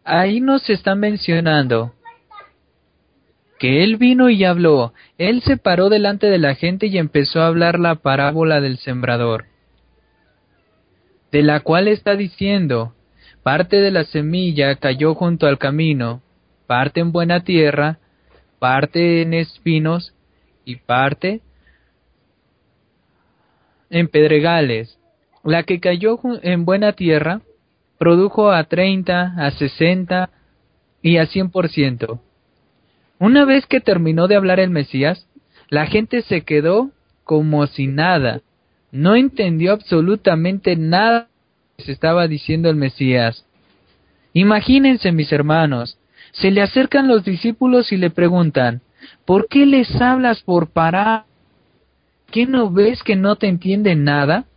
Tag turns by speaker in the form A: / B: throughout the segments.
A: Ahí nos está mencionando que él vino y habló. Él se paró delante de la gente y empezó a hablar la parábola del sembrador, de la cual está diciendo: parte de la semilla cayó junto al camino, parte en buena tierra, parte en espinos y parte en pedregales. La que cayó en buena tierra produjo a 30, a 60 y a 100%. Una vez que terminó de hablar el Mesías, la gente se quedó como si nada. No entendió absolutamente nada que se estaba diciendo el Mesías. Imagínense, mis hermanos, se le acercan los discípulos y le preguntan: ¿por qué les hablas por parábolas? ¿Qué no ves que no te entienden nada?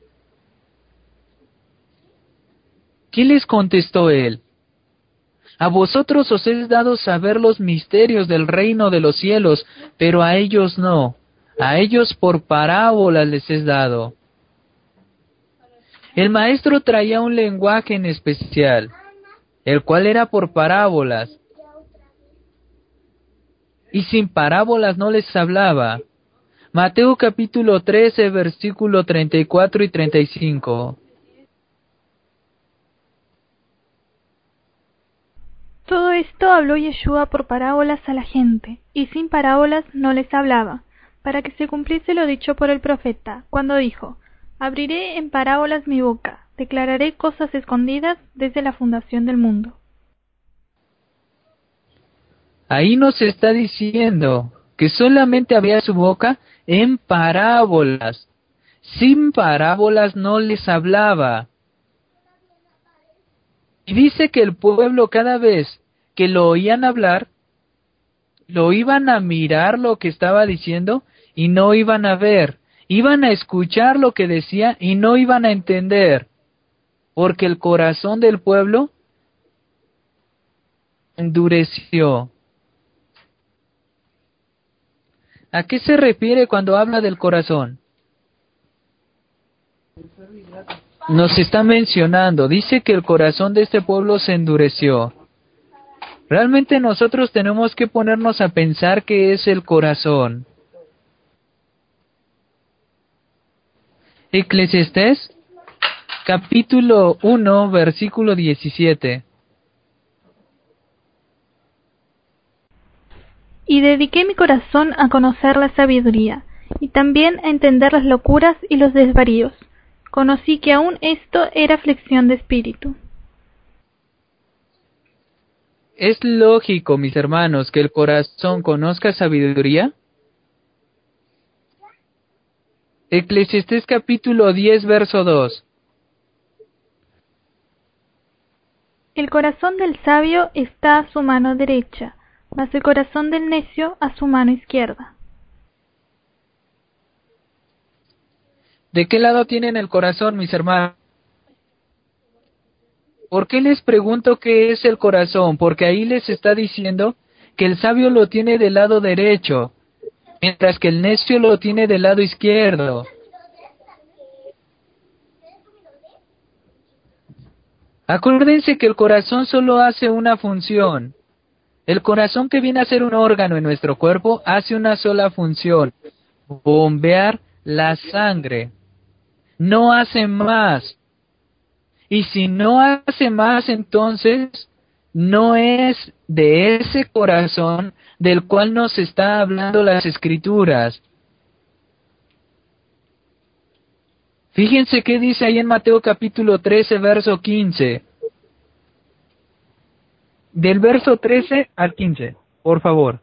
A: ¿Qué les contestó él? A vosotros os es dado saber los misterios del reino de los cielos, pero a ellos no. A ellos por parábolas les es dado. El maestro traía un lenguaje en especial, el cual era por parábolas, y sin parábolas no les hablaba. Mateo capítulo 13, versículo 34 y 35.
B: Todo esto habló Yeshua por parábolas a la gente, y sin parábolas no les hablaba, para que se cumpliese lo dicho por el profeta, cuando dijo: abriré en parábolas mi boca, declararé cosas escondidas desde la fundación del mundo.
A: Ahí nos está diciendo que solamente abría su boca en parábolas. Sin parábolas no les hablaba. Y dice que el pueblo, cada vez que lo oían hablar, lo iban a mirar lo que estaba diciendo y no iban a ver. Iban a escuchar lo que decía y no iban a entender, porque el corazón del pueblo endureció. ¿A qué se refiere cuando habla del corazón? Nos está mencionando, dice que el corazón de este pueblo se endureció. Realmente nosotros tenemos que ponernos a pensar qué es el corazón. Eclesiastés capítulo 1, versículo 17.
B: Y dediqué mi corazón a conocer la sabiduría, y también a entender las locuras y los desvaríos. Conocí que aún esto era aflicción de espíritu.
A: ¿Es lógico, mis hermanos, que el corazón conozca sabiduría? Eclesiastés capítulo 10, verso 2.
B: El corazón del sabio está a su mano derecha, mas el corazón del necio a su mano izquierda.
A: ¿De qué lado tienen el corazón, mis hermanos? ¿Por qué les pregunto qué es el corazón? Porque ahí les está diciendo que el sabio lo tiene del lado derecho, mientras que el necio lo tiene del lado izquierdo. Acuérdense que el corazón solo hace una función. El corazón, que viene a ser un órgano en nuestro cuerpo, hace una sola función: bombear la sangre. No hace más. Y si no hace más, entonces no es de ese corazón del cual nos está hablando las Escrituras. Fíjense qué dice ahí en Mateo capítulo 13, verso 15. Del verso 13 al 15, por favor.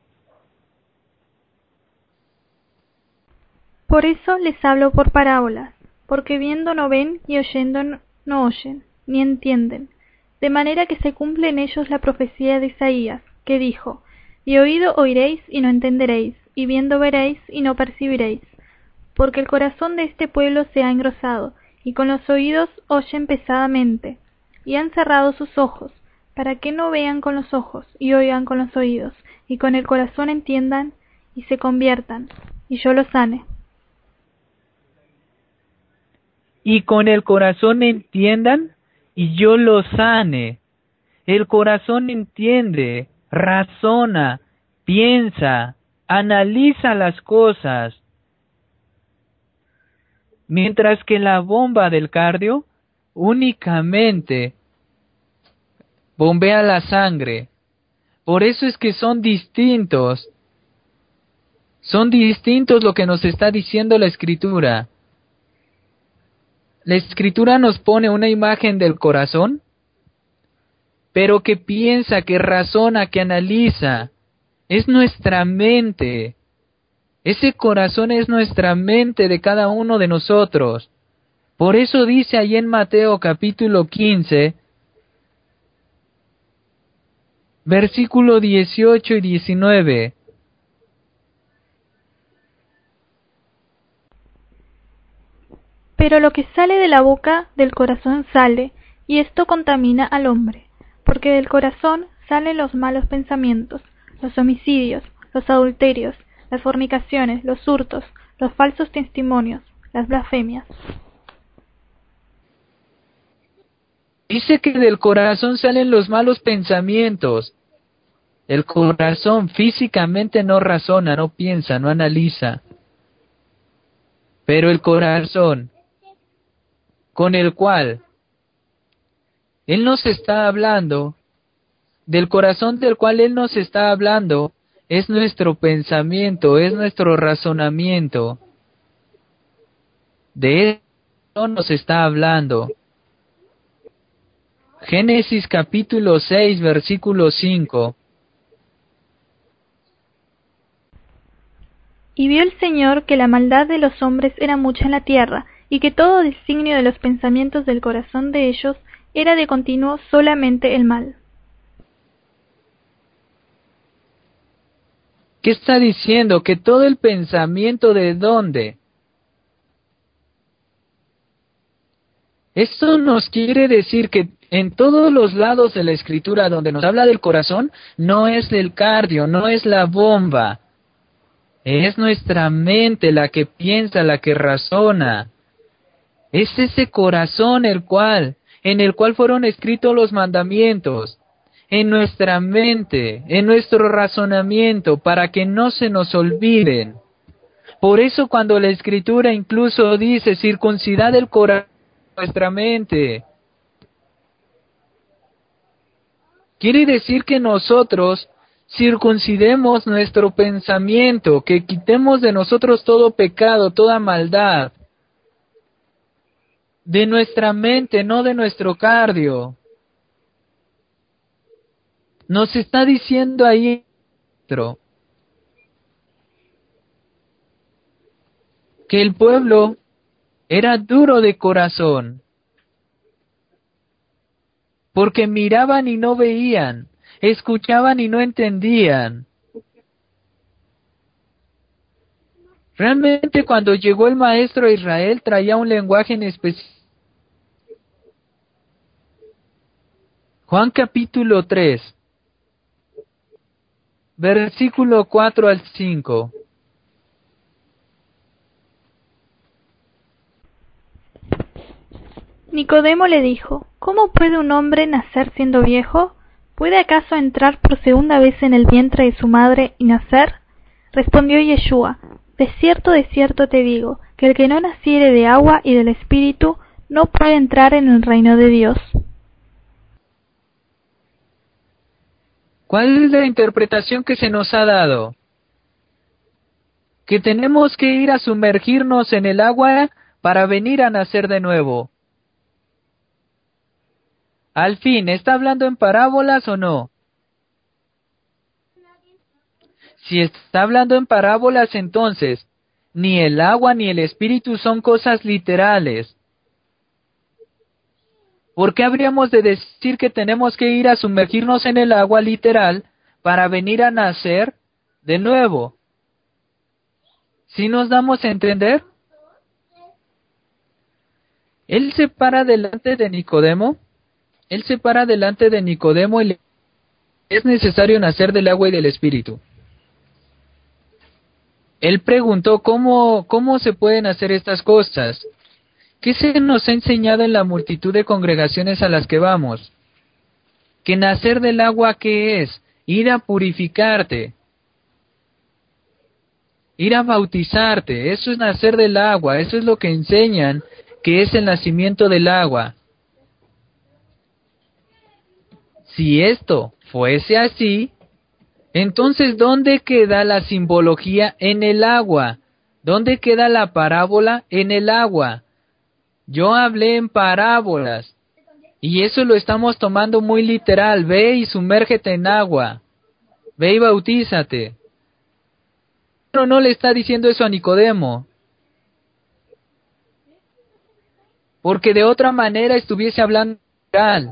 B: Por eso les hablo por parábolas, porque viendo no ven y oyendo no oyen, ni entienden, de manera que se cumple en ellos la profecía de Isaías, que dijo: y oído oiréis y no entenderéis, y viendo veréis y no percibiréis, porque el corazón de este pueblo se ha engrosado, y con los oídos oyen pesadamente, y han cerrado sus ojos, para que no vean con los ojos, y oigan con los oídos, y con el corazón entiendan, y se conviertan, y yo los sane.
A: Y con el corazón entiendan y yo los sane. El corazón entiende, razona, piensa, analiza las cosas. Mientras que la bomba del cardio únicamente bombea la sangre. Por eso es que son distintos. Son distintos lo que nos está diciendo la Escritura. La Escritura nos pone una imagen del corazón, pero que piensa, que razona, que analiza. Es nuestra mente. Ese corazón es nuestra mente de cada uno de nosotros. Por eso dice ahí en Mateo capítulo 15, versículo 18 y 19.
B: Pero lo que sale de la boca del corazón sale, y esto contamina al hombre, porque del corazón salen los malos pensamientos, los homicidios, los adulterios, las fornicaciones, los hurtos, los falsos testimonios, las blasfemias.
A: Dice que del corazón salen los malos pensamientos. El corazón físicamente no razona, no piensa, no analiza. Pero el corazón con el cual Él nos está hablando, del corazón del cual Él nos está hablando, es nuestro pensamiento, es nuestro razonamiento. De eso nos está hablando. Génesis capítulo 6, versículo 5.
B: Y vio el Señor que la maldad de los hombres era mucha en la tierra, y que todo designio de los pensamientos del corazón de ellos era de continuo solamente el mal.
A: ¿Qué está diciendo? Que todo el pensamiento ¿de dónde? Esto nos quiere decir que en todos los lados de la Escritura donde nos habla del corazón, no es el cardio, no es la bomba. Es nuestra mente la que piensa, la que razona. Es ese corazón en el cual fueron escritos los mandamientos. En nuestra mente, en nuestro razonamiento, para que no se nos olviden. Por eso cuando la Escritura incluso dice, circuncidad el corazón de nuestra mente. Quiere decir que nosotros circuncidemos nuestro pensamiento, que quitemos de nosotros todo pecado, toda maldad. De nuestra mente, no de nuestro cardio. Nos está diciendo ahí que el pueblo era duro de corazón, porque miraban y no veían, escuchaban y no entendían. Realmente cuando llegó el maestro a Israel traía un lenguaje en especial. Juan capítulo 3, versículo 4 al 5.
B: Nicodemo le dijo, ¿cómo puede un hombre nacer siendo viejo? ¿Puede acaso entrar por segunda vez en el vientre de su madre y nacer? Respondió Yeshua, de cierto te digo, que el que no naciere de agua y del Espíritu no puede entrar en el reino de Dios.
A: ¿Cuál es la interpretación que se nos ha dado? Que tenemos que ir a sumergirnos en el agua para venir a nacer de nuevo. Al fin, ¿está hablando en parábolas o no? Si está hablando en parábolas, entonces, ni el agua ni el espíritu son cosas literales. ¿Por qué habríamos de decir que tenemos que ir a sumergirnos en el agua literal para venir a nacer de nuevo? ¿Sí nos damos a entender? Él se para delante de Nicodemo. Él se para delante de Nicodemo y le dice, es necesario nacer del agua y del espíritu. Él preguntó cómo se pueden hacer estas cosas. ¿Qué se nos ha enseñado en la multitud de congregaciones a las que vamos? que nacer del agua, ¿qué es? Ir a purificarte, ir a bautizarte. Eso es nacer del agua. Eso es lo que enseñan que es el nacimiento del agua. Si esto fuese así, entonces ¿dónde queda la simbología en el agua? ¿Dónde queda la parábola en el agua? Yo hablé en parábolas, y eso lo estamos tomando muy literal. Ve y sumérgete en agua. Ve y bautízate. Pero no le está diciendo eso a Nicodemo, porque de otra manera estuviese hablando literal.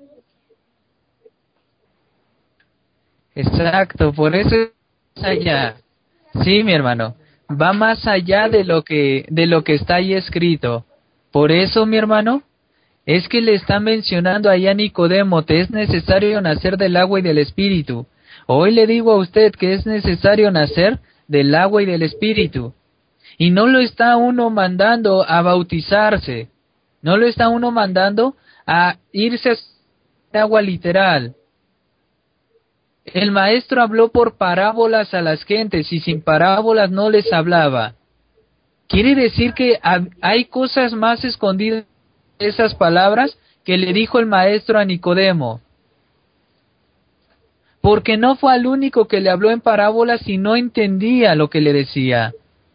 A: Exacto, por eso es más allá. Sí, mi hermano, va más allá de lo que está ahí escrito. Por eso, mi hermano, es que le está mencionando ahí a Nicodemo, te es necesario nacer del agua y del espíritu. Hoy le digo a usted que es necesario nacer del agua y del espíritu. Y no lo está uno mandando a bautizarse, no lo está uno mandando a irse a agua literal. El maestro habló por parábolas a las gentes y sin parábolas no les hablaba. Quiere decir que hay cosas más escondidas en esas palabras que le dijo el maestro a Nicodemo. Porque no fue al único que le habló en parábolas y no entendía lo que le decía.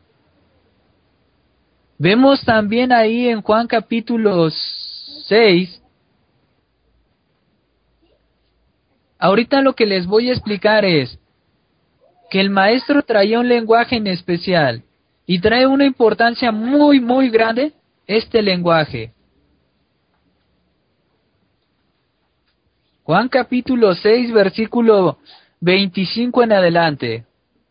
A: Vemos también ahí en Juan capítulo 6. Ahorita lo que les voy a explicar es que el maestro traía un lenguaje en especial y trae una importancia muy, muy grande este lenguaje. Juan capítulo 6, versículo 25 en adelante.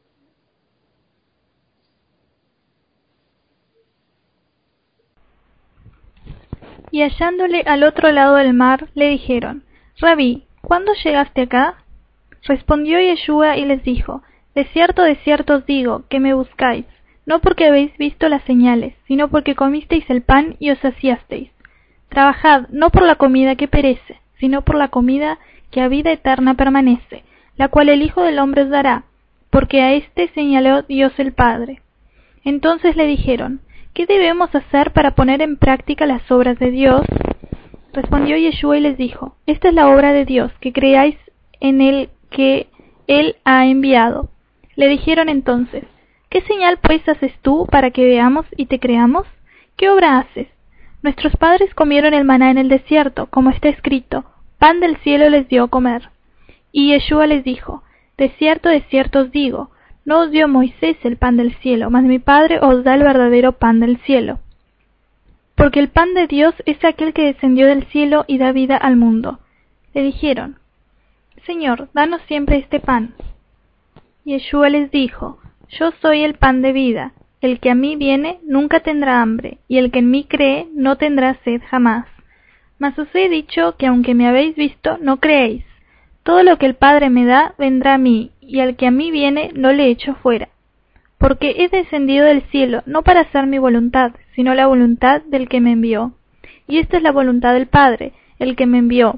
B: Y hallándole al otro lado del mar, le dijeron: Rabí, ¿cuándo llegaste acá? Respondió Yeshua y les dijo: de cierto os digo, que me buscáis, no porque habéis visto las señales, sino porque comisteis el pan y os saciasteis. Trabajad no por la comida que perece, sino por la comida que a vida eterna permanece, la cual el Hijo del Hombre os dará, porque a éste señaló Dios el Padre. Entonces le dijeron: ¿qué debemos hacer para poner en práctica las obras de Dios? Respondió Yeshua y les dijo: esta es la obra de Dios, que creáis en el que Él ha enviado. Le dijeron entonces: ¿qué señal pues haces tú para que veamos y te creamos? ¿Qué obra haces? Nuestros padres comieron el maná en el desierto, como está escrito: pan del cielo les dio a comer. Y Yeshua les dijo: de cierto os digo, no os dio Moisés el pan del cielo, mas mi Padre os da el verdadero pan del cielo. Porque el pan de Dios es aquel que descendió del cielo y da vida al mundo. Le dijeron: Señor, danos siempre este pan. Yeshua les dijo: yo soy el pan de vida. El que a mí viene nunca tendrá hambre, y el que en mí cree no tendrá sed jamás. Mas os he dicho que aunque me habéis visto, no creéis. Todo lo que el Padre me da vendrá a mí, y al que a mí viene no le echo fuera. Porque he descendido del cielo no para hacer mi voluntad, sino la voluntad del que me envió. Y esta es la voluntad del Padre, el que me envió,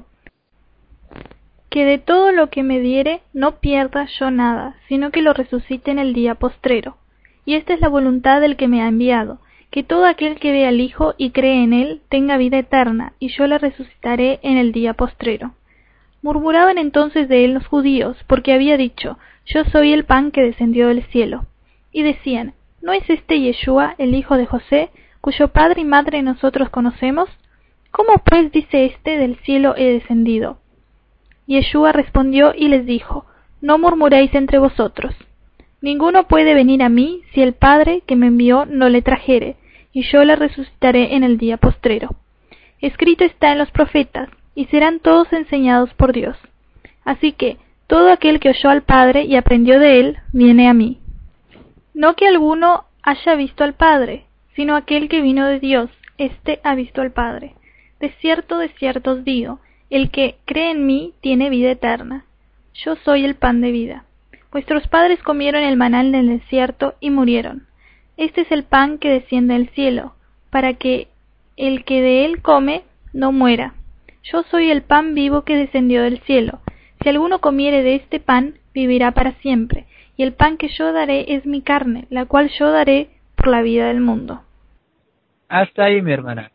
B: que de todo lo que me diere no pierda yo nada, sino que lo resucite en el día postrero. Y esta es la voluntad del que me ha enviado, que todo aquel que ve al Hijo y cree en él tenga vida eterna, y yo le resucitaré en el día postrero. Murmuraban entonces de él los judíos, porque había dicho: yo soy el pan que descendió del cielo. Y decían: ¿no es este Yeshua, el hijo de José, cuyo padre y madre nosotros conocemos? ¿Cómo pues dice éste: del cielo he descendido? Yeshua respondió y les dijo: no murmuréis entre vosotros. Ninguno puede venir a mí si el Padre que me envió no le trajere, y yo le resucitaré en el día postrero. Escrito está en los profetas, y serán todos enseñados por Dios. Así que todo aquel que oyó al Padre y aprendió de él, viene a mí. No que alguno haya visto al Padre, sino aquel que vino de Dios, éste ha visto al Padre. De cierto os digo, el que cree en mí tiene vida eterna. Yo soy el pan de vida. Vuestros padres comieron el maná en el desierto y murieron. Este es el pan que desciende del cielo, para que el que de él come no muera. Yo soy el pan vivo que descendió del cielo. Si alguno comiere de este pan, vivirá para siempre, y el pan que yo daré es mi carne, la cual yo daré por la vida del mundo.
A: Hasta ahí, mi hermana.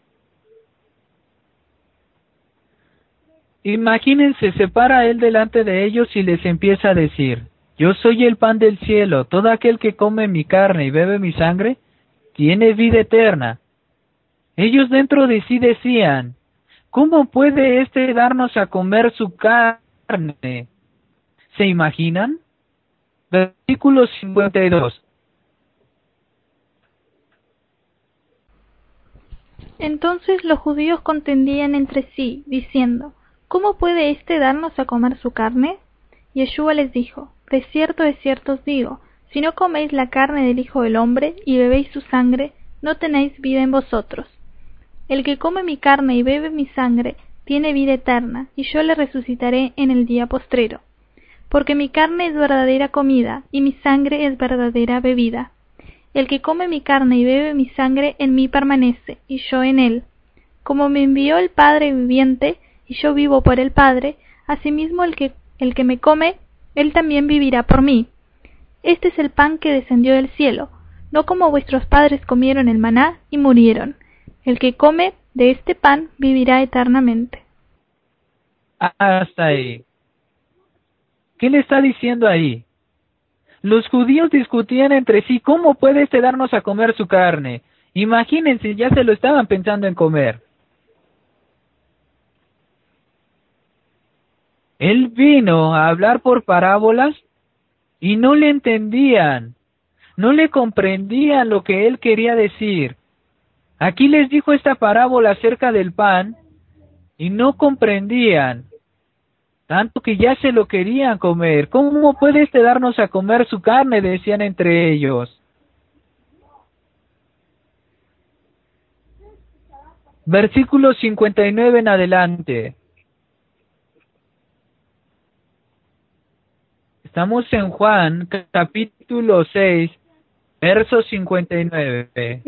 A: Imagínense, se para él delante de ellos y les empieza a decir: yo soy el pan del cielo, todo aquel que come mi carne y bebe mi sangre, tiene vida eterna. Ellos dentro de sí decían: ¿cómo puede éste darnos a comer su carne? ¿Se imaginan? Versículo 52.
B: Entonces los judíos contendían entre sí, diciendo: ¿Cómo puede éste darnos a comer su carne? Y Yeshua les dijo: de cierto os digo, si no coméis la carne del Hijo del Hombre y bebéis su sangre, no tenéis vida en vosotros. El que come mi carne y bebe mi sangre, tiene vida eterna, y yo le resucitaré en el día postrero. Porque mi carne es verdadera comida, y mi sangre es verdadera bebida. El que come mi carne y bebe mi sangre en mí permanece, y yo en él. Como me envió el Padre viviente, y yo vivo por el Padre, asimismo el que me come, él también vivirá por mí. Este es el pan que descendió del cielo, no como vuestros padres comieron el maná y murieron. El que come de este pan vivirá eternamente.
A: Hasta ahí. ¿Qué le está diciendo ahí? Los judíos discutían entre sí: ¿cómo puede éste darnos a comer su carne? Imagínense, ya se lo estaban pensando en comer. Él vino a hablar por parábolas y no le entendían, no le comprendían lo que él quería decir. Aquí les dijo esta parábola acerca del pan y no comprendían, tanto que ya se lo querían comer. ¿Cómo puede éste darnos a comer su carne?, decían entre ellos. Versículo 59 en adelante. Estamos en Juan, capítulo 6, verso 59.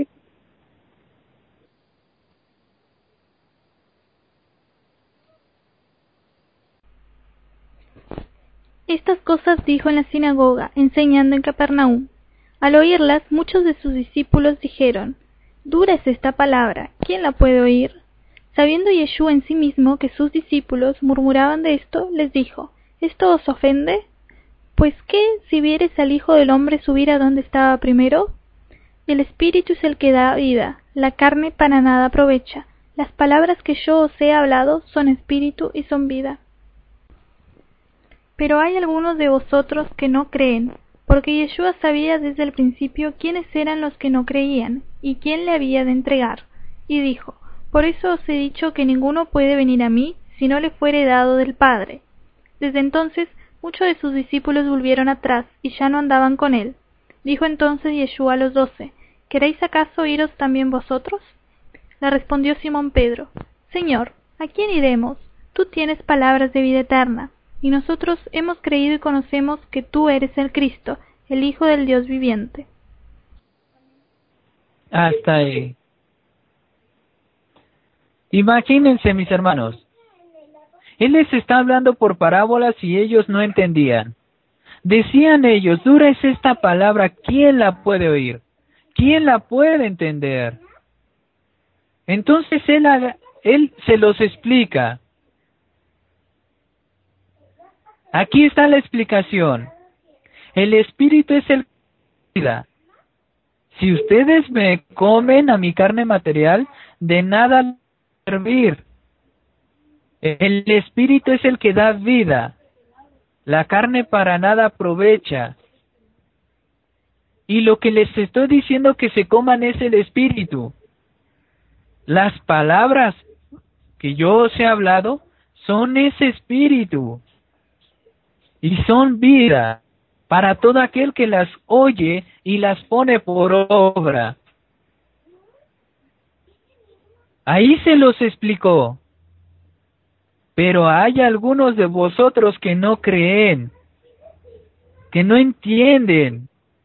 B: Estas cosas dijo en la sinagoga, enseñando en Capernaum. Al oírlas, muchos de sus discípulos dijeron: Dura es esta palabra, ¿quién la puede oír? Sabiendo Yeshua en sí mismo que sus discípulos murmuraban de esto, les dijo: ¿Esto os ofende? Pues qué, si viereis al Hijo del Hombre subir a donde estaba primero. El Espíritu es el que da vida, la carne para nada aprovecha. Las palabras que yo os he hablado son espíritu y son vida. Pero hay algunos de vosotros que no creen, porque Yeshua sabía desde el principio quiénes eran los que no creían, y quién le había de entregar. Y dijo: Por eso os he dicho que ninguno puede venir a mí, si no le fuere dado del Padre. Desde entonces, muchos de sus discípulos volvieron atrás, y ya no andaban con él. Dijo entonces Yeshua a los 12: ¿Queréis acaso iros también vosotros? Le respondió Simón Pedro: Señor, ¿a quién iremos? Tú tienes palabras de vida eterna, y nosotros hemos creído y conocemos que tú eres el Cristo, el Hijo del Dios viviente.
A: Hasta ahí. Imagínense, mis hermanos. Él les está hablando por parábolas y ellos no entendían. Decían ellos: dura es esta palabra, ¿quién la puede oír? ¿Quién la puede entender? Entonces él se los explica. Aquí está la explicación. El Espíritu es el que vida. Si ustedes me comen a mi carne material, de nada va a servir. El Espíritu es el que da vida. La carne para nada aprovecha. Y lo que les estoy diciendo que se coman es el Espíritu. Las palabras que yo os he hablado son ese Espíritu. Y son vida para todo aquel que las oye y las pone por obra. Ahí se los explicó. Pero hay algunos de vosotros que no creen, que no entienden,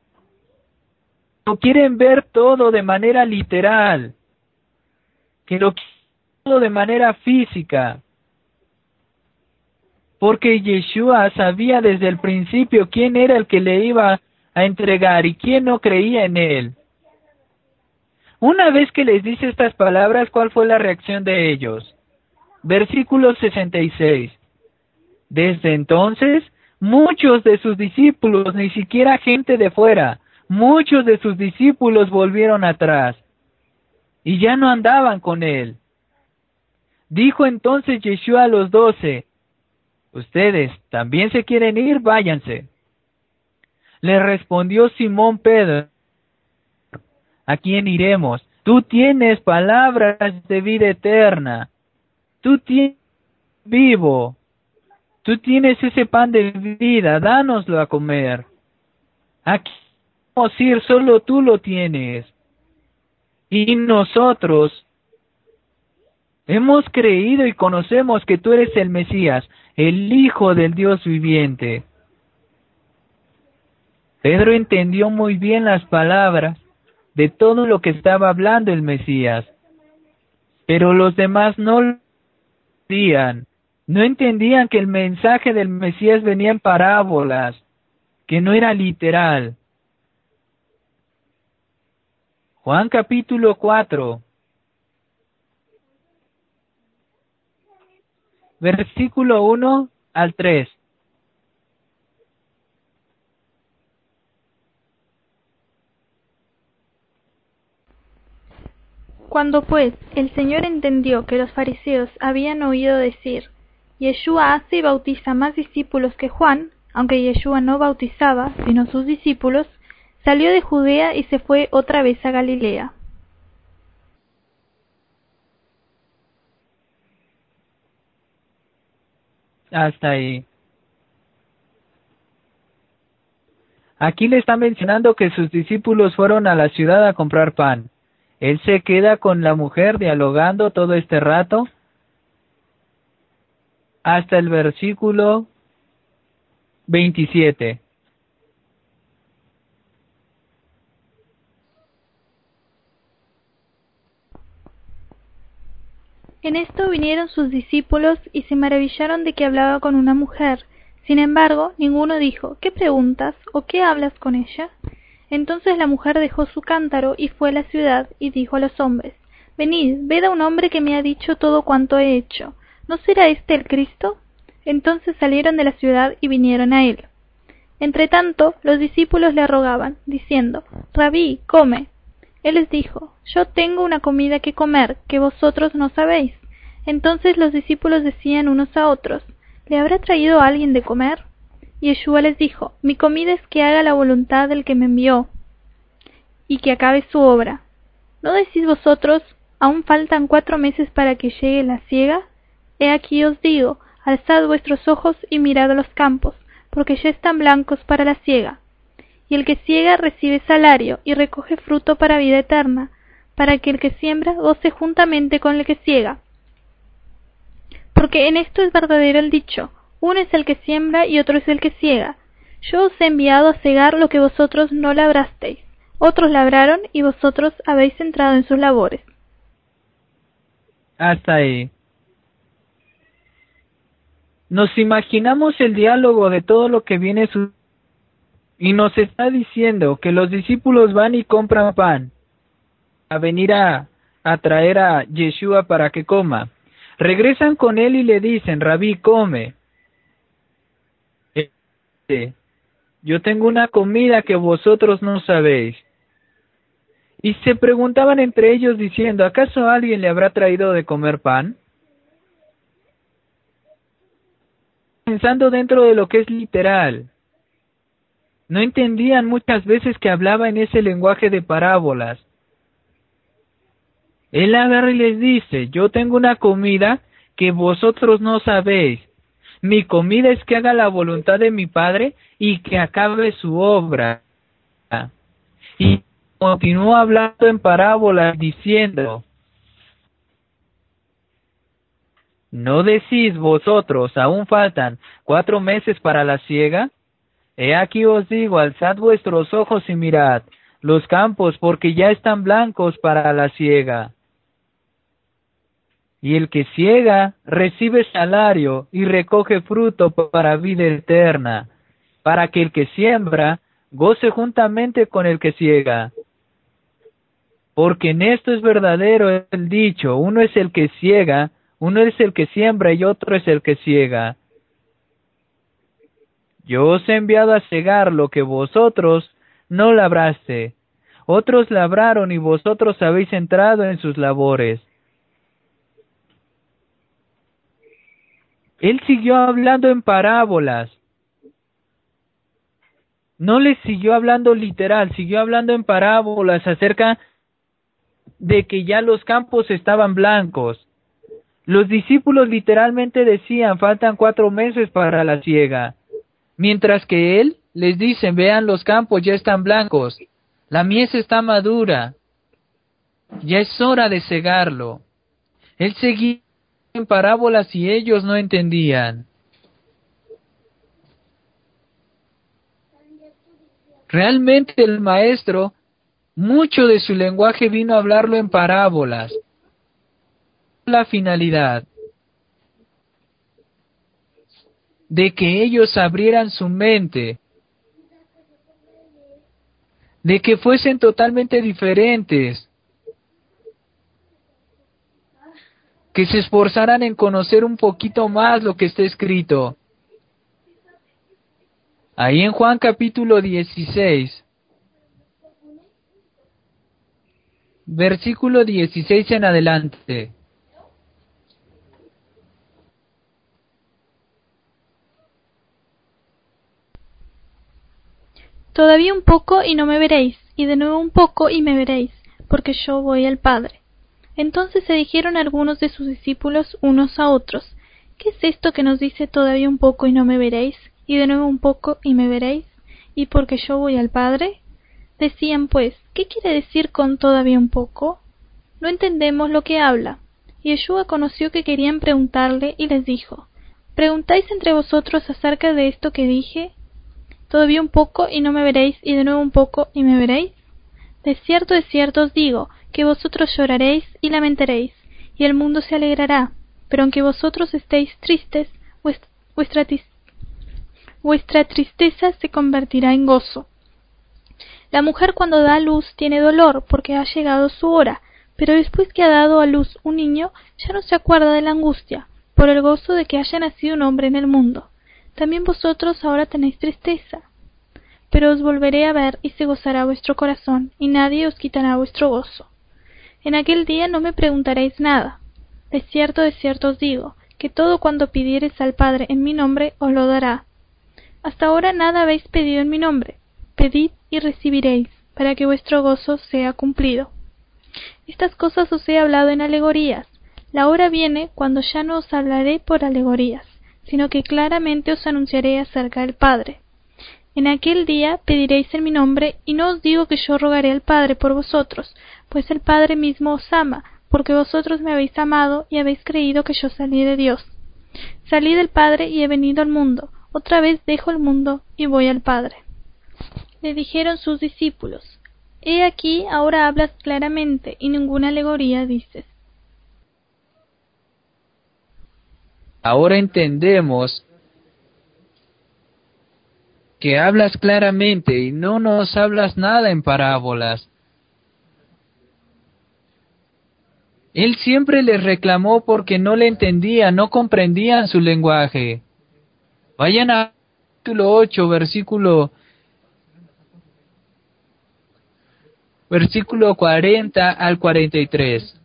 A: no quieren ver todo de manera literal, que lo quieren todo de manera física. porque Yeshua sabía desde el principio quién era el que le iba a entregar y quién no creía en él. Una vez que les dice estas palabras, ¿cuál fue la reacción de ellos? Versículo 66. Desde entonces, muchos de sus discípulos, ni siquiera gente de fuera, muchos de sus discípulos volvieron atrás y ya no andaban con él. Dijo entonces Yeshua a los 12, ¿ustedes también se quieren ir? Váyanse. Le respondió Simón Pedro, ¿a quién iremos? Tú tienes palabras de vida eterna. Tú tienes vivo. Tú tienes ese pan de vida, dánoslo a comer. ¿A quién vamos a ir? Solo tú lo tienes. Y nosotros hemos creído y conocemos que tú eres el Mesías, el Hijo del Dios viviente. Pedro entendió muy bien las palabras de todo lo que estaba hablando el Mesías, pero los demás no lo entendían. No entendían que el mensaje del Mesías venía en parábolas, que no era literal. Juan capítulo 4, versículo 1 al 3.
B: Cuando pues el Señor entendió que los fariseos habían oído decir, Yeshua hace y bautiza más discípulos que Juan, aunque Yeshua no bautizaba, sino sus discípulos, salió de Judea y se fue otra vez a Galilea.
A: Hasta ahí. Aquí le está mencionando que sus discípulos fueron a la ciudad a comprar pan. Él se queda con la mujer dialogando todo este rato hasta el versículo 27.
B: En esto vinieron sus discípulos y se maravillaron de que hablaba con una mujer. Sin embargo, ninguno dijo, ¿qué preguntas o qué hablas con ella? Entonces la mujer dejó su cántaro y fue a la ciudad y dijo a los hombres, Venid, ved a un hombre que me ha dicho todo cuanto he hecho. ¿No será este el Cristo? Entonces salieron de la ciudad y vinieron a él. Entretanto, los discípulos le rogaban, diciendo, Rabí, come. Él les dijo, Yo tengo una comida que comer, que vosotros no sabéis. Entonces los discípulos decían unos a otros, ¿le habrá traído alguien de comer? Y Yeshua les dijo, Mi comida es que haga la voluntad del que me envió, y que acabe su obra. ¿No decís vosotros, aún faltan 4 meses para que llegue la siega? He aquí os digo, alzad vuestros ojos y mirad a los campos, porque ya están blancos para la siega. Y el que siega recibe salario y recoge fruto para vida eterna, para que el que siembra goce juntamente con el que siega. Porque en esto es verdadero el dicho, uno es el que siembra y otro es el que siega. Yo os he enviado a segar lo que vosotros no labrasteis, otros labraron y vosotros habéis entrado en sus labores.
A: Hasta ahí. Nos imaginamos el diálogo de todo lo que viene y nos está diciendo que los discípulos van y compran pan a venir a traer a Yeshua para que coma. Regresan con él y le dicen, Rabí, come. Yo tengo una comida que vosotros no sabéis. Y se preguntaban entre ellos diciendo, ¿acaso alguien le habrá traído de comer pan? Pensando dentro de lo que es literal. No entendían muchas veces que hablaba en ese lenguaje de parábolas. Él agarra y les dice, yo tengo una comida que vosotros no sabéis. Mi comida es que haga la voluntad de mi Padre y que acabe su obra. Y continuó hablando en parábolas diciendo, ¿no decís vosotros, aún faltan 4 meses para la siega? He aquí os digo, alzad vuestros ojos y mirad los campos, porque ya están blancos para la siega. y el que ciega recibe salario y recoge fruto para vida eterna, para que el que siembra goce juntamente con el que ciega. Porque en esto es verdadero el dicho, uno es el que ciega, uno es el que siembra y otro es el que ciega. Yo os he enviado a cegar lo que vosotros no labraste. Otros labraron y vosotros habéis entrado en sus labores. Él siguió hablando en parábolas. No les siguió hablando literal, siguió hablando en parábolas acerca de que ya los campos estaban blancos. Los discípulos literalmente decían, faltan 4 meses para la siega. Mientras que él les dice, vean, los campos ya están blancos, la mies está madura, ya es hora de cegarlo. Él seguía en parábolas y ellos no entendían. Realmente el maestro, mucho de su lenguaje vino a hablarlo en parábolas. La finalidad de que ellos abrieran su mente, de que fuesen totalmente diferentes, que se esforzaran en conocer un poquito más lo que está escrito. Ahí en Juan capítulo 16, versículo 16 en adelante.
B: Todavía un poco y no me veréis, y de nuevo un poco y me veréis, porque yo voy al Padre. Entonces se dijeron algunos de sus discípulos unos a otros, ¿qué es esto que nos dice todavía un poco y no me veréis, y de nuevo un poco y me veréis, y porque yo voy al Padre? Decían pues, ¿qué quiere decir con todavía un poco? No entendemos lo que habla. Y Yeshua conoció que querían preguntarle y les dijo, ¿preguntáis entre vosotros acerca de esto que dije? ¿Todavía un poco y no me veréis, y de nuevo un poco y me veréis? De cierto os digo, que vosotros lloraréis y lamentaréis, y el mundo se alegrará, pero aunque vosotros estéis tristes, vuestra tristeza se convertirá en gozo. La mujer cuando da a luz tiene dolor, porque ha llegado su hora, pero después que ha dado a luz un niño, ya no se acuerda de la angustia, por el gozo de que haya nacido un hombre en el mundo. También vosotros ahora tenéis tristeza, pero os volveré a ver y se gozará vuestro corazón, y nadie os quitará vuestro gozo. En aquel día no me preguntaréis nada. De cierto os digo, que todo cuanto pidiereis al Padre en mi nombre os lo dará. Hasta ahora nada habéis pedido en mi nombre. Pedid y recibiréis, para que vuestro gozo sea cumplido. Estas cosas os he hablado en alegorías. La hora viene cuando ya no os hablaré por alegorías, sino que claramente os anunciaré acerca del Padre. En aquel día pediréis en mi nombre, y no os digo que yo rogaré al Padre por vosotros, pues el Padre mismo os ama, porque vosotros me habéis amado y habéis creído que yo salí de Dios. Salí del Padre y he venido al mundo, otra vez dejo el mundo y voy al Padre. Le dijeron sus discípulos, he aquí ahora hablas claramente y ninguna alegoría dices.
A: Ahora entendemos que hablas claramente y no nos hablas nada en parábolas. Él siempre les reclamó porque no le entendían, no comprendían su lenguaje. Vayan a capítulo 8, versículo 40 al 43.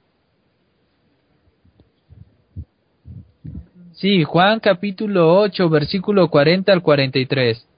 A: Sí, Juan capítulo 8, versículo 40 al 43.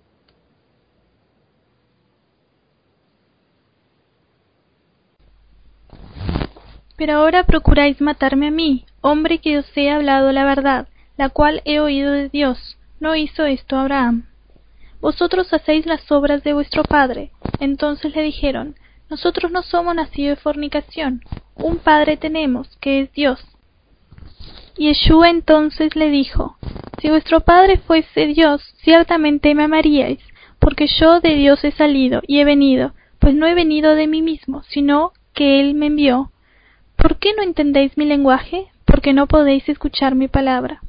B: Pero ahora procuráis matarme a mí, hombre que os he hablado la verdad, la cual he oído de Dios. ¿No hizo esto Abraham? Vosotros hacéis las obras de vuestro padre. Entonces le dijeron, nosotros no somos nacidos de fornicación, un padre tenemos, que es Dios. Y Yeshua entonces le dijo, si vuestro padre fuese Dios, ciertamente me amaríais, porque yo de Dios he salido y he venido, pues no he venido de mí mismo, sino que él me envió. ¿Por qué no entendéis mi lenguaje? Porque no podéis escuchar mi palabra.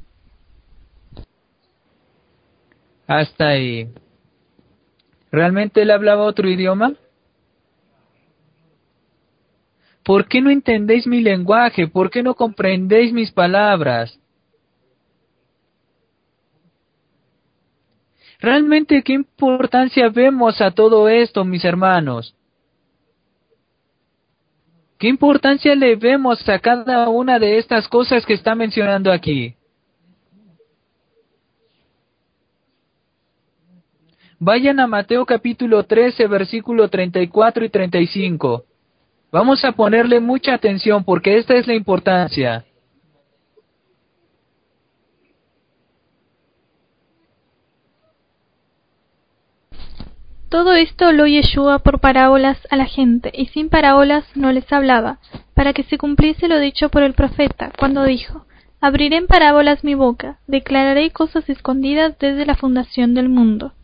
A: Hasta ahí. ¿Realmente él hablaba otro idioma? ¿Por qué no entendéis mi lenguaje? ¿Por qué no comprendéis mis palabras? ¿Realmente qué importancia vemos a todo esto, mis hermanos? ¿Qué importancia le vemos a cada una de estas cosas que está mencionando aquí? Vayan a Mateo capítulo 13, versículo 34 y 35. Vamos a ponerle mucha atención porque esta es la importancia.
B: Todo esto habló Yeshua por parábolas a la gente, y sin parábolas no les hablaba, para que se cumpliese lo dicho por el profeta, cuando dijo: Abriré en parábolas mi boca, declararé cosas escondidas desde la fundación del mundo.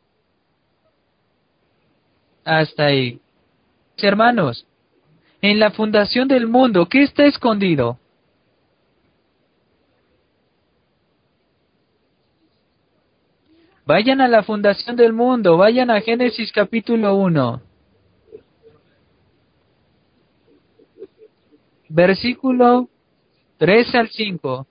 A: Hasta ahí. Hermanos, en la fundación del mundo, ¿qué está escondido? Vayan a la fundación del mundo, vayan a Génesis capítulo 1, versículo 3 al 5.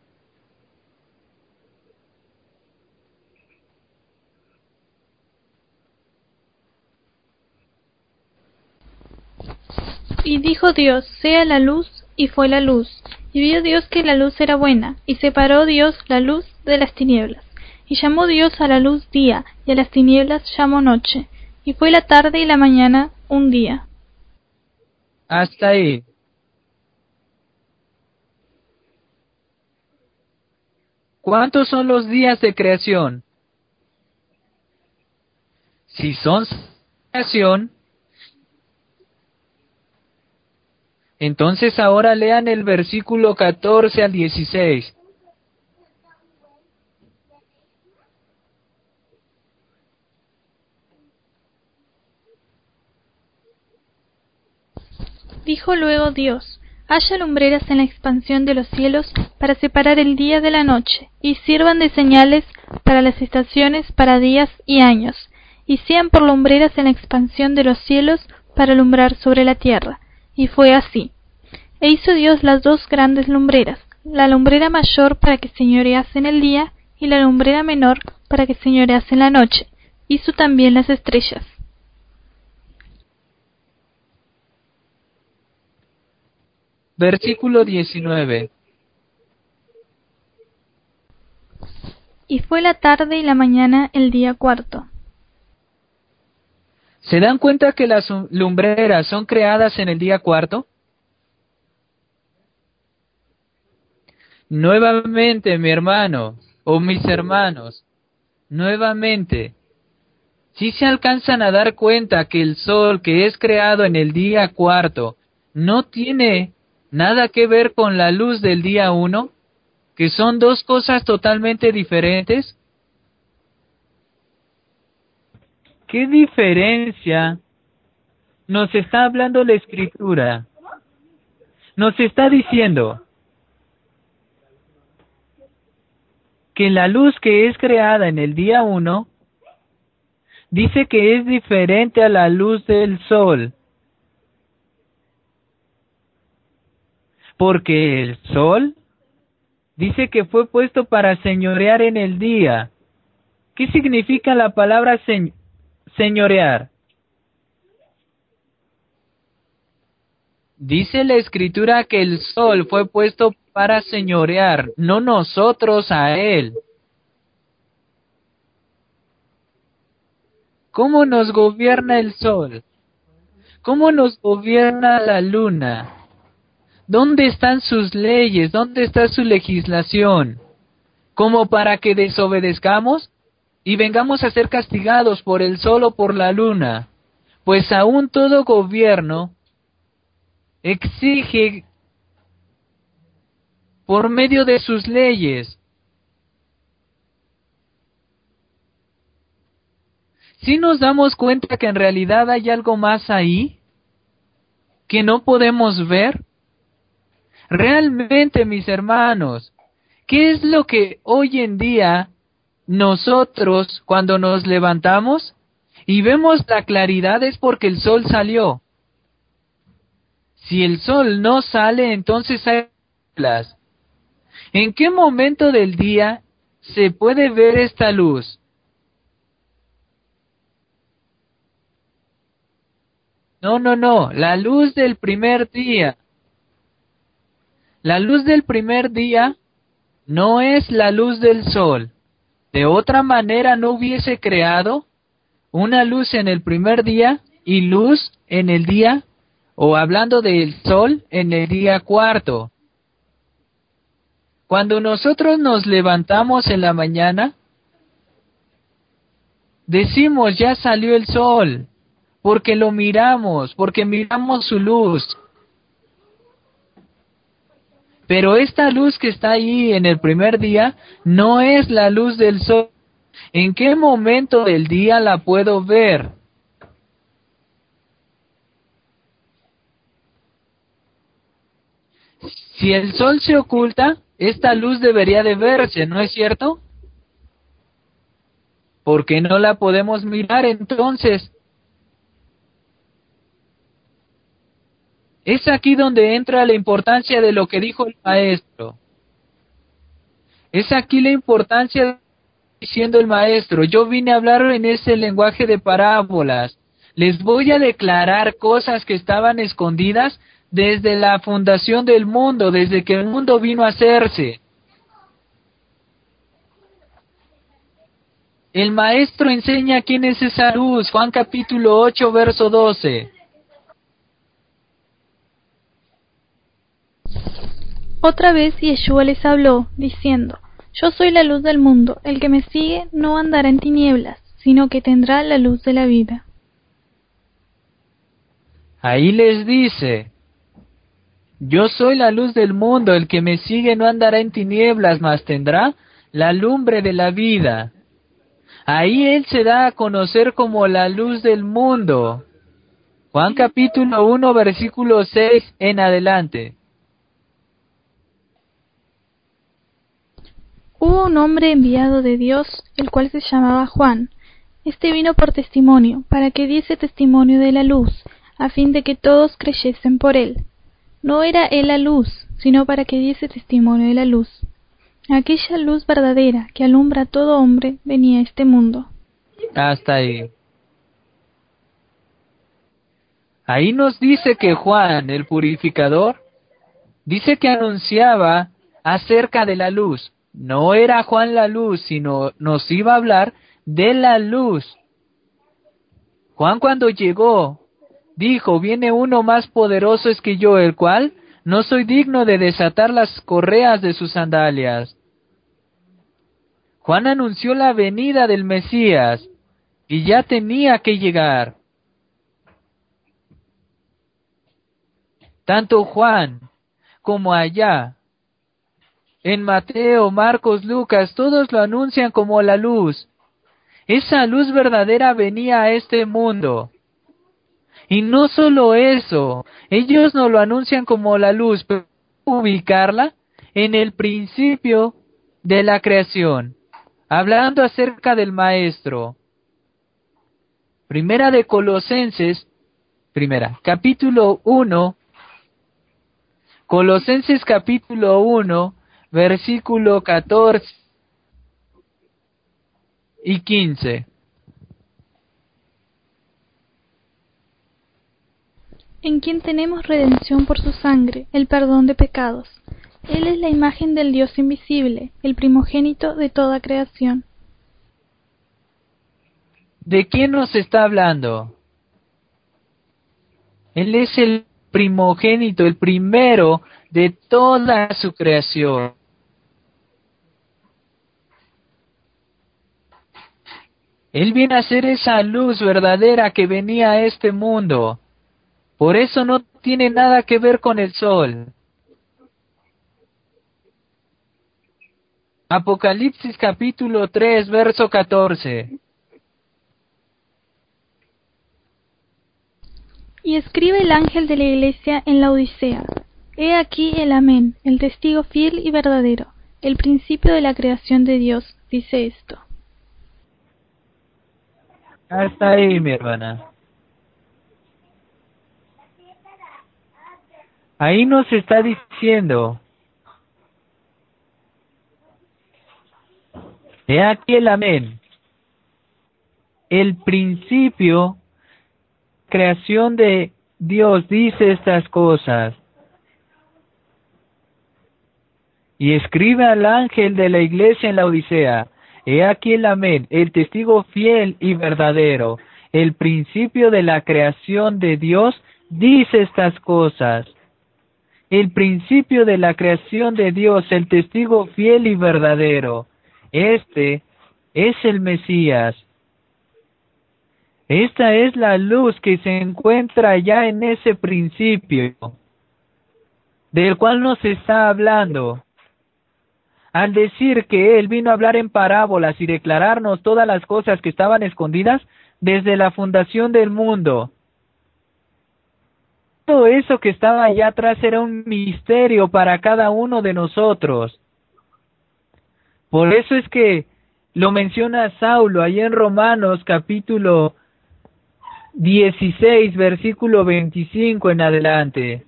B: Y dijo Dios: sea la luz, y fue la luz. Y vio Dios que la luz era buena, y separó Dios la luz de las tinieblas. Y llamó Dios a la luz día, y a las tinieblas llamó noche. Y fue la tarde y la mañana un día.
A: Hasta ahí. ¿Cuántos son los días de creación? Si son creación, entonces ahora lean el versículo 14 al 16.
B: Dijo luego Dios: haya lumbreras en la expansión de los cielos para separar el día de la noche, y sirvan de señales para las estaciones, para días y años, y sean por lumbreras en la expansión de los cielos para alumbrar sobre la tierra. Y fue así. E hizo Dios las dos grandes lumbreras, la lumbrera mayor para que señorease en el día, y la lumbrera menor para que señorease en la noche. Hizo también las estrellas.
A: Versículo 19.
B: Y fue la tarde y la mañana el día cuarto.
A: ¿Se dan cuenta que las lumbreras son creadas en el día cuarto? Nuevamente, mi hermano, o mis hermanos, nuevamente, si se alcanzan a dar cuenta que el sol que es creado en el día cuarto no tiene nada que ver con la luz del día uno, que son dos cosas totalmente diferentes. ¿Qué diferencia nos está hablando la Escritura? Nos está diciendo que la luz que es creada en el día uno dice que es diferente a la luz del sol, porque el sol dice que fue puesto para señorear en el día. ¿Qué significa la palabra señorear? Dice la Escritura que el sol fue puesto para señorear, no nosotros a él. ¿Cómo nos gobierna el sol? ¿Cómo nos gobierna la luna? ¿Dónde están sus leyes? ¿Dónde está su legislación? ¿Como para que desobedezcamos y vengamos a ser castigados por el sol o por la luna? Pues aún todo gobierno exige por medio de sus leyes. ¿Sí nos damos cuenta que en realidad hay algo más ahí que no podemos ver? Realmente, mis hermanos, ¿qué es lo que hoy en día nosotros, cuando nos levantamos y vemos la claridad, es porque el sol salió? Si el sol no sale, entonces hay tinieblas. ¿En qué momento del día se puede ver esta luz? No, la luz del primer día. La luz del primer día no es la luz del sol. De otra manera no hubiese creado una luz en el primer día y luz en el día, o hablando del sol, en el día cuarto. Cuando nosotros nos levantamos en la mañana, decimos ya salió el sol, porque lo miramos, porque miramos su luz. Pero esta luz que está ahí en el primer día no es la luz del sol. ¿En qué momento del día la puedo ver? Si el sol se oculta, esta luz debería de verse, ¿no es cierto? ¿Por qué no la podemos mirar entonces? Es aquí donde entra la importancia de lo que dijo el maestro. Es aquí la importancia de lo que está diciendo el maestro. Yo vine a hablar en ese lenguaje de parábolas. Les voy a declarar cosas que estaban escondidas desde la fundación del mundo, desde que el mundo vino a hacerse. El maestro enseña quién es esa luz. Juan capítulo 8, verso 12.
B: Otra vez Yeshua les habló, diciendo: Yo soy la luz del mundo. El que me sigue no andará en tinieblas, sino que tendrá la luz de la vida.
A: Ahí les dice: yo soy la luz del mundo, el que me sigue no andará en tinieblas, mas tendrá la lumbre de la vida. Ahí Él se da a conocer como la luz del mundo. Juan capítulo 1, versículo 6 en adelante.
B: Hubo un hombre enviado de Dios, el cual se llamaba Juan. Este vino por testimonio, para que diese testimonio de la luz, a fin de que todos creyesen por él. No era él la luz, sino para que diese testimonio de la luz. Aquella luz verdadera que alumbra a todo hombre venía a este mundo.
A: Hasta ahí. Ahí nos dice que Juan, el purificador, dice que anunciaba acerca de la luz. No era Juan la luz, sino nos iba a hablar de la luz. Juan, cuando llegó, dijo: viene uno más poderoso es que yo, el cual no soy digno de desatar las correas de sus sandalias. Juan anunció la venida del Mesías y ya tenía que llegar. Tanto Juan como allá, en Mateo, Marcos, Lucas, todos lo anuncian como la luz. Esa luz verdadera venía a este mundo. Y no solo eso, ellos nos lo anuncian como la luz, pero ubicarla en el principio de la creación, hablando acerca del Maestro. Capítulo 1, Colosenses capítulo 1, versículo 14 y 15.
B: En quien tenemos redención por su sangre, el perdón de pecados. Él es la imagen del Dios invisible, el primogénito de toda creación.
A: ¿De quién nos está hablando? Él es el primogénito, el primero de toda su creación. Él viene a ser esa luz verdadera que venía a este mundo. Por eso no tiene nada que ver con el sol. Apocalipsis capítulo 3, verso 14.
B: Y escribe el ángel de la iglesia en la Odisea. He aquí el Amén, el testigo fiel y verdadero, el principio de la creación de Dios, dice esto.
A: Hasta ahí, mi hermana. Ahí nos está diciendo, he aquí el Amén, el principio, creación de Dios dice estas cosas. Y escribe al ángel de la iglesia en la Odisea, he aquí el Amén, el testigo fiel y verdadero, el principio de la creación de Dios dice estas cosas. El principio de la creación de Dios, el testigo fiel y verdadero. Este es el Mesías. Esta es la luz que se encuentra ya en ese principio, del cual nos está hablando. Al decir que Él vino a hablar en parábolas y declararnos todas las cosas que estaban escondidas desde la fundación del mundo. Todo eso que estaba allá atrás era un misterio para cada uno de nosotros. Por eso es que lo menciona Saulo ahí en Romanos capítulo 16, versículo 25 en adelante.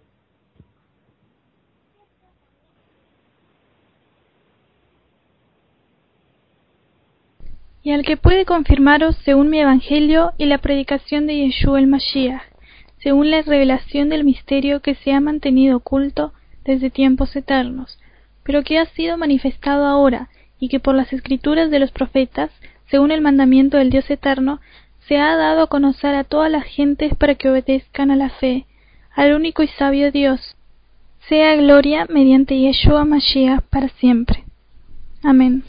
B: Y al que puede confirmaros según mi evangelio y la predicación de Yeshua el Mashiach, según la revelación del misterio que se ha mantenido oculto desde tiempos eternos, pero que ha sido manifestado ahora, y que por las escrituras de los profetas, según el mandamiento del Dios eterno, se ha dado a conocer a todas las gentes para que obedezcan a la fe, al único y sabio Dios. Sea gloria mediante Yeshua Mashiach para siempre. Amén.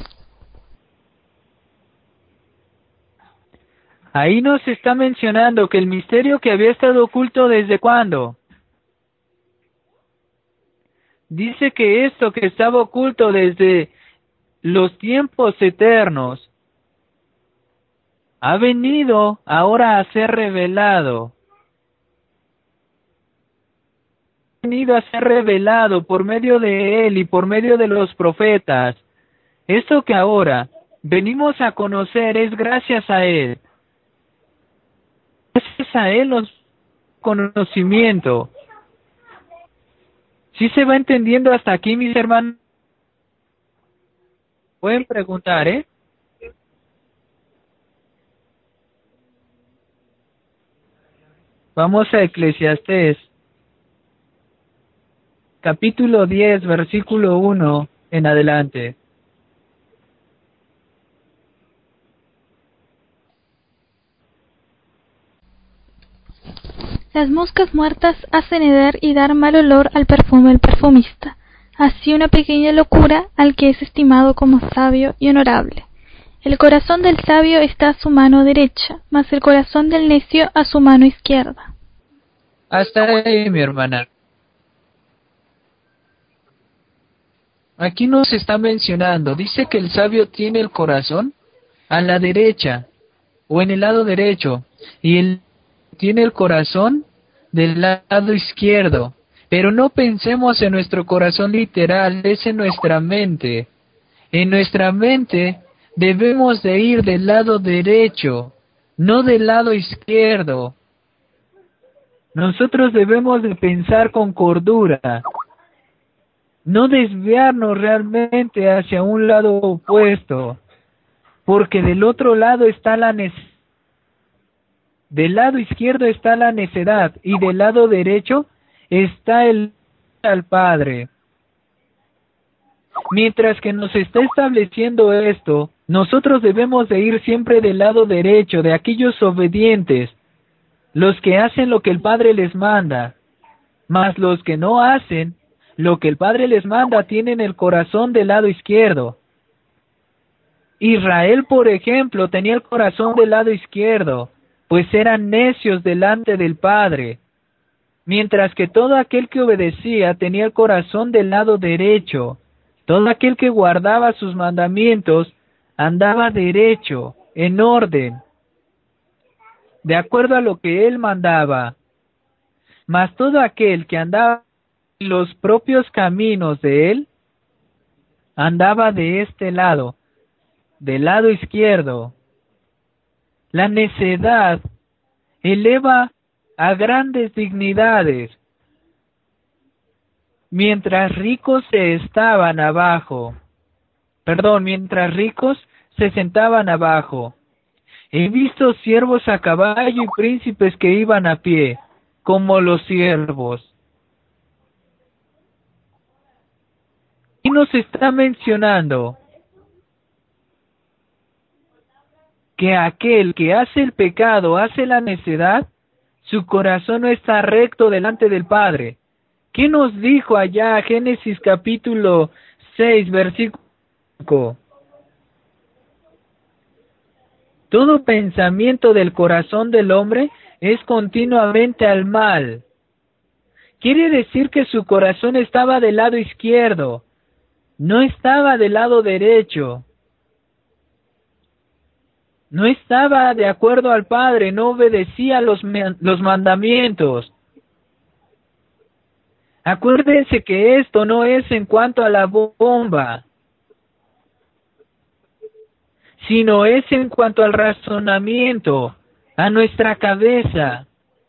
A: Ahí nos está mencionando que el misterio que había estado oculto desde cuándo. Dice que esto que estaba oculto desde los tiempos eternos ha venido ahora a ser revelado. Ha venido a ser revelado por medio de Él y por medio de los profetas. Esto que ahora venimos a conocer es gracias a Él. Gracias a Él los conocimiento. ¿Sí se va entendiendo hasta aquí, mis hermanos? Pueden preguntar, ¿eh? Vamos a Eclesiastés, capítulo 10, versículo 1 en adelante.
B: Las moscas muertas hacen hedar y dar mal olor al perfume del perfumista, así una pequeña locura al que es estimado como sabio y honorable. El corazón del sabio está a su mano derecha, mas el corazón del necio a su mano izquierda.
A: Hasta ahí, mi hermana. Aquí nos está mencionando, dice que el sabio tiene el corazón a la derecha, o en el lado derecho, y él tiene el corazón del lado izquierdo. Pero no pensemos en nuestro corazón literal, es en nuestra mente. En nuestra mente debemos de ir del lado derecho, no del lado izquierdo. Nosotros debemos de pensar con cordura, no desviarnos realmente hacia un lado opuesto, porque del otro lado está la necedad. Del lado izquierdo está la necedad y del lado derecho está el al Padre. Mientras que nos está estableciendo esto, nosotros debemos de ir siempre del lado derecho, de aquellos obedientes, los que hacen lo que el Padre les manda, mas los que no hacen lo que el Padre les manda tienen el corazón del lado izquierdo. Israel, por ejemplo, tenía el corazón del lado izquierdo, pues eran necios delante del Padre, mientras que todo aquel que obedecía tenía el corazón del lado derecho. Todo aquel que guardaba sus mandamientos andaba derecho, en orden, de acuerdo a lo que él mandaba. Mas todo aquel que andaba los propios caminos de él, andaba de este lado, del lado izquierdo. La necedad eleva a grandes dignidades, mientras ricos se sentaban abajo. He visto siervos a caballo y príncipes que iban a pie, como los siervos. Y nos está mencionando que aquel que hace el pecado, hace la necedad, su corazón no está recto delante del Padre. ¿Qué nos dijo allá Génesis capítulo 6, versículo 5? Todo pensamiento del corazón del hombre es continuamente al mal. Quiere decir que su corazón estaba del lado izquierdo, no estaba del lado derecho. No estaba de acuerdo al Padre, no obedecía los mandamientos. Acuérdense que esto no es en cuanto a la bomba, sino es en cuanto al razonamiento, a nuestra cabeza.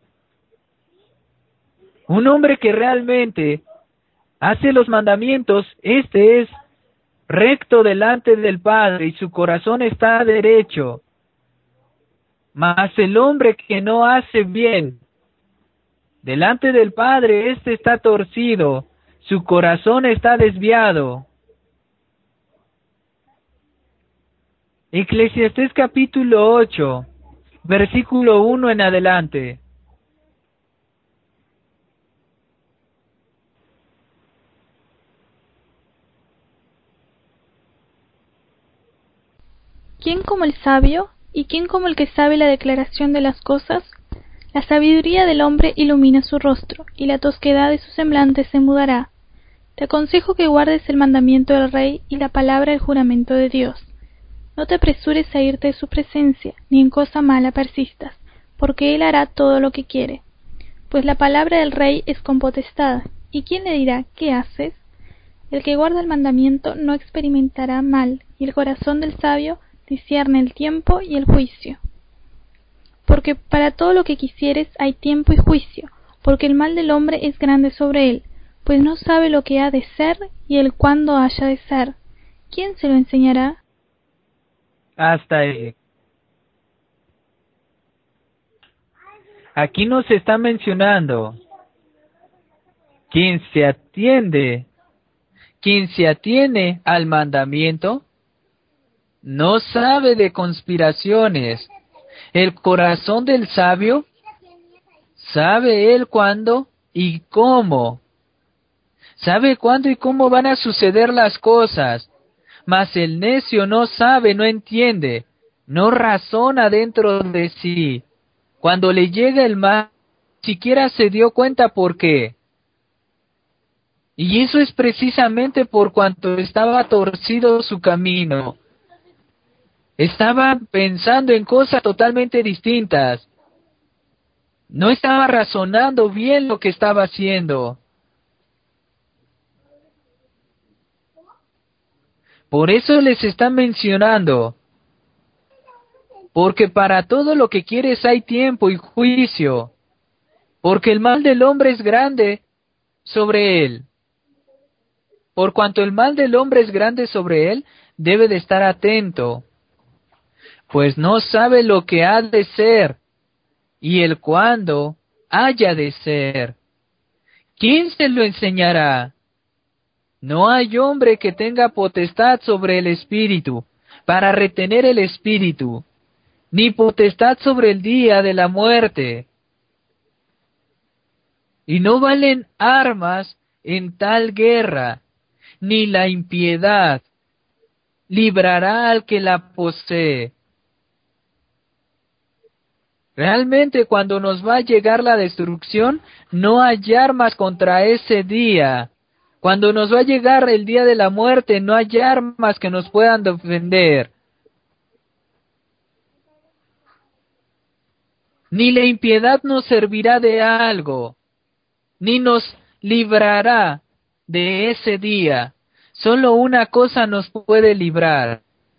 A: Un hombre que realmente hace los mandamientos, este es recto delante del Padre y su corazón está derecho. Mas el hombre que no hace bien delante del Padre, este está torcido, su corazón está desviado. Eclesiastés capítulo 8, versículo 1 en adelante.
B: ¿Quién como el sabio, y quién como el que sabe la declaración de las cosas? La sabiduría del hombre ilumina su rostro, y la tosquedad de su semblante se mudará. Te aconsejo que guardes el mandamiento del Rey y la palabra del juramento de Dios. No te apresures a irte de su presencia, ni en cosa mala persistas, porque Él hará todo lo que quiere. Pues la palabra del Rey es con potestad, ¿y quién le dirá qué haces? El que guarda el mandamiento no experimentará mal, y el corazón del sabio discierne el tiempo y el juicio. Porque para todo lo que quisieres hay tiempo y juicio, porque el mal del hombre es grande sobre él, pues no sabe lo que ha de ser y el cuándo haya de ser. ¿Quién se lo enseñará?
A: Hasta ahí. Aquí nos está mencionando quien se atiene al mandamiento, no sabe de conspiraciones. El corazón del sabio sabe él cuándo y cómo. Sabe cuándo y cómo van a suceder las cosas. Mas el necio no sabe, no entiende, no razona dentro de sí. Cuando le llega el mal, ni siquiera se dio cuenta por qué. Y eso es precisamente por cuanto estaba torcido su camino. Estaba pensando en cosas totalmente distintas. No estaba razonando bien lo que estaba haciendo. Por eso les está mencionando. Porque para todo lo que quieres hay tiempo y juicio. Porque el mal del hombre es grande sobre él. Por cuanto el mal del hombre es grande sobre él, debe de estar atento. Pues no sabe lo que ha de ser y el cuándo haya de ser. ¿Quién se lo enseñará? No hay hombre que tenga potestad sobre el espíritu, para retener el espíritu, ni potestad sobre el día de la muerte. Y no valen armas en tal guerra, ni la impiedad librará al que la posee. Realmente cuando nos va a llegar la destrucción, no hay armas contra ese día. Cuando nos va a llegar el día de la muerte, no hay armas que nos puedan defender. Ni la impiedad nos servirá de algo, ni nos librará de ese día. Solo una cosa nos puede librar.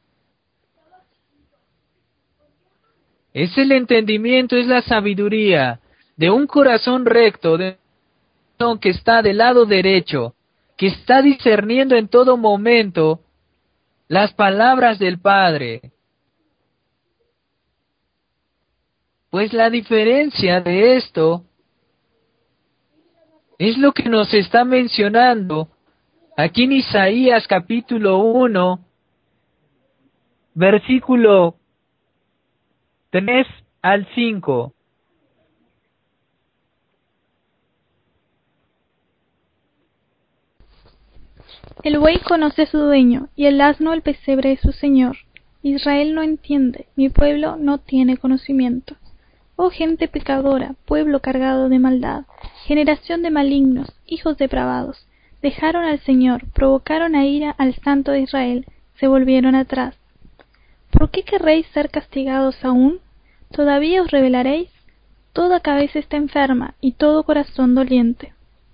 A: Es el entendimiento, es la sabiduría de un corazón recto, de un corazón que está del lado derecho, que está discerniendo en todo momento las palabras del Padre. Pues la diferencia de esto es lo que nos está mencionando aquí en Isaías capítulo 1, versículo 3 al 5.
B: El buey conoce a su dueño, y el asno el pesebre de su señor. Israel no entiende, mi pueblo no tiene conocimiento. Oh gente pecadora, pueblo cargado de maldad, generación de malignos, hijos depravados, dejaron al Señor, provocaron a ira al Santo de Israel, se volvieron atrás. ¿Por qué querréis ser castigados aún? ¿Todavía os rebelaréis? Toda cabeza está enferma y todo corazón doliente.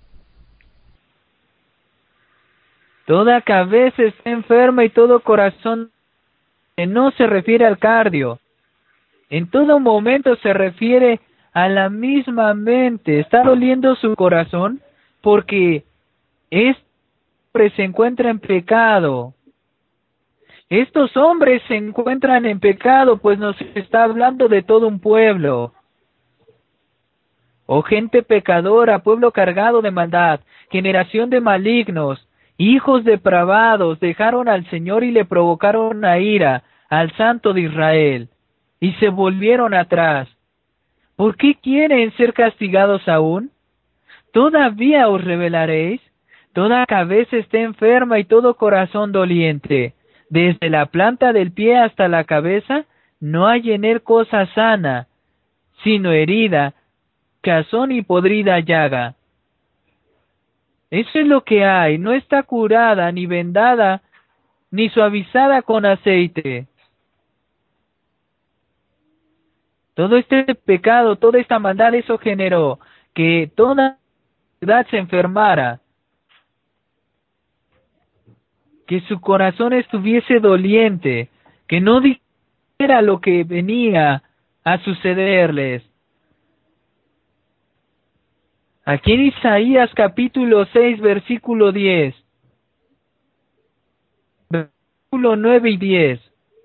A: Toda cabeza está enferma y todo corazón no se refiere al cardio. En todo momento se refiere a la misma mente. Está doliendo su corazón porque este hombre se encuentra en pecado. Estos hombres se encuentran en pecado, pues nos está hablando de todo un pueblo. Oh gente pecadora, pueblo cargado de maldad, generación de malignos, hijos depravados, dejaron al Señor y le provocaron a ira al Santo de Israel, y se volvieron atrás. ¿Por qué quieren ser castigados aún? ¿Todavía os rebelaréis? Toda cabeza está enferma y todo corazón doliente. Desde la planta del pie hasta la cabeza no hay en él cosa sana, sino herida, cazón y podrida llaga. Eso es lo que hay, no está curada, ni vendada, ni suavizada con aceite. Todo este pecado, toda esta maldad, eso generó que toda la ciudad se enfermara, que su corazón estuviese doliente, que no dijera lo que venía a sucederles. Aquí en Isaías capítulo 6, versículo 10, versículo 9 y 10.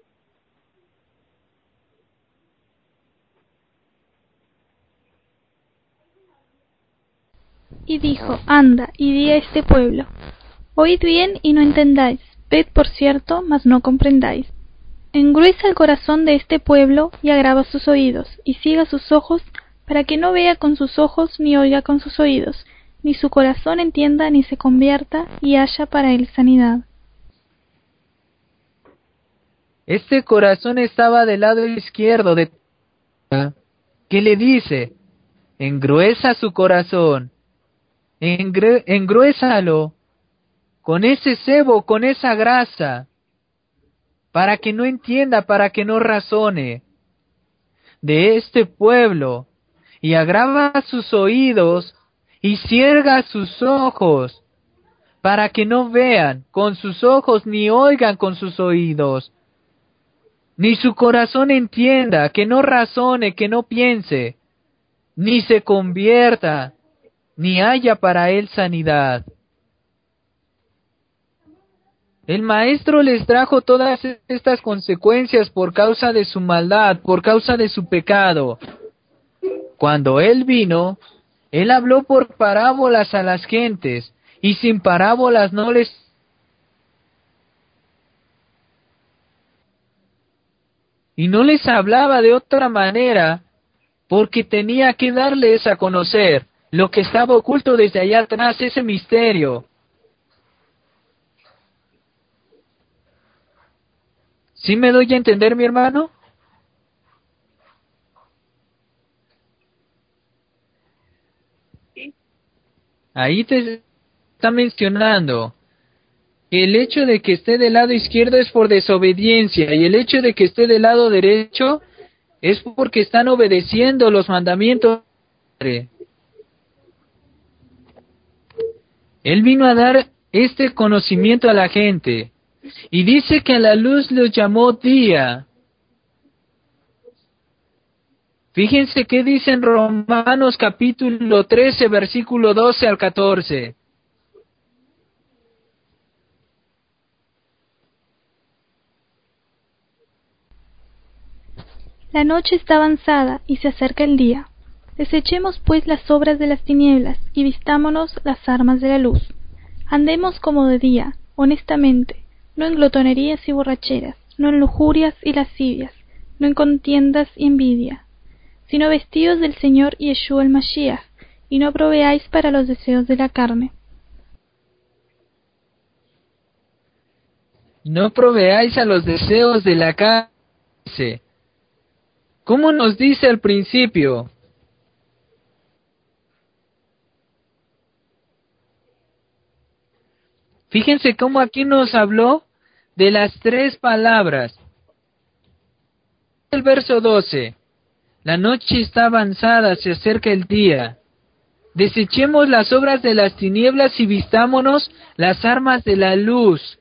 B: Y dijo, anda, y di a este pueblo, oíd bien y no entendáis, ved por cierto, mas no comprendáis. Engruesa el corazón de este pueblo y agrava sus oídos, y ciega sus ojos, para que no vea con sus ojos, ni oiga con sus oídos, ni su corazón entienda, ni se convierta, y haya para él sanidad.
A: Este corazón estaba del lado izquierdo de que le dice, engruesa su corazón, engruésalo con ese sebo, con esa grasa, para que no entienda, para que no razone de este pueblo, y agrava sus oídos y cierra sus ojos, para que no vean con sus ojos ni oigan con sus oídos, ni su corazón entienda, que no razone, que no piense, ni se convierta, ni haya para él sanidad. El Maestro les trajo todas estas consecuencias por causa de su maldad, por causa de su pecado. Cuando Él vino, Él habló por parábolas a las gentes, y sin parábolas no les... Y no les hablaba de otra manera, porque tenía que darles a conocer lo que estaba oculto desde allá atrás, ese misterio. ¿Sí me doy a entender, mi hermano? Ahí te está mencionando que el hecho de que esté del lado izquierdo es por desobediencia, y el hecho de que esté del lado derecho es porque están obedeciendo los mandamientos. Él vino a dar este conocimiento a la gente. Y dice que a la luz lo llamó día. Fíjense qué dice en Romanos capítulo 13, versículo 12 al 14.
B: La noche está avanzada y se acerca el día. Desechemos pues las obras de las tinieblas y vistámonos las armas de la luz. Andemos como de día, honestamente, no en glotonerías y borracheras, no en lujurias y lascivias, no en contiendas y envidia, sino vestidos del Señor Yeshua el Mashiach, y no proveáis para los deseos de la carne.
A: No proveáis a los deseos de la carne. ¿Cómo nos dice al principio? Fíjense cómo aquí nos habló de las tres palabras. El verso 12. La noche está avanzada, se acerca el día. Desechemos las obras de las tinieblas y vistámonos las armas de la luz.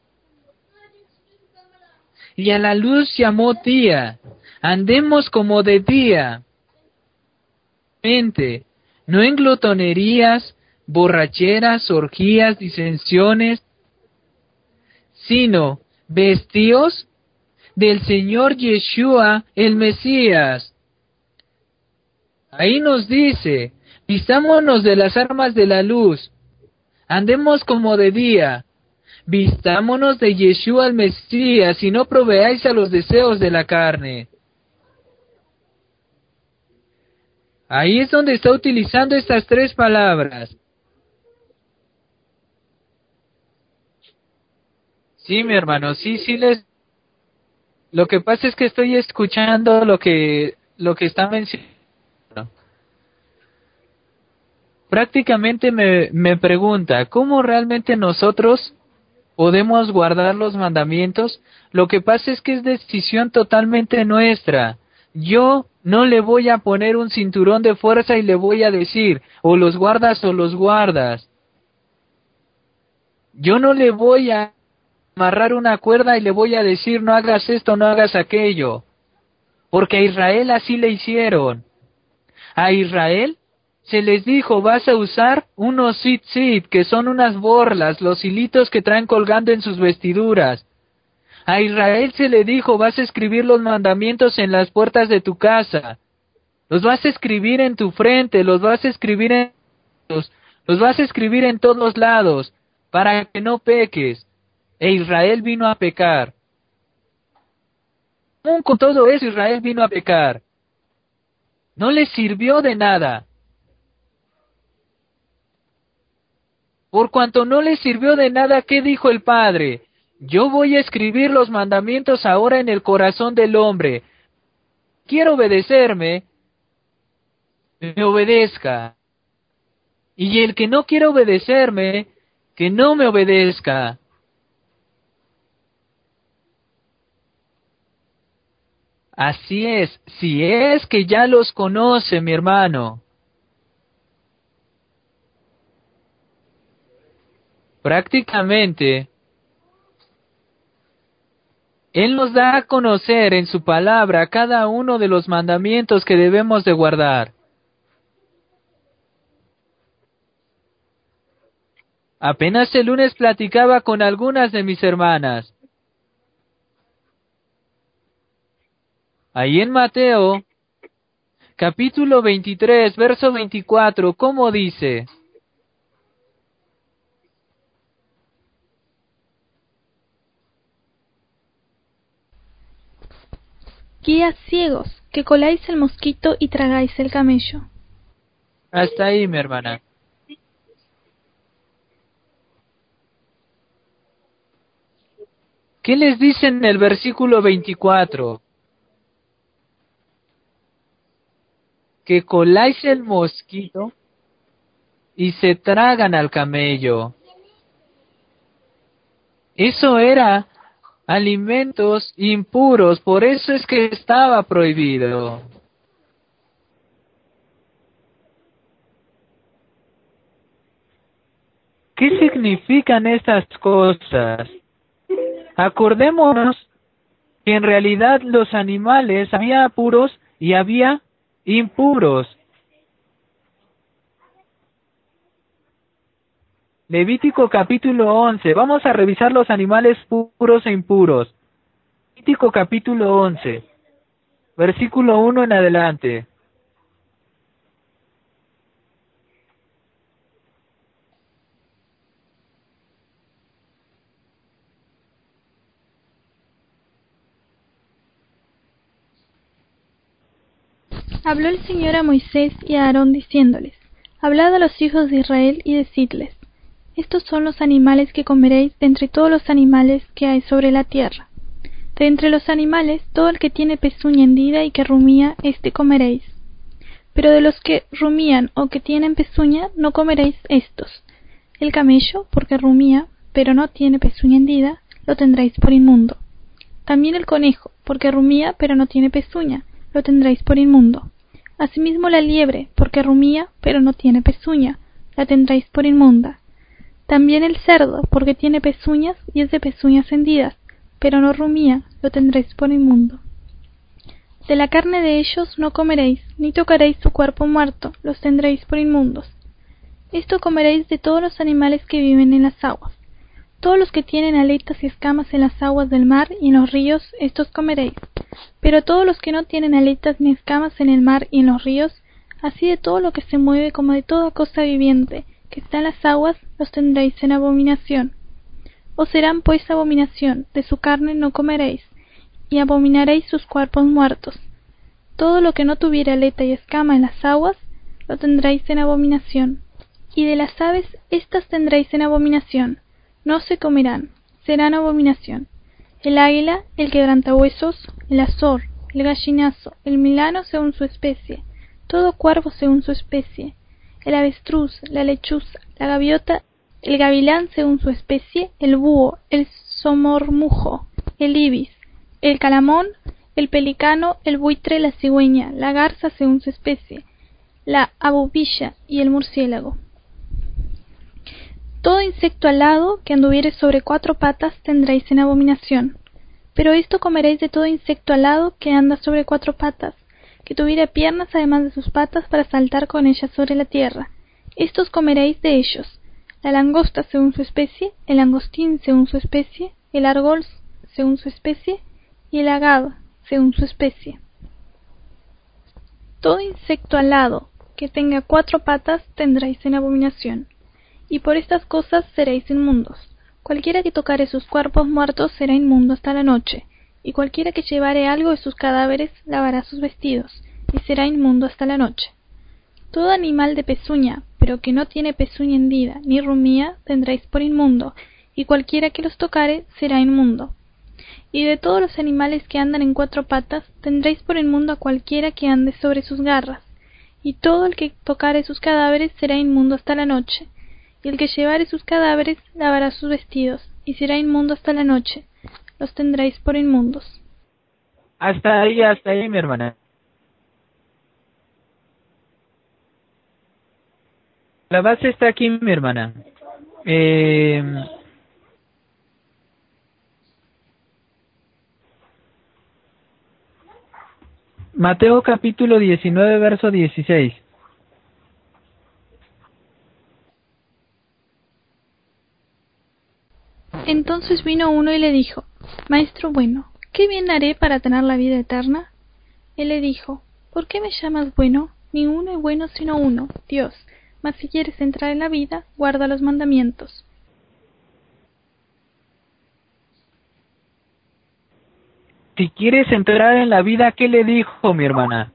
A: Y a la luz llamó día. Andemos como de día. No en glotonerías, borracheras, orgías, disensiones, sino vestíos del Señor Yeshua, el Mesías. Ahí nos dice, vistámonos de las armas de la luz, andemos como de día, vistámonos de Yeshua el Mesías, y no proveáis a los deseos de la carne. Ahí es donde está utilizando estas tres palabras. Sí, mi hermano, sí, Lo que pasa es que estoy escuchando lo que está mencionando. Prácticamente me pregunta, ¿cómo realmente nosotros podemos guardar los mandamientos? Lo que pasa es que es decisión totalmente nuestra. Yo no le voy a poner un cinturón de fuerza y le voy a decir, o los guardas o los guardas. Yo no le voy a amarrar una cuerda y le voy a decir, no hagas esto, no hagas aquello. Porque a Israel así le hicieron. A Israel se les dijo, vas a usar unos tzitzit, que son unas borlas, los hilitos que traen colgando en sus vestiduras. A Israel se le dijo, vas a escribir los mandamientos en las puertas de tu casa. Los vas a escribir en tu frente, los vas a escribir los vas a escribir en todos lados, para que no peques. E Israel vino a pecar. Aún con todo eso, Israel vino a pecar. No les sirvió de nada. Por cuanto no les sirvió de nada, ¿qué dijo el Padre? Yo voy a escribir los mandamientos ahora en el corazón del hombre. Quiero obedecerme, me obedezca. Y el que no quiere obedecerme, que no me obedezca. Así es, si es que ya los conoce, mi hermano. Prácticamente, Él nos da a conocer en su palabra cada uno de los mandamientos que debemos de guardar. Apenas el lunes platicaba con algunas de mis hermanas. Ahí en Mateo, capítulo 23, verso 24, ¿cómo dice?
B: Guías ciegos, que coláis el mosquito y tragáis el camello.
A: Hasta ahí, mi hermana. ¿Qué les dice en el versículo 24? Que coláis el mosquito y se tragan al camello. Eso era alimentos impuros, por eso es que estaba prohibido. ¿Qué significan estas cosas? Acordémonos que en realidad los animales había puros y había impuros. Levítico capítulo 11. Vamos a revisar los animales puros e impuros. Levítico capítulo 11, versículo 1 en adelante.
B: Habló el Señor a Moisés y a Aarón diciéndoles: Hablad a los hijos de Israel y decidles: Estos son los animales que comeréis de entre todos los animales que hay sobre la tierra. De entre los animales, todo el que tiene pezuña hendida y que rumía, éste comeréis. Pero de los que rumían o que tienen pezuña, no comeréis estos. El camello, porque rumía, pero no tiene pezuña hendida, lo tendréis por inmundo. También el conejo, porque rumía, pero no tiene pezuña, lo tendréis por inmundo. Asimismo la liebre, porque rumía, pero no tiene pezuña, la tendréis por inmunda. También el cerdo, porque tiene pezuñas y es de pezuñas hendidas, pero no rumía, lo tendréis por inmundo. De la carne de ellos no comeréis, ni tocaréis su cuerpo muerto, los tendréis por inmundos. Esto comeréis de todos los animales que viven en las aguas. Todos los que tienen aletas y escamas en las aguas del mar y en los ríos, estos comeréis. Pero todos los que no tienen aletas ni escamas en el mar y en los ríos, así de todo lo que se mueve como de toda cosa viviente que está en las aguas, los tendréis en abominación. Os serán pues abominación, de su carne no comeréis, y abominaréis sus cuerpos muertos. Todo lo que no tuviere aleta y escama en las aguas, lo tendréis en abominación. Y de las aves, éstas tendréis en abominación. No se comerán, serán abominación. El águila, el quebrantahuesos, el azor, el gallinazo, el milano según su especie, todo cuervo según su especie, el avestruz, la lechuza, la gaviota, el gavilán según su especie, el búho, el somormujo, el ibis, el calamón, el pelicano, el buitre, la cigüeña, la garza según su especie, la abubilla y el murciélago. Todo insecto alado que anduviere sobre 4 patas tendréis en abominación. Pero esto comeréis de todo insecto alado que anda sobre 4 patas, que tuviere piernas además de sus patas para saltar con ellas sobre la tierra. Estos comeréis de ellos: la langosta según su especie, el langostín según su especie, el argol según su especie, y el agave según su especie. Todo insecto alado que tenga 4 patas tendréis en abominación. Y por estas cosas seréis inmundos. Cualquiera que tocare sus cuerpos muertos será inmundo hasta la noche, y cualquiera que llevare algo de sus cadáveres lavará sus vestidos, y será inmundo hasta la noche. Todo animal de pezuña, pero que no tiene pezuña hendida ni rumía, tendréis por inmundo, y cualquiera que los tocare será inmundo. Y de todos los animales que andan en 4 patas, tendréis por inmundo a cualquiera que ande sobre sus garras, y todo el que tocare sus cadáveres será inmundo hasta la noche. Y el que llevare sus cadáveres lavará sus vestidos, y será inmundo hasta la noche. Los tendréis por inmundos.
A: Hasta ahí, mi hermana. La base está aquí, mi hermana. Mateo capítulo 19, verso 16.
B: Entonces vino uno y le dijo: Maestro bueno, ¿qué bien haré para tener la vida eterna? Él le dijo: ¿Por qué me llamas bueno? Ninguno es bueno sino uno, Dios. Mas si quieres entrar en la vida, guarda los mandamientos.
A: Si quieres entrar en la vida, ¿qué le dijo, mi hermana?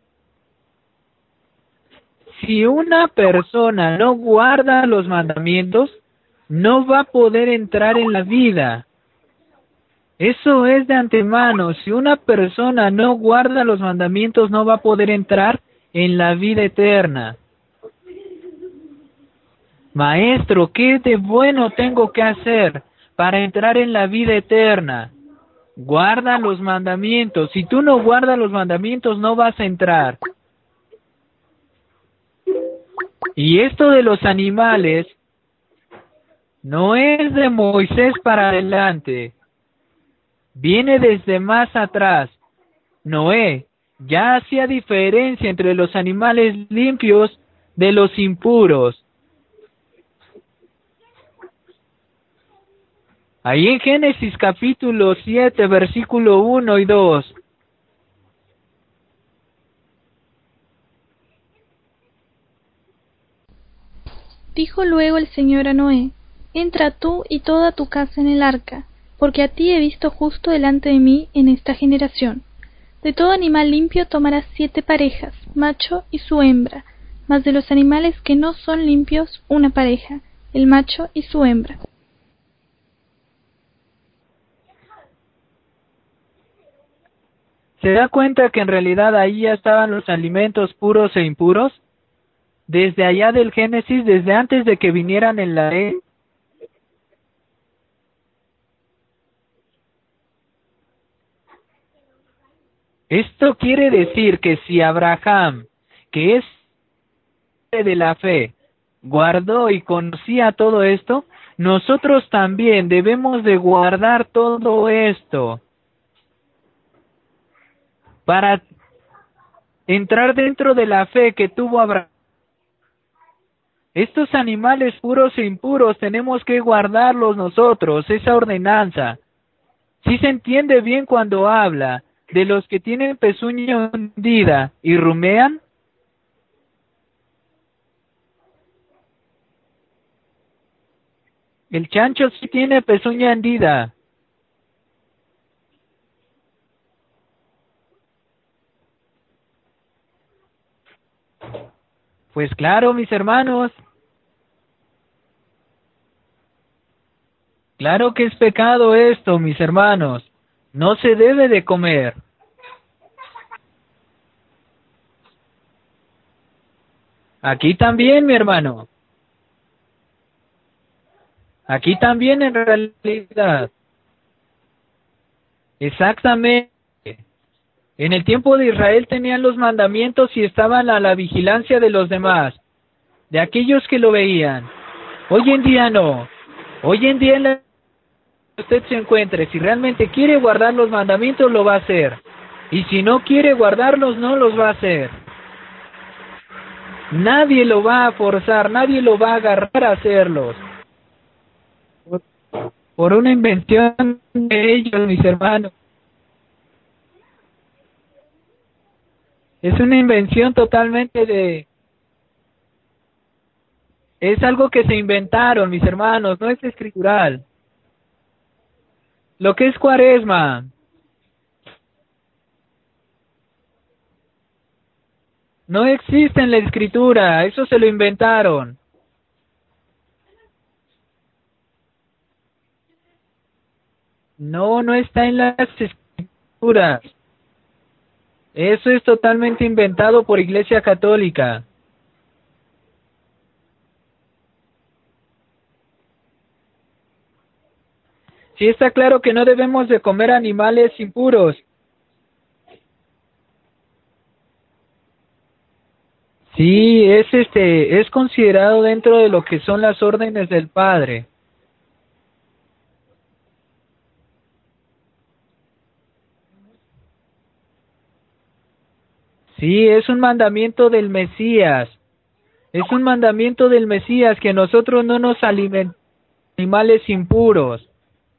A: Si una persona no guarda los mandamientos, no va a poder entrar en la vida. Eso es de antemano. Si una persona no guarda los mandamientos, no va a poder entrar en la vida eterna. Maestro, ¿qué de bueno tengo que hacer para entrar en la vida eterna? Guarda los mandamientos. Si tú no guardas los mandamientos, no vas a entrar. Y esto de los animales, No es de Moisés para adelante, viene desde más atrás. Noé ya hacía diferencia entre los animales limpios de los impuros. Ahí en Génesis capítulo 7, versículo 1 y 2.
B: Dijo luego el Señor a Noé: Entra tú y toda tu casa en el arca, porque a ti he visto justo delante de mí en esta generación. De todo animal limpio tomarás 7 parejas, macho y su hembra, mas de los animales que no son limpios, una pareja, el macho y su hembra.
A: ¿Se da cuenta que en realidad ahí ya estaban los alimentos puros e impuros? Desde allá del Génesis, desde antes de que vinieran en la ley. Esto quiere decir que si Abraham, que es de la fe, guardó y conocía todo esto, nosotros también debemos de guardar todo esto para entrar dentro de la fe que tuvo Abraham. Estos animales puros e impuros tenemos que guardarlos nosotros, esa ordenanza. Si se entiende bien cuando habla de los que tienen pezuña hundida y rumean. El chancho sí tiene pezuña hendida. Pues claro, mis hermanos. Claro que es pecado esto, mis hermanos. No se debe de comer. Aquí también, mi hermano. Aquí también en realidad. Exactamente. En el tiempo de Israel tenían los mandamientos y estaban a la vigilancia de los demás, de aquellos que lo veían. Hoy en día no. Hoy en día en la que usted se encuentre, si realmente quiere guardar los mandamientos, lo va a hacer. Y si no quiere guardarlos, no los va a hacer. Nadie lo va a forzar, nadie lo va a agarrar a hacerlos. Por una invención de ellos, mis hermanos. Es una invención totalmente de... Es algo que se inventaron, mis hermanos, no es escritural. Lo que es Cuaresma, no existe en la escritura, eso se lo inventaron. No, no está en las escrituras. Eso es totalmente inventado por Iglesia Católica. Sí está claro que no debemos de comer animales impuros. Sí, es considerado dentro de lo que son las órdenes del Padre. Sí, es un mandamiento del Mesías. Es un mandamiento del Mesías que nosotros no nos alimentemos de animales impuros.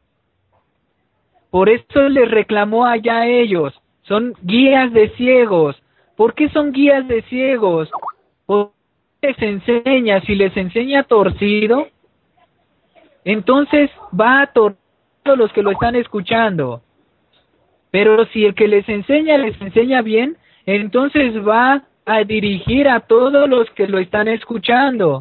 A: Por eso les reclamó allá a ellos. Son guías de ciegos. ¿Por qué son guías de ciegos? Porque les enseña, si les enseña torcido, entonces va a torcer a los que lo están escuchando. Pero si el que les enseña bien, entonces va a dirigir a todos los que lo están escuchando.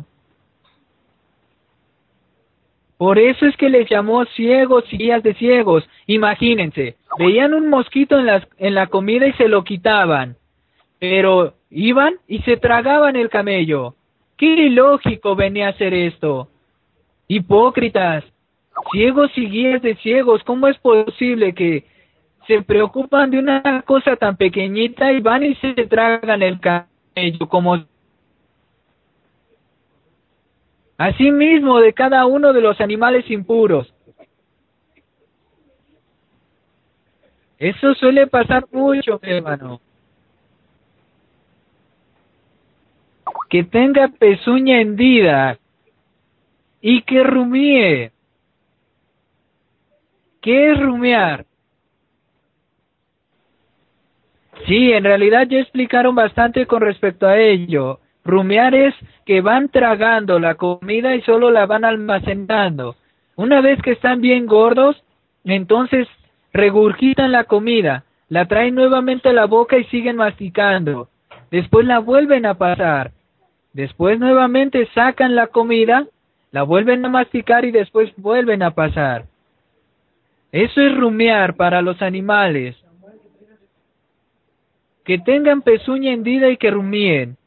A: Por eso es que les llamó ciegos y guías de ciegos. Imagínense, veían un mosquito en la comida y se lo quitaban, pero iban y se tragaban el camello. Qué ilógico venía a ser esto. Hipócritas, ciegos y guías de ciegos, ¿cómo es posible que se preocupan de una cosa tan pequeñita y van y se tragan el camello como... Asimismo de cada uno de los animales impuros. Eso suele pasar mucho, mi hermano. Que tenga pezuña hendida y que rumíe. ¿Qué es rumiar? Sí, en realidad ya explicaron bastante con respecto a ello. Rumiar es que van tragando la comida y solo la van almacenando. Una vez que están bien gordos, entonces regurgitan la comida, la traen nuevamente a la boca y siguen masticando. Después la vuelven a pasar. Después nuevamente sacan la comida, la vuelven a masticar y después vuelven a pasar. Eso es rumiar para los animales. Que tengan pezuña hendida y que rumíen.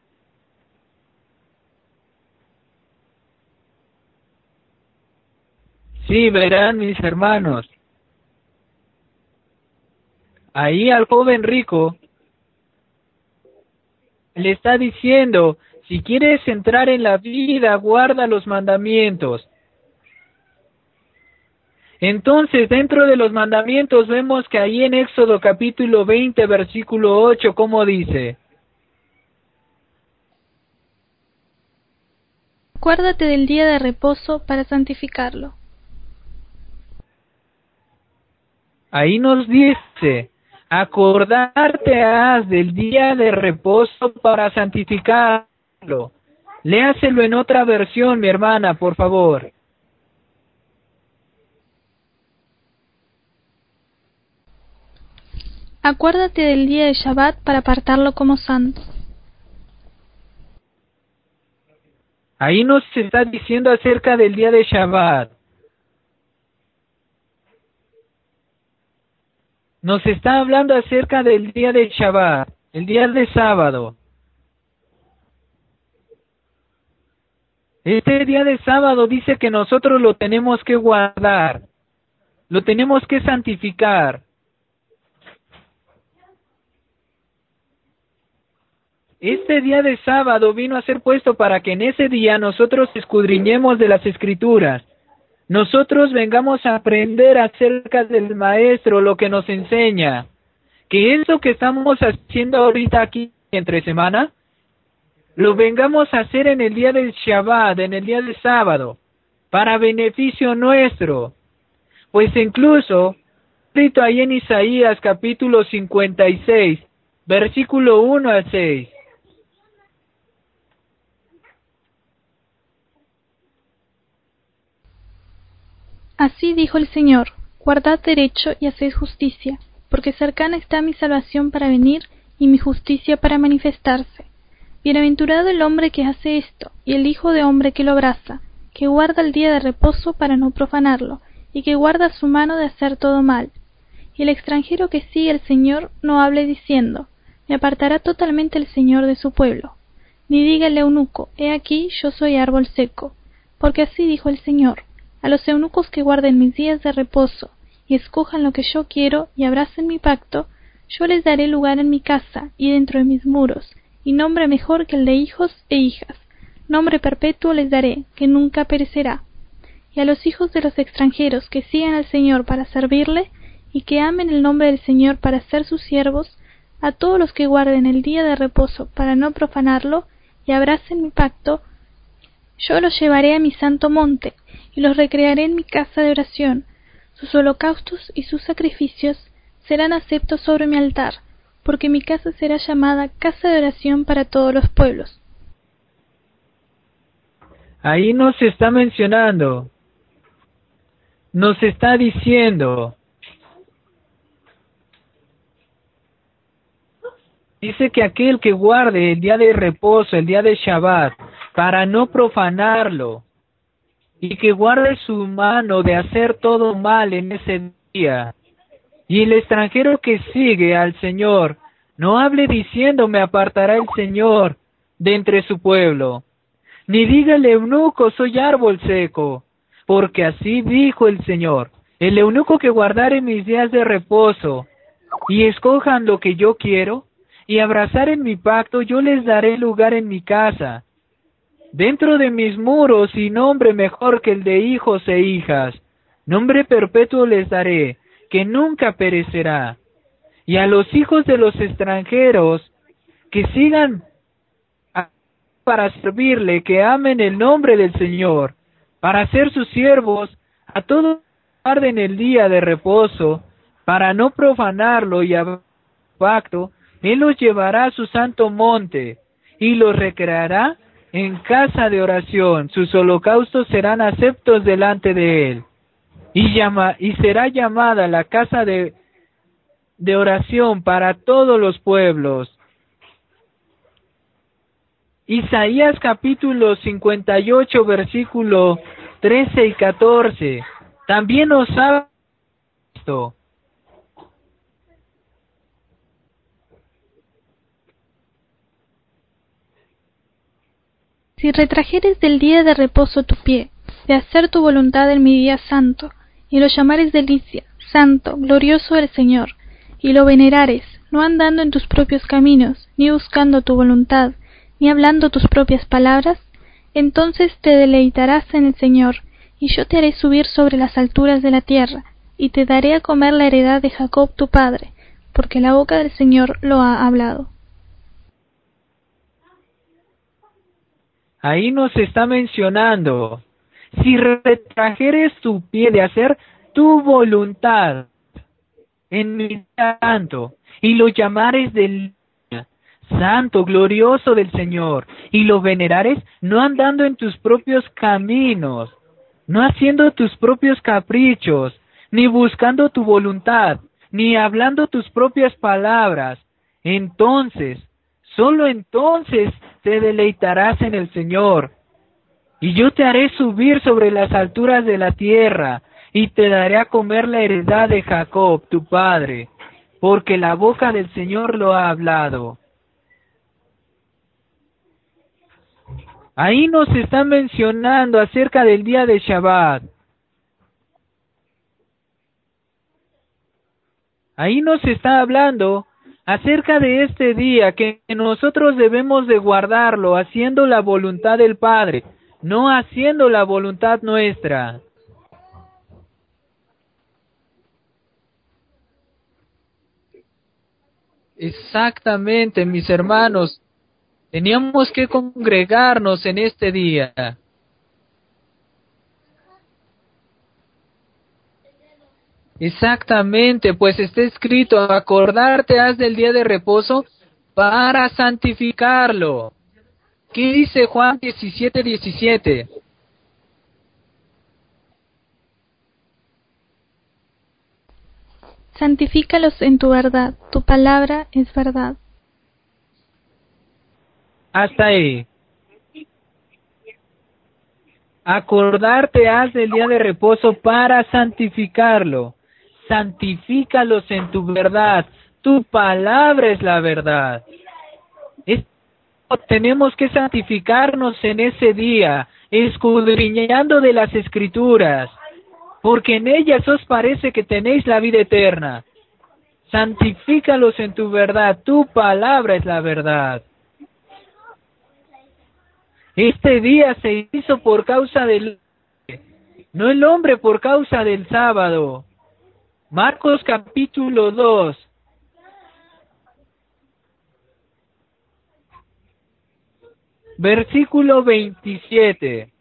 A: Sí, verán mis hermanos. Ahí al joven rico le está diciendo, si quieres entrar en la vida, guarda los mandamientos. Entonces, dentro de los mandamientos vemos que ahí en Éxodo capítulo 20, versículo 8, ¿cómo dice?
B: Acuérdate del día de reposo para santificarlo.
A: Ahí nos dice, acordarte has del día de reposo para santificarlo. Léaselo en otra versión, mi hermana, por favor.
B: Acuérdate del día de Shabbat para apartarlo como santo.
A: Ahí nos está diciendo acerca del día de Shabbat. Nos está hablando acerca del día de Shabbat, el día de sábado. Este día de sábado dice que nosotros lo tenemos que guardar, lo tenemos que santificar. Este día de sábado vino a ser puesto para que en ese día nosotros escudriñemos de las Escrituras. Nosotros vengamos a aprender acerca del Maestro, lo que nos enseña. Que eso que estamos haciendo ahorita aquí entre semana, lo vengamos a hacer en el día del Shabbat, en el día del sábado, para beneficio nuestro. Pues incluso, escrito ahí en Isaías capítulo 56, versículo 1 al 6.
B: Así dijo el Señor, guardad derecho y haced justicia, porque cercana está mi salvación para venir y mi justicia para manifestarse. Bienaventurado el hombre que hace esto, y el hijo de hombre que lo abraza, que guarda el día de reposo para no profanarlo, y que guarda su mano de hacer todo mal. Y el extranjero que sigue al Señor no hable diciendo, me apartará totalmente el Señor de su pueblo. Ni diga el eunuco, he aquí yo soy árbol seco, porque así dijo el Señor, a los eunucos que guarden mis días de reposo, y escojan lo que yo quiero, y abracen mi pacto, yo les daré lugar en mi casa, y dentro de mis muros, y nombre mejor que el de hijos e hijas, nombre perpetuo les daré, que nunca perecerá. Y a los hijos de los extranjeros que sigan al Señor para servirle, y que amen el nombre del Señor para ser sus siervos, a todos los que guarden el día de reposo para no profanarlo, y abracen mi pacto, yo los llevaré a mi santo monte, y los recrearé en mi casa de oración. Sus holocaustos y sus sacrificios serán aceptos sobre mi altar, porque mi casa será llamada casa de oración para todos los pueblos.
A: Ahí nos está mencionando, nos está diciendo, dice que aquel que guarde el día de reposo, el día de Shabbat, para no profanarlo, y que guarde su mano de hacer todo mal en ese día. Y el extranjero que sigue al Señor, no hable diciendo me apartará el Señor de entre su pueblo. Ni diga el eunuco soy árbol seco, porque así dijo el Señor, el eunuco que guardare mis días de reposo, y escojan lo que yo quiero, y abrazar en mi pacto, yo les daré lugar en mi casa. dentro de mis muros y nombre mejor que el de hijos e hijas. Nombre perpetuo les daré, que nunca perecerá. Y a los hijos de los extranjeros, que sigan para servirle, que amen el nombre del Señor, para ser sus siervos, a todos guarden el día de reposo, para no profanarlo y a pacto, Él los llevará a su santo monte, y los recreará en casa de oración. Sus holocaustos serán aceptos delante de Él, y será llamada la casa de oración para todos los pueblos. Isaías capítulo 58, versículo 13 y 14. También nos habla esto.
B: Si retrajeres del día de reposo tu pie, de hacer tu voluntad en mi día santo, y lo llamares delicia, santo, glorioso el Señor, y lo venerares, no andando en tus propios caminos, ni buscando tu voluntad, ni hablando tus propias palabras, entonces te deleitarás en el Señor, y yo te haré subir sobre las alturas de la tierra, y te daré a comer la heredad de Jacob tu padre, porque la boca del Señor lo ha hablado.
A: Ahí nos está mencionando, si retrajeres tu pie de hacer tu voluntad en mi santo, y lo llamares del santo, glorioso del Señor, y lo venerares, no andando en tus propios caminos, no haciendo tus propios caprichos, ni buscando tu voluntad, ni hablando tus propias palabras, entonces, solo entonces te deleitarás en el Señor, y yo te haré subir sobre las alturas de la tierra, y te daré a comer la heredad de Jacob, tu padre, porque la boca del Señor lo ha hablado. Ahí nos está mencionando acerca del día de Shabbat. Ahí nos está hablando acerca de este día que nosotros debemos de guardarlo haciendo la voluntad del Padre, no haciendo la voluntad nuestra. Exactamente, mis hermanos. Teníamos que congregarnos en este día. Exactamente, pues está escrito, acordarte has del día de reposo para santificarlo. ¿Qué dice Juan 17:17?
B: Santifícalos en tu verdad, tu palabra es verdad.
A: Hasta ahí. Acordarte has del día de reposo para santificarlo. Santifícalos en tu verdad. Tu palabra es la verdad. Tenemos que santificarnos en ese día, escudriñando de las Escrituras, porque en ellas os parece que tenéis la vida eterna. Santifícalos en tu verdad. Tu palabra es la verdad. Este día se hizo por causa del hombre, no el hombre por causa del sábado. Marcos capítulo 2. Versículo 27.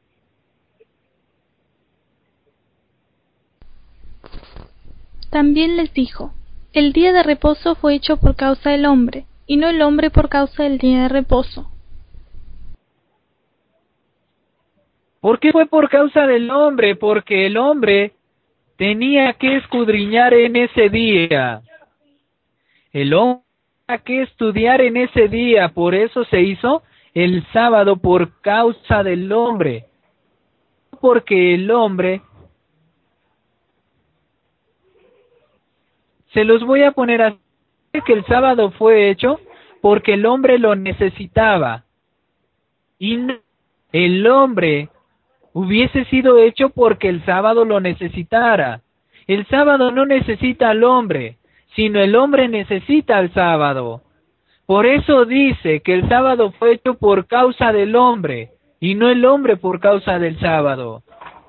B: También les dijo, el día de reposo fue hecho por causa del hombre, y no el hombre por causa del día de reposo.
A: ¿Por qué fue por causa del hombre? Porque el hombre tenía que escudriñar en ese día. El hombre tenía que estudiar en ese día, por eso se hizo el sábado por causa del hombre. Porque el hombre, se los voy a poner así, que el sábado fue hecho porque el hombre lo necesitaba. Y no, el hombre hubiese sido hecho porque el sábado lo necesitara. El sábado no necesita al hombre, sino el hombre necesita al sábado. Por eso dice que el sábado fue hecho por causa del hombre, y no el hombre por causa del sábado.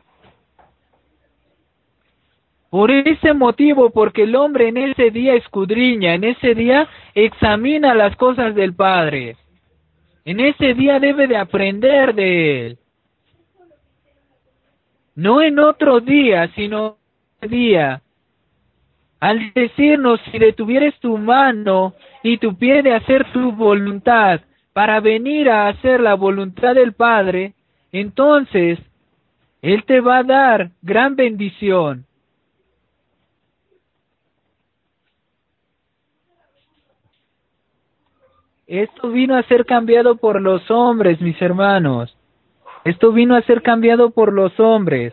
A: Por ese motivo, porque el hombre en ese día escudriña, en ese día examina las cosas del Padre. En ese día debe de aprender de Él. No en otro día, sino en ese día. Al decirnos, si detuvieres tu mano y tu pie de hacer tu voluntad, para venir a hacer la voluntad del Padre, entonces Él te va a dar gran bendición. Esto vino a ser cambiado por los hombres, mis hermanos. Esto vino a ser cambiado por los hombres.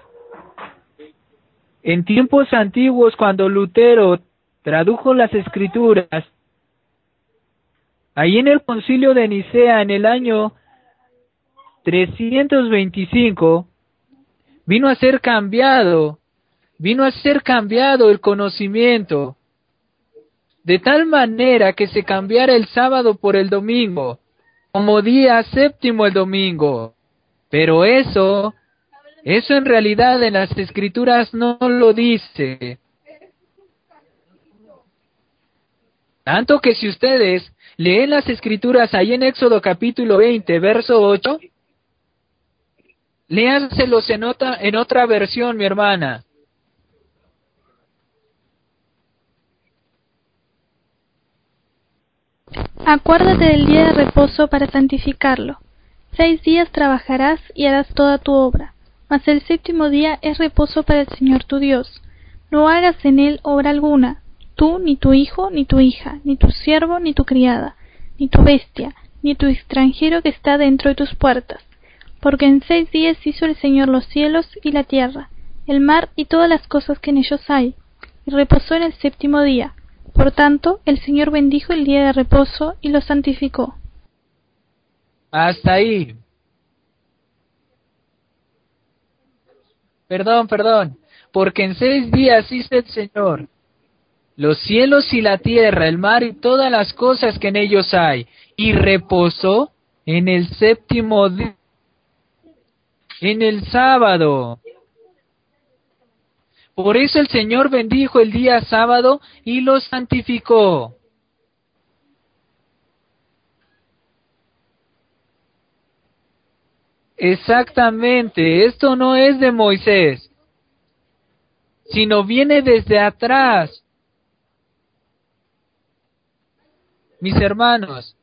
A: En tiempos antiguos, cuando Lutero tradujo las Escrituras, ahí en el Concilio de Nicea, en el año 325, vino a ser cambiado el conocimiento, de tal manera que se cambiara el sábado por el domingo, como día séptimo el domingo. Pero eso en realidad en las Escrituras no lo dice. Tanto que si ustedes leen las Escrituras ahí en Éxodo capítulo 20, verso 8, léanselos en otra versión, mi hermana.
B: Acuérdate del día de reposo para santificarlo. 6 días trabajarás y harás toda tu obra, mas el séptimo día es reposo para el Señor tu Dios. No hagas en él obra alguna, tú, ni tu hijo, ni tu hija, ni tu siervo, ni tu criada, ni tu bestia, ni tu extranjero que está dentro de tus puertas. Porque en 6 días hizo el Señor los cielos y la tierra, el mar y todas las cosas que en ellos hay, y reposó en el séptimo día. Por tanto, el Señor bendijo el día de reposo y lo santificó.
A: Hasta ahí. Perdón. Porque en 6 días hizo el Señor los cielos y la tierra, el mar y todas las cosas que en ellos hay, y reposó en el séptimo día, en el sábado. Por eso el Señor bendijo el día sábado y lo santificó. Exactamente, esto no es de Moisés, sino viene desde atrás. Mis hermanos,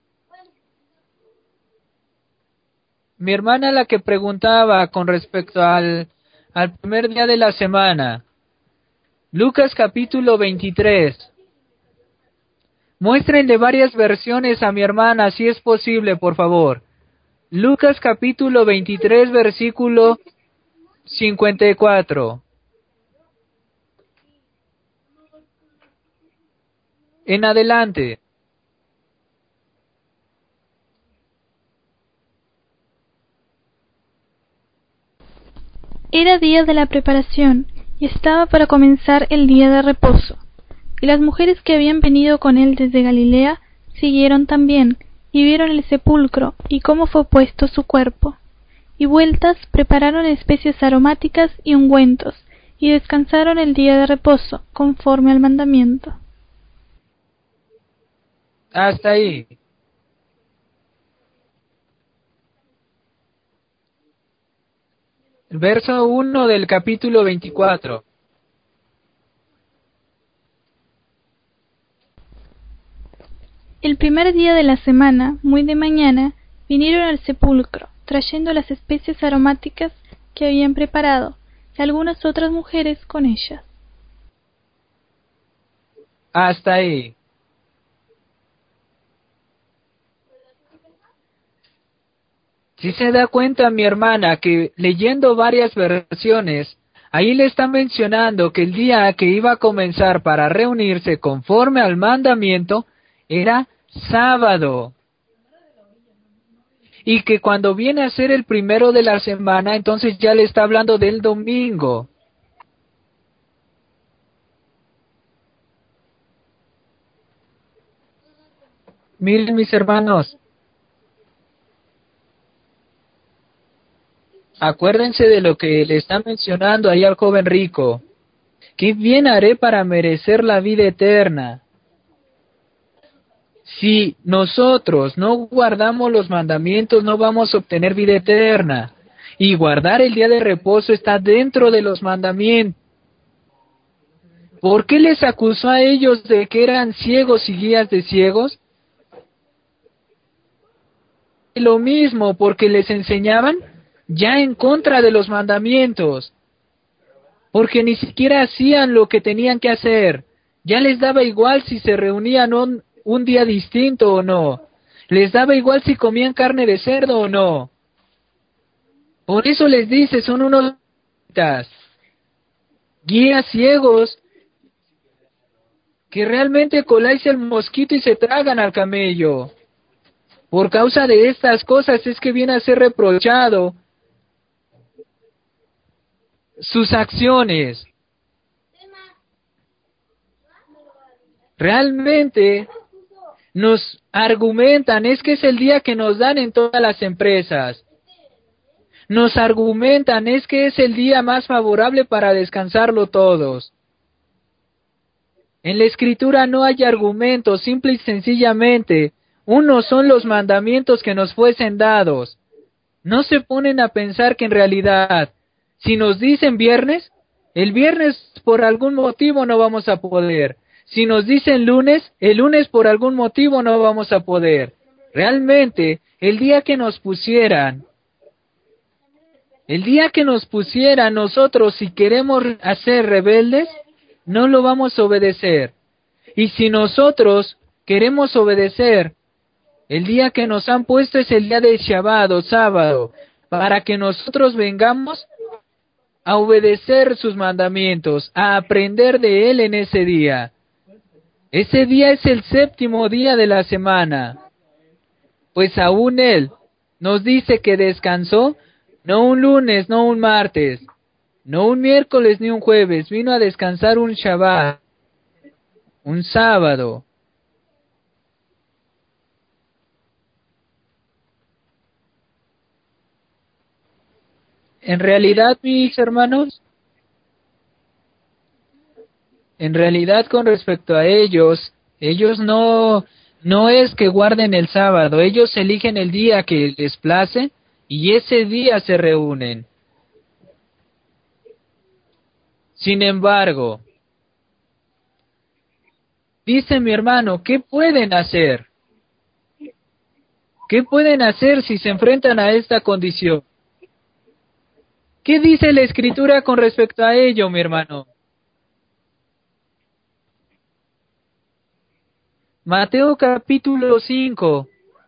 A: mi hermana la que preguntaba con respecto al primer día de la semana, Lucas capítulo 23. Muéstrenle varias versiones a mi hermana, si es posible, por favor. Lucas capítulo 23, versículo 54. En adelante.
B: Era día de la preparación, y estaba para comenzar el día de reposo. Y las mujeres que habían venido con él desde Galilea siguieron también, y vieron el sepulcro, y cómo fue puesto su cuerpo. Y vueltas prepararon especias aromáticas y ungüentos, y descansaron el día de reposo, conforme al mandamiento.
A: Hasta ahí. Verso 1 del capítulo 24.
B: El primer día de la semana, muy de mañana, vinieron al sepulcro, trayendo las especias aromáticas que habían preparado, y algunas otras mujeres con ellas.
A: Hasta ahí. Si se da cuenta mi hermana que leyendo varias versiones, ahí le está mencionando que el día que iba a comenzar para reunirse conforme al mandamiento era sábado. Y que cuando viene a ser el primero de la semana, entonces ya le está hablando del domingo. Miren mis hermanos, Acuérdense de lo que le está mencionando ahí al joven rico. ¿Qué bien haré para merecer la vida eterna? Si nosotros no guardamos los mandamientos, no vamos a obtener vida eterna. Y guardar el día de reposo está dentro de los mandamientos. ¿Por qué les acusó a ellos de que eran ciegos y guías de ciegos? Lo mismo, porque les enseñaban ya en contra de los mandamientos. Porque ni siquiera hacían lo que tenían que hacer. Ya les daba igual si se reunían un día distinto o no. Les daba igual si comían carne de cerdo o no. Por eso les dice, son unos guías ciegos que realmente coláis el mosquito y se tragan al camello. Por causa de estas cosas es que viene a ser reprochado sus acciones. Realmente nos argumentan, es que es el día que nos dan en todas las empresas. Nos argumentan, es que es el día más favorable para descansarlo todos. En la Escritura no hay argumentos, simple y sencillamente, unos son los mandamientos que nos fuesen dados. No se ponen a pensar que en realidad, si nos dicen viernes, el viernes por algún motivo no vamos a poder. Si nos dicen lunes, el lunes por algún motivo no vamos a poder. Realmente, el día que nos pusieran, nosotros si queremos hacer rebeldes, no lo vamos a obedecer. Y si nosotros queremos obedecer, el día que nos han puesto es el día de Shabbat o sábado, para que nosotros vengamos a obedecer sus mandamientos, a aprender de Él en ese día. Ese día es el séptimo día de la semana, pues aún Él nos dice que descansó, no un lunes, no un martes, no un miércoles ni un jueves, vino a descansar un Shabbat, un sábado. En realidad, mis hermanos, en realidad con respecto a ellos no es que guarden el sábado, ellos eligen el día que les place y ese día se reúnen. Sin embargo, dice mi hermano, ¿qué pueden hacer? ¿Qué pueden hacer si se enfrentan a esta condición? ¿Qué dice la Escritura con respecto a ello, mi hermano? Mateo capítulo 5,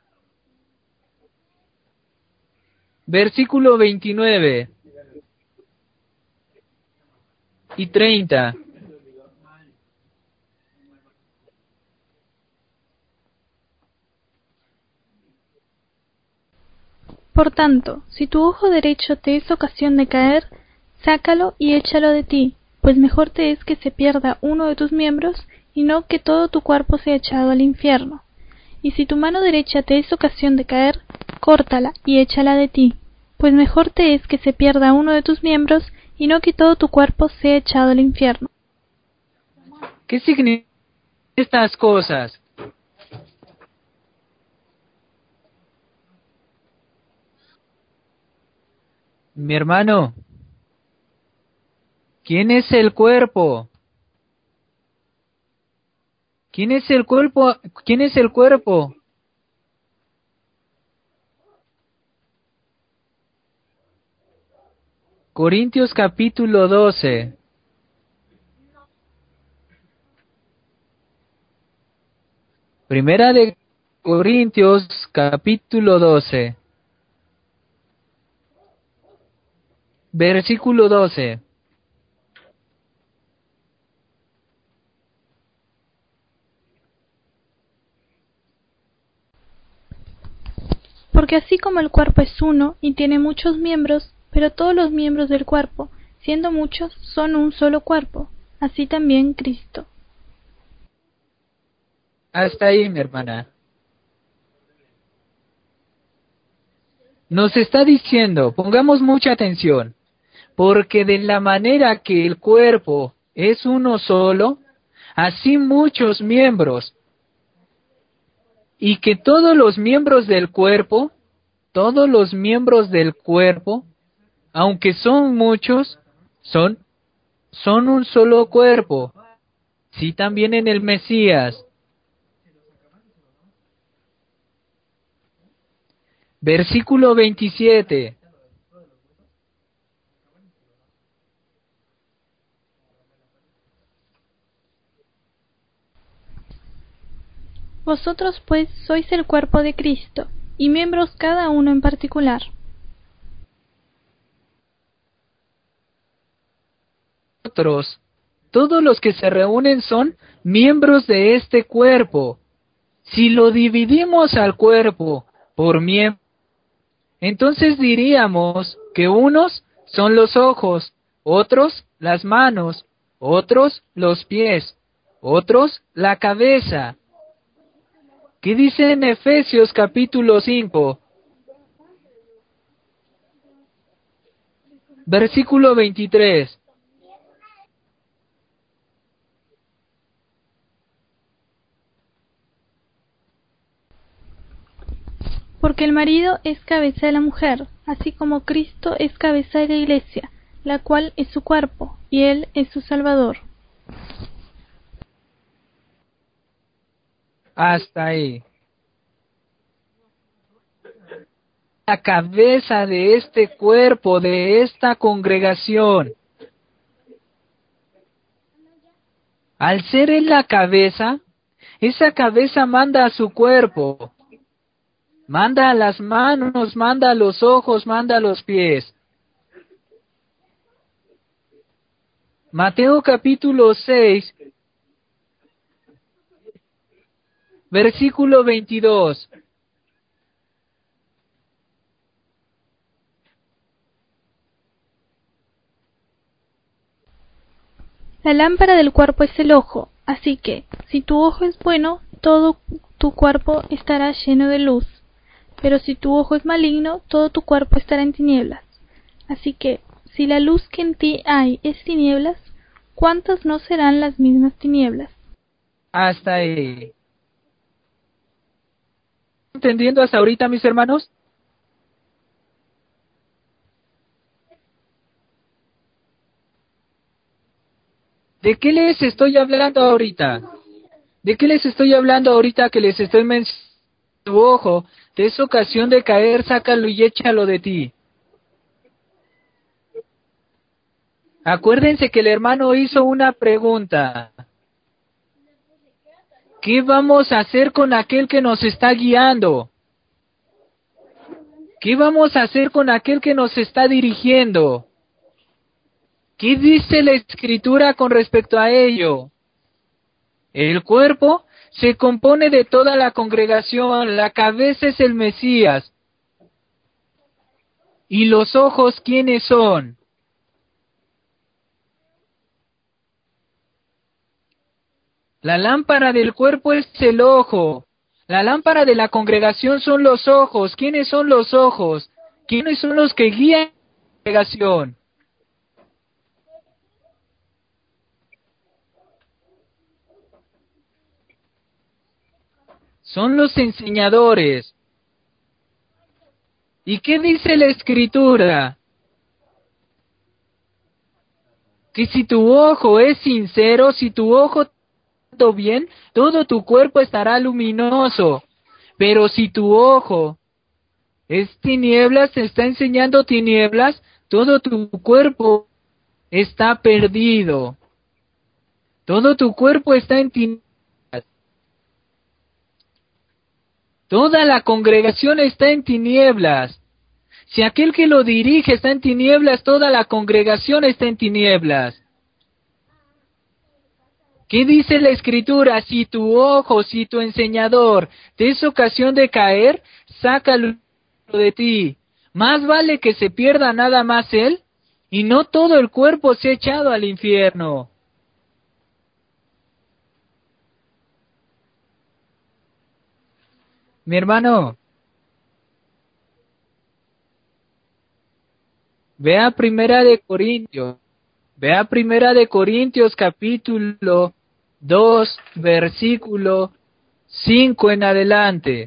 A: versículo 29 y 30.
B: Por tanto, si tu ojo derecho te es ocasión de caer, sácalo y échalo de ti, pues mejor te es que se pierda uno de tus miembros y no que todo tu cuerpo sea echado al infierno. Y si tu mano derecha te es ocasión de caer, córtala y échala de ti, pues mejor te es que se pierda uno de tus miembros y no que todo tu cuerpo sea echado al infierno.
A: ¿Qué significan estas cosas? Mi hermano, ¿quién es el cuerpo? ¿Quién es el cuerpo? ¿Quién es el cuerpo? Corintios capítulo 12. Primera de Corintios capítulo 12. Versículo 12.
B: Porque así como el cuerpo es uno y tiene muchos miembros, pero todos los miembros del cuerpo, siendo muchos, son un solo cuerpo, así también Cristo.
A: Hasta ahí, mi hermana. nos está diciendo, pongamos mucha atención, porque de la manera que el cuerpo es uno solo, así muchos miembros, y que todos los miembros del cuerpo, aunque son muchos, son un solo cuerpo. Sí, también en el Mesías. Versículo 27.
B: Vosotros pues sois el cuerpo de Cristo, y miembros cada uno en particular.
A: Otros, todos los que se reúnen son miembros de este cuerpo. Si lo dividimos al cuerpo por miembros, entonces diríamos que unos son los ojos, otros las manos, otros los pies, otros la cabeza. ¿Qué dice en Efesios capítulo 5, versículo 23?
B: Porque el marido es cabeza de la mujer, así como Cristo es cabeza de la Iglesia, la cual es su cuerpo, y Él es su Salvador.
A: Hasta ahí. La cabeza de este cuerpo, de esta congregación. Al ser él la cabeza, esa cabeza manda a su cuerpo, manda a las manos, manda a los ojos, manda a los pies. Mateo capítulo 6, versículo 22.
B: La lámpara del cuerpo es el ojo, así que, si tu ojo es bueno, todo tu cuerpo estará lleno de luz. Pero si tu ojo es maligno, todo tu cuerpo estará en tinieblas. Así que, si la luz que en ti hay es tinieblas, ¿cuántas no serán las mismas tinieblas?
A: Hasta ahí. ¿Entendiendo hasta ahorita, mis hermanos? ¿De qué les estoy hablando ahorita? ¿De qué les estoy hablando ahorita que les estoy mencionando? Tu ojo, de esa ocasión de caer, sácalo y échalo de ti. Acuérdense que el hermano hizo una pregunta. ¿Qué vamos a hacer con aquel que nos está guiando? ¿Qué vamos a hacer con aquel que nos está dirigiendo? ¿Qué dice la Escritura con respecto a ello? El cuerpo se compone de toda la congregación, la cabeza es el Mesías. ¿Y los ojos quiénes son? La lámpara del cuerpo es el ojo. La lámpara de la congregación son los ojos. ¿Quiénes son los ojos? ¿Quiénes son los que guían la congregación? Son los enseñadores. ¿Y qué dice la Escritura? Que si tu ojo es sincero, si tu ojo está bien, todo tu cuerpo estará luminoso. Pero si tu ojo es tinieblas, te está enseñando tinieblas, todo tu cuerpo está perdido. Todo tu cuerpo está en tinieblas. Toda la congregación está en tinieblas. Si aquel que lo dirige está en tinieblas, toda la congregación está en tinieblas. ¿Qué dice la Escritura? Si tu ojo, si tu enseñador te es ocasión de caer, sácalo de ti. Más vale que se pierda nada más él y no todo el cuerpo sea echado al infierno. Mi hermano, Vea Primera de Corintios capítulo 2, versículo 5 en adelante.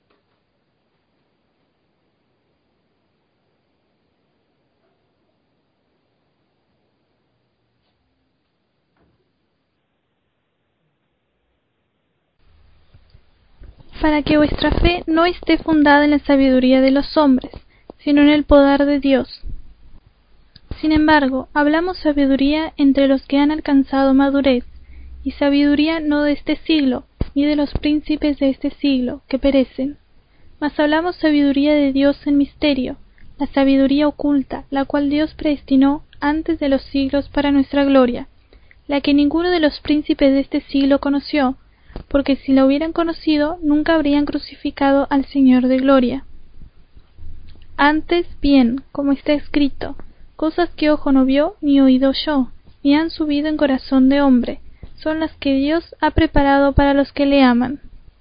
B: Para que vuestra fe no esté fundada en la sabiduría de los hombres, sino en el poder de Dios. Sin embargo, hablamos sabiduría entre los que han alcanzado madurez, y sabiduría no de este siglo, ni de los príncipes de este siglo, que perecen. Mas hablamos sabiduría de Dios en misterio, la sabiduría oculta, la cual Dios predestinó antes de los siglos para nuestra gloria, la que ninguno de los príncipes de este siglo conoció, porque si la hubieran conocido, nunca habrían crucificado al Señor de gloria. Antes bien, como está escrito, cosas que ojo no vio, ni oído oyó, ni han subido en corazón de hombre, son las que Dios ha preparado para los que le aman.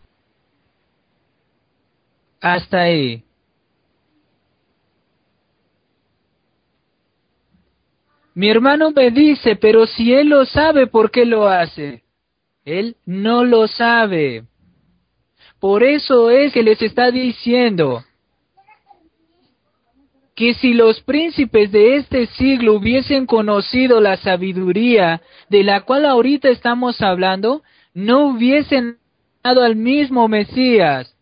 A: Hasta ahí. Mi hermano me dice, pero si él lo sabe, ¿por qué lo hace? Él no lo sabe. Por eso es que les está diciendo que si los príncipes de este siglo hubiesen conocido la sabiduría de la cual ahorita estamos hablando, no hubiesen dado al mismo Mesías.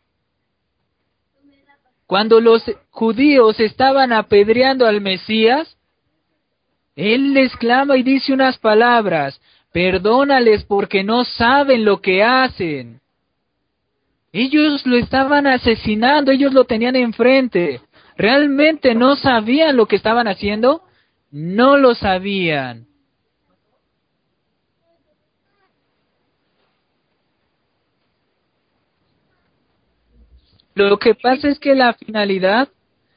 A: Cuando los judíos estaban apedreando al Mesías, él les clama y dice unas palabras: perdónales porque no saben lo que hacen. Ellos lo estaban asesinando, ellos lo tenían enfrente. ¿Realmente no sabían lo que estaban haciendo? No lo sabían. Lo que pasa es que la finalidad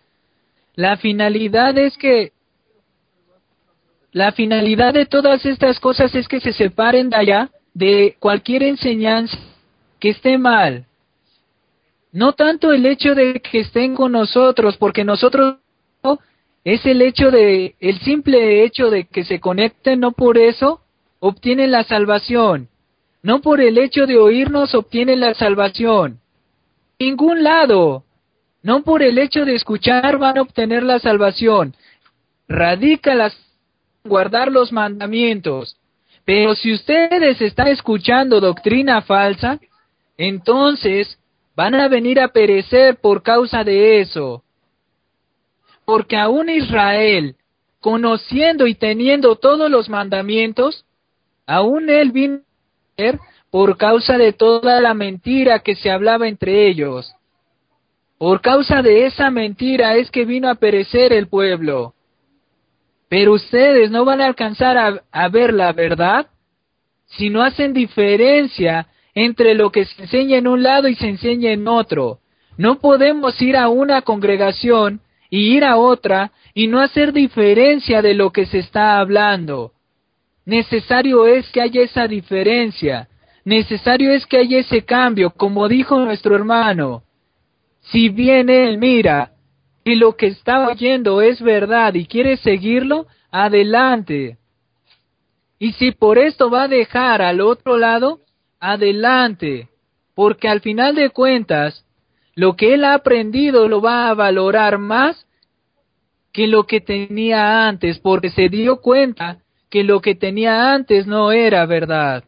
A: de todas estas cosas es que se separen de allá de cualquier enseñanza que esté mal. No tanto el hecho de que estén con nosotros, porque nosotros es el simple hecho de que se conecten, no por eso obtienen la salvación. No por el hecho de oírnos obtienen la salvación. Ningún lado. No por el hecho de escuchar van a obtener la salvación. Radica guardar los mandamientos. Pero si ustedes están escuchando doctrina falsa, entonces van a venir a perecer por causa de eso. Porque aún Israel, conociendo y teniendo todos los mandamientos, aún él vino a perecer por causa de toda la mentira que se hablaba entre ellos. Por causa de esa mentira es que vino a perecer el pueblo. Pero ustedes no van a alcanzar a ver la verdad si no hacen diferencia entre lo que se enseña en un lado y se enseña en otro. No podemos ir a una congregación y ir a otra y no hacer diferencia de lo que se está hablando. Necesario es que haya esa diferencia. Necesario es que haya ese cambio, como dijo nuestro hermano. Si bien él mira y lo que está oyendo es verdad y quiere seguirlo, adelante. Y si por esto va a dejar al otro lado, adelante. Porque al final de cuentas, lo que él ha aprendido lo va a valorar más que lo que tenía antes, porque se dio cuenta que lo que tenía antes no era verdad.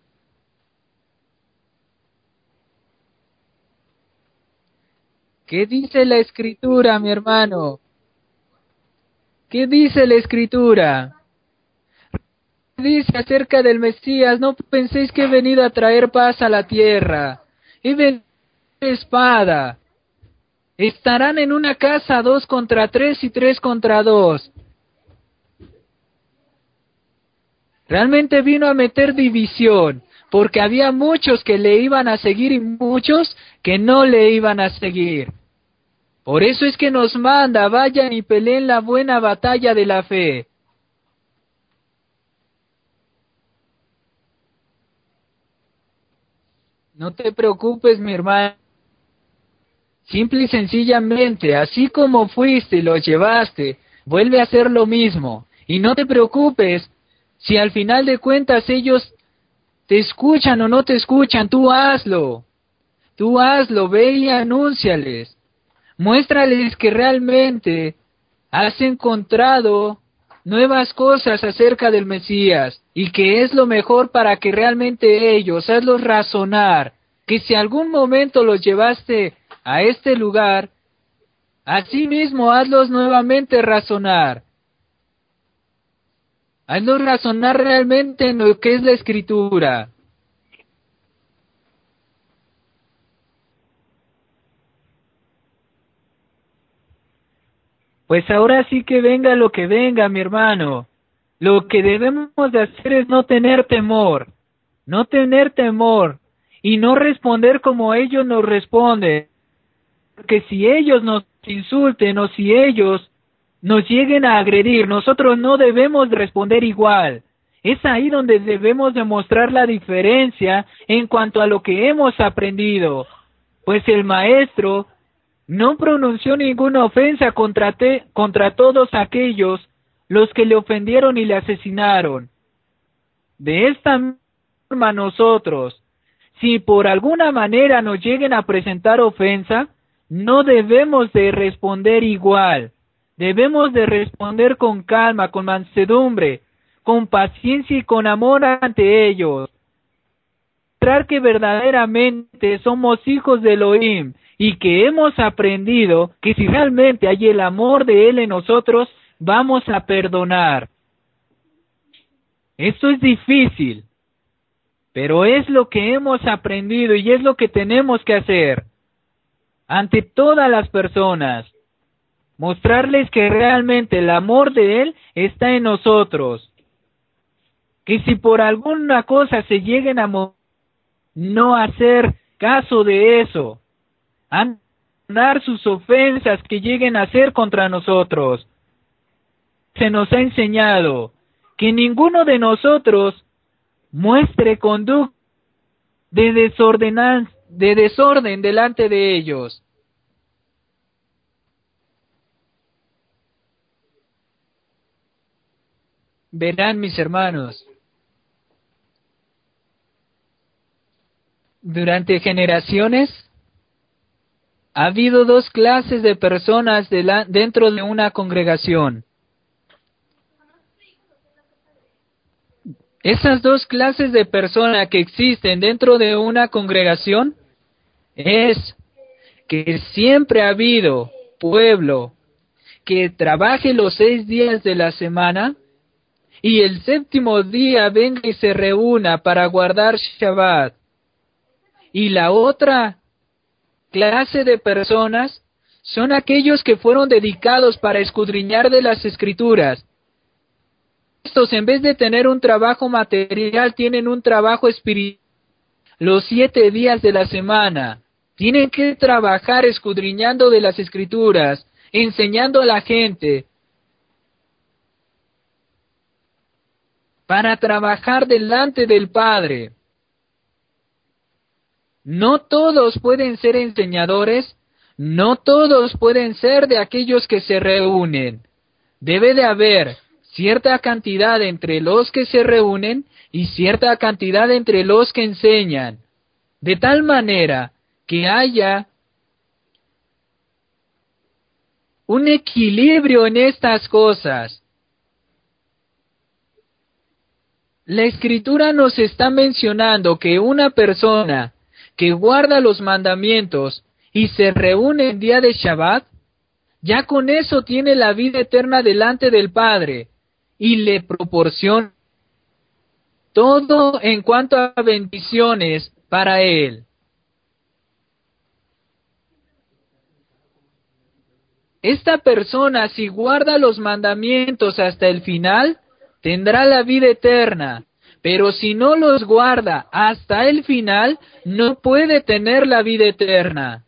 A: ¿Qué dice la Escritura, mi hermano? ¿Qué dice la Escritura? Dice acerca del Mesías: no penséis que he venido a traer paz a la tierra. He venido a traer espada. Estarán en una casa 2 contra 3 y 3 contra 2. Realmente vino a meter división, porque había muchos que le iban a seguir y muchos que no le iban a seguir. Por eso es que nos manda: vayan y peleen la buena batalla de la fe. No te preocupes, mi hermano. Simple y sencillamente, así como fuiste y lo llevaste vuelve a hacer lo mismo. Y no te preocupes si al final de cuentas ellos te escuchan o no te escuchan, tú hazlo, ve y anúnciales. Muéstrales que realmente has encontrado nuevas cosas acerca del Mesías y que es lo mejor para que realmente ellos, hazlos razonar, que si algún momento los llevaste a este lugar, asimismo hazlos nuevamente razonar. Hazlos razonar realmente en lo que es la Escritura. Pues ahora sí que venga lo que venga, mi hermano. Lo que debemos de hacer es no tener temor y no responder como ellos nos responden. Porque si ellos nos insulten o si ellos nos lleguen a agredir, nosotros no debemos de responder igual. Es ahí donde debemos demostrar la diferencia en cuanto a lo que hemos aprendido. Pues el maestro no pronunció ninguna ofensa contra todos aquellos los que le ofendieron y le asesinaron. De esta forma nosotros, si por alguna manera nos lleguen a presentar ofensa, no debemos de responder igual. Debemos de responder con calma, con mansedumbre, con paciencia y con amor ante ellos. Mostrar que verdaderamente somos hijos de Elohim y que hemos aprendido que si realmente hay el amor de Él en nosotros, vamos a perdonar. Esto es difícil, pero es lo que hemos aprendido y es lo que tenemos que hacer ante todas las personas. Mostrarles que realmente el amor de Él está en nosotros. Que si por alguna cosa se lleguen a no hacer caso de eso, abandonar sus ofensas que lleguen a hacer contra nosotros. Se nos ha enseñado que ninguno de nosotros muestre conducta de desorden delante de ellos. Verán, mis hermanos, durante generaciones ha habido dos clases de personas dentro de una congregación. Esas dos clases de personas que existen dentro de una congregación es que siempre ha habido pueblo que trabaje los 6 días de la semana y el 7º día venga y se reúna para guardar Shabbat. Y la otra clase de personas son aquellos que fueron dedicados para escudriñar de las Escrituras. Estos, en vez de tener un trabajo material, tienen un trabajo espiritual. Los 7 días de la semana tienen que trabajar escudriñando de las Escrituras, enseñando a la gente, para trabajar delante del Padre. No todos pueden ser enseñadores, no todos pueden ser de aquellos que se reúnen. Debe de haber cierta cantidad entre los que se reúnen y cierta cantidad entre los que enseñan, de tal manera que haya un equilibrio en estas cosas. La Escritura nos está mencionando que una persona que guarda los mandamientos y se reúne en día de Shabbat, ya con eso tiene la vida eterna delante del Padre y le proporciona todo en cuanto a bendiciones para él. Esta persona, si guarda los mandamientos hasta el final, tendrá la vida eterna, pero si no los guarda hasta el final, no puede tener la vida eterna.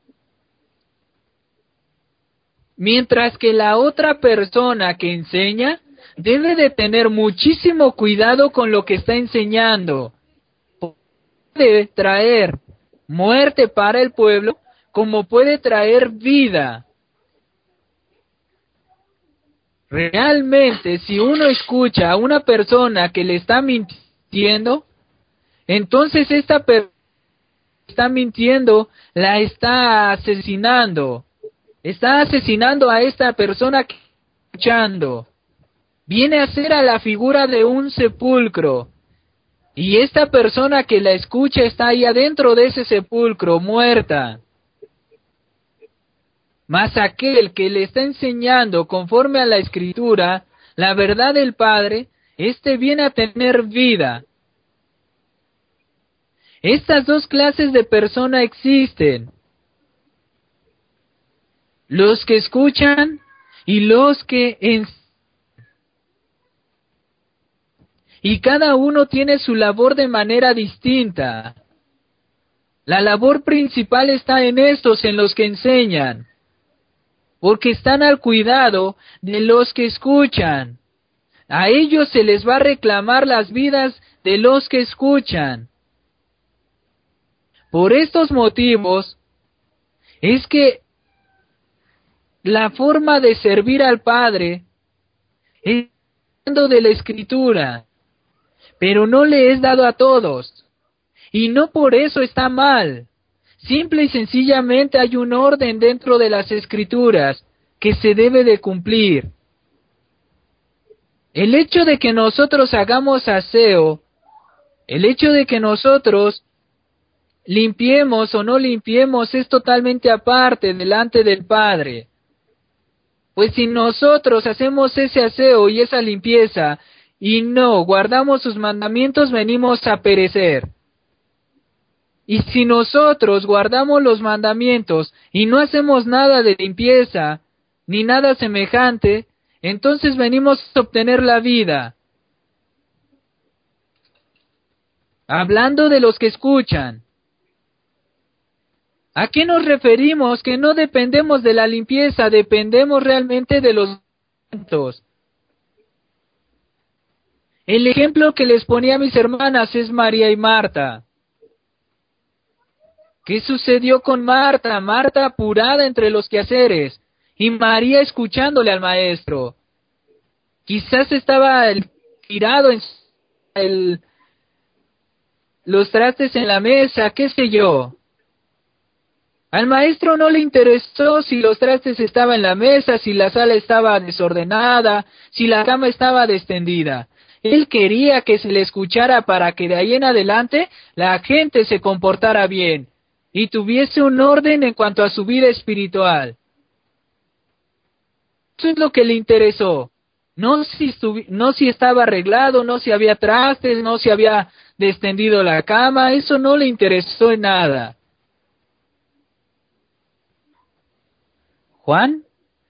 A: Mientras que la otra persona que enseña debe de tener muchísimo cuidado con lo que está enseñando. Puede traer muerte para el pueblo, como puede traer vida. Realmente, si uno escucha a una persona que le está mintiendo, entonces esta persona está mintiendo, la está asesinando. Está asesinando a esta persona que está escuchando. Viene a ser a la figura de un sepulcro. Y esta persona que la escucha está ahí adentro de ese sepulcro, muerta. Mas aquel que le está enseñando conforme a la Escritura, la verdad del Padre, éste viene a tener vida. Estas dos clases de persona existen. Los que escuchan y los que enseñan. Y cada uno tiene su labor de manera distinta. La labor principal está en estos, en los que enseñan, porque están al cuidado de los que escuchan. A ellos se les va a reclamar las vidas de los que escuchan. Por estos motivos, es que la forma de servir al Padre es dando de la Escritura, pero no le es dado a todos. Y no por eso está mal. Simple y sencillamente hay un orden dentro de las Escrituras que se debe de cumplir. El hecho de que nosotros hagamos aseo, el hecho de que nosotros limpiemos o no limpiemos es totalmente aparte delante del Padre. Pues si nosotros hacemos ese aseo y esa limpieza y no guardamos sus mandamientos, venimos a perecer. Y si nosotros guardamos los mandamientos y no hacemos nada de limpieza, ni nada semejante, entonces venimos a obtener la vida. Hablando de los que escuchan, ¿a qué nos referimos? Que no dependemos de la limpieza, dependemos realmente de los mandamientos. El ejemplo que les ponía a mis hermanas es María y Marta. ¿Qué sucedió con Marta? Marta apurada entre los quehaceres y María escuchándole al maestro. Quizás estaba tirado en los trastes en la mesa, qué sé yo. Al maestro no le interesó si los trastes estaban en la mesa, si la sala estaba desordenada, si la cama estaba destendida. Él quería que se le escuchara para que de ahí en adelante la gente se comportara bien y tuviese un orden en cuanto a su vida espiritual. Eso es lo que le interesó. No si estaba arreglado, no si había trastes, no si había descendido la cama, eso no le interesó en nada. Juan,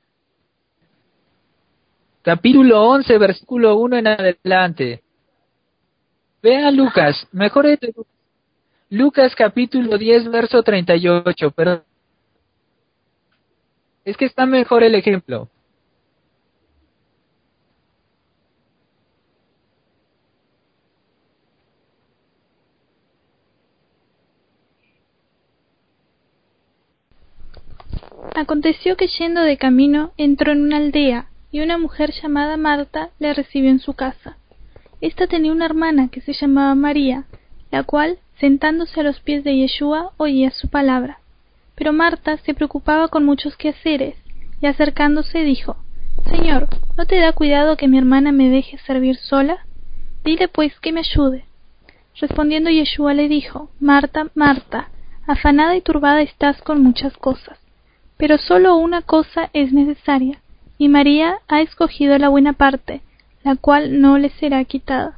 A: capítulo 11, versículo 1 en adelante. Vea Lucas, mejor es Lucas capítulo 10, verso 38, pero es que está mejor el ejemplo.
B: Aconteció que yendo de camino entró en una aldea, y una mujer llamada Marta le recibió en su casa. Esta tenía una hermana que se llamaba María, la cual, sentándose a los pies de Yeshua, oía su palabra. Pero Marta se preocupaba con muchos quehaceres, y acercándose dijo: Señor, ¿no te da cuidado que mi hermana me deje servir sola? Dile pues que me ayude. Respondiendo Yeshua le dijo: Marta, Marta, afanada y turbada estás con muchas cosas, pero solo una cosa es necesaria, y María ha escogido la buena parte, la cual no le será quitada.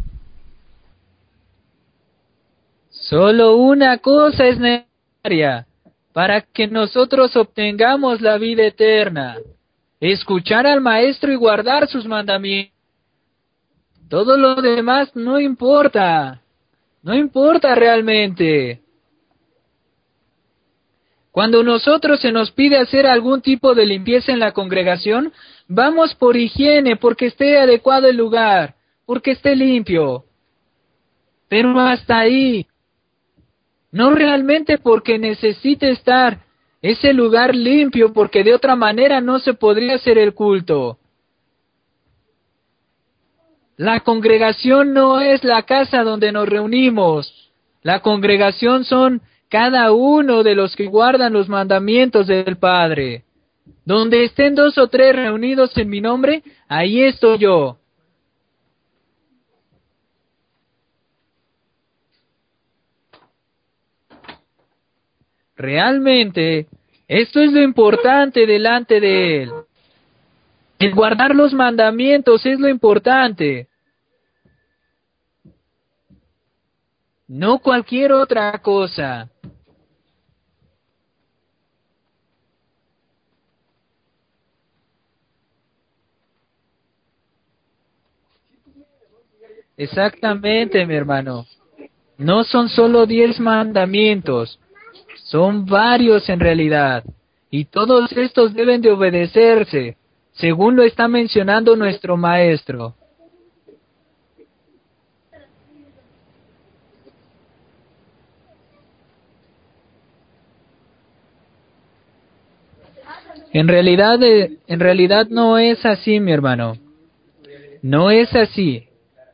A: Solo una cosa es necesaria para que nosotros obtengamos la vida eterna: escuchar al Maestro y guardar sus mandamientos. Todo lo demás no importa realmente. Cuando nosotros se nos pide hacer algún tipo de limpieza en la congregación, vamos por higiene, porque esté adecuado el lugar, porque esté limpio. Pero hasta ahí. No realmente porque necesite estar ese lugar limpio, porque de otra manera no se podría hacer el culto. La congregación no es la casa donde nos reunimos. La congregación son cada uno de los que guardan los mandamientos del Padre. Donde estén 2 o 3 reunidos en mi nombre, ahí estoy yo. Realmente, esto es lo importante delante de Él. El guardar los mandamientos es lo importante. No cualquier otra cosa. Exactamente, mi hermano. No son solo 10 mandamientos, son varios en realidad. Y todos estos deben de obedecerse, según lo está mencionando nuestro maestro. En realidad no es así, mi hermano. No es así.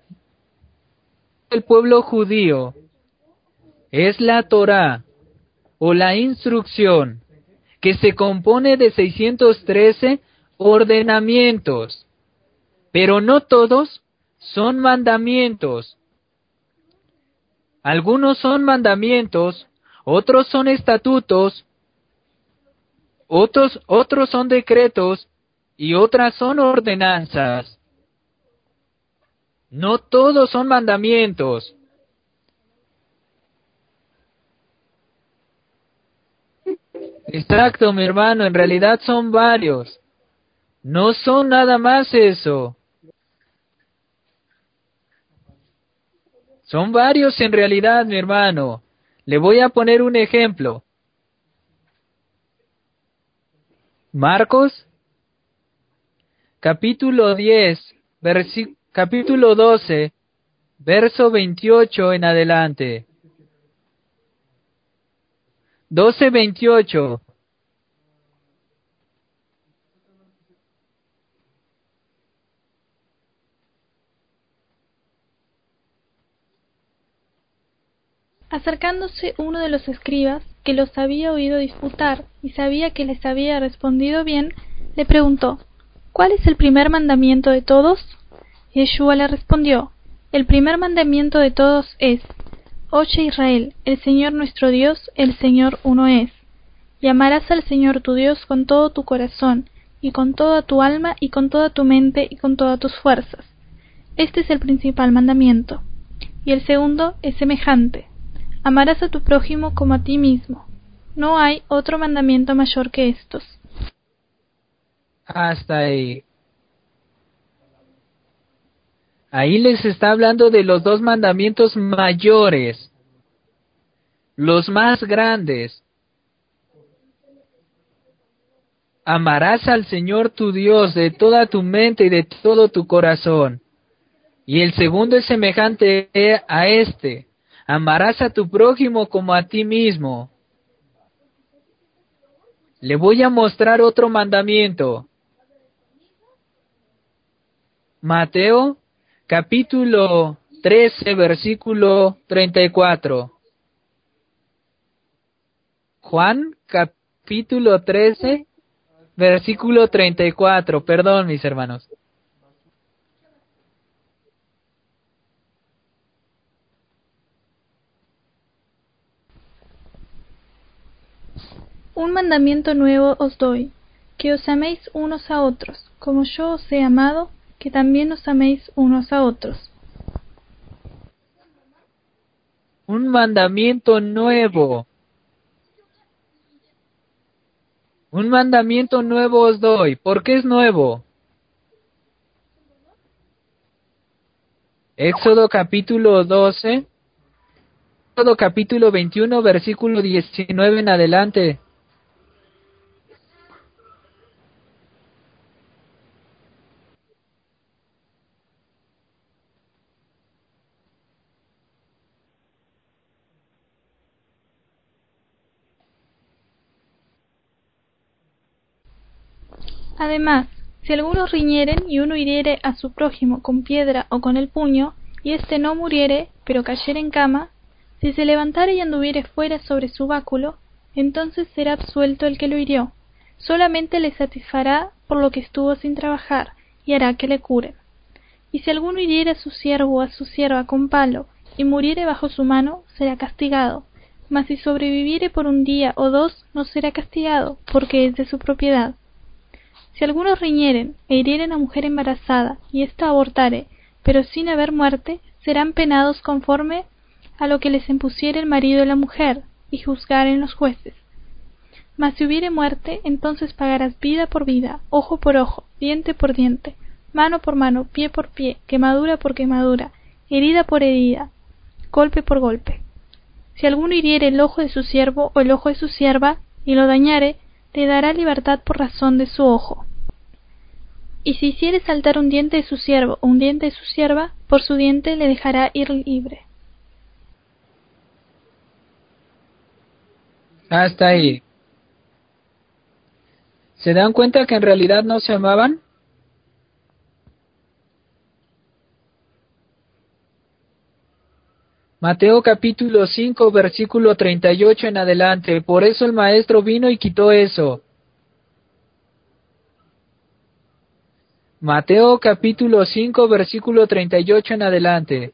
A: El pueblo judío es la Torá o la instrucción que se compone de 613 ordenamientos, pero no todos son mandamientos. Algunos son mandamientos, otros son estatutos, otros son decretos y otras son ordenanzas. No todos son mandamientos. Exacto, mi hermano, en realidad son varios. No son nada más eso. Son varios en realidad, mi hermano. Le voy a poner un ejemplo. Marcos, capítulo 10, capítulo 12, verso 28 en adelante. 12:28.
B: Acercándose uno de los escribas, que los había oído disputar y sabía que les había respondido bien, le preguntó: ¿Cuál es el primer mandamiento de todos? Yeshua le respondió: El primer mandamiento de todos es: Oye Israel, el Señor nuestro Dios, el Señor uno es. Y amarás al Señor tu Dios con todo tu corazón, y con toda tu alma, y con toda tu mente, y con todas tus fuerzas. Este es el principal mandamiento. Y el segundo es semejante: amarás a tu prójimo como a ti mismo. No hay otro mandamiento mayor que estos.
A: Hasta ahí. Ahí les está hablando de los 2 mandamientos mayores, los más grandes. Amarás al Señor tu Dios de toda tu mente y de todo tu corazón. Y el segundo es semejante a este: amarás a tu prójimo como a ti mismo. Le voy a mostrar otro mandamiento. Mateo, capítulo 13, versículo 34. Juan, capítulo 13, versículo 34. Perdón, mis hermanos.
B: Un mandamiento nuevo os doy, que os améis unos a otros, como yo os he amado, que también os améis unos a otros.
A: Un mandamiento nuevo. Un mandamiento nuevo os doy. ¿Por qué es nuevo? Éxodo capítulo 12, Éxodo capítulo 21, versículo 19 en adelante.
B: Además, Si algunos riñeren y uno hiriere a su prójimo con piedra o con el puño, y éste no muriere, pero cayere en cama, si se levantare y anduviere fuera sobre su báculo, entonces será absuelto el que lo hirió, solamente le satisfará por lo que estuvo sin trabajar, y hará que le curen. Y si alguno hiriere a su siervo o a su sierva con palo, y muriere bajo su mano, será castigado, mas si sobreviviere por un día o dos, no será castigado, porque es de su propiedad. Si algunos riñeren e hirieren a mujer embarazada, y ésta abortare, pero sin haber muerte, serán penados conforme a lo que les impusiere el marido de la mujer, y juzgaren los jueces. Mas si hubiere muerte, entonces pagarás vida por vida, ojo por ojo, diente por diente, mano por mano, pie por pie, quemadura por quemadura, herida por herida, golpe por golpe. Si alguno hiriere el ojo de su siervo o el ojo de su sierva, y lo dañare, le dará libertad por razón de su ojo. Y si hiciere saltar un diente de su siervo o un diente de su sierva, por su diente le dejará ir libre.
A: Hasta ahí. ¿Se dan cuenta que en realidad no se amaban? Mateo capítulo 5, versículo 38 en adelante. Por eso el maestro vino y quitó eso. Mateo capítulo 5, versículo 38 en adelante.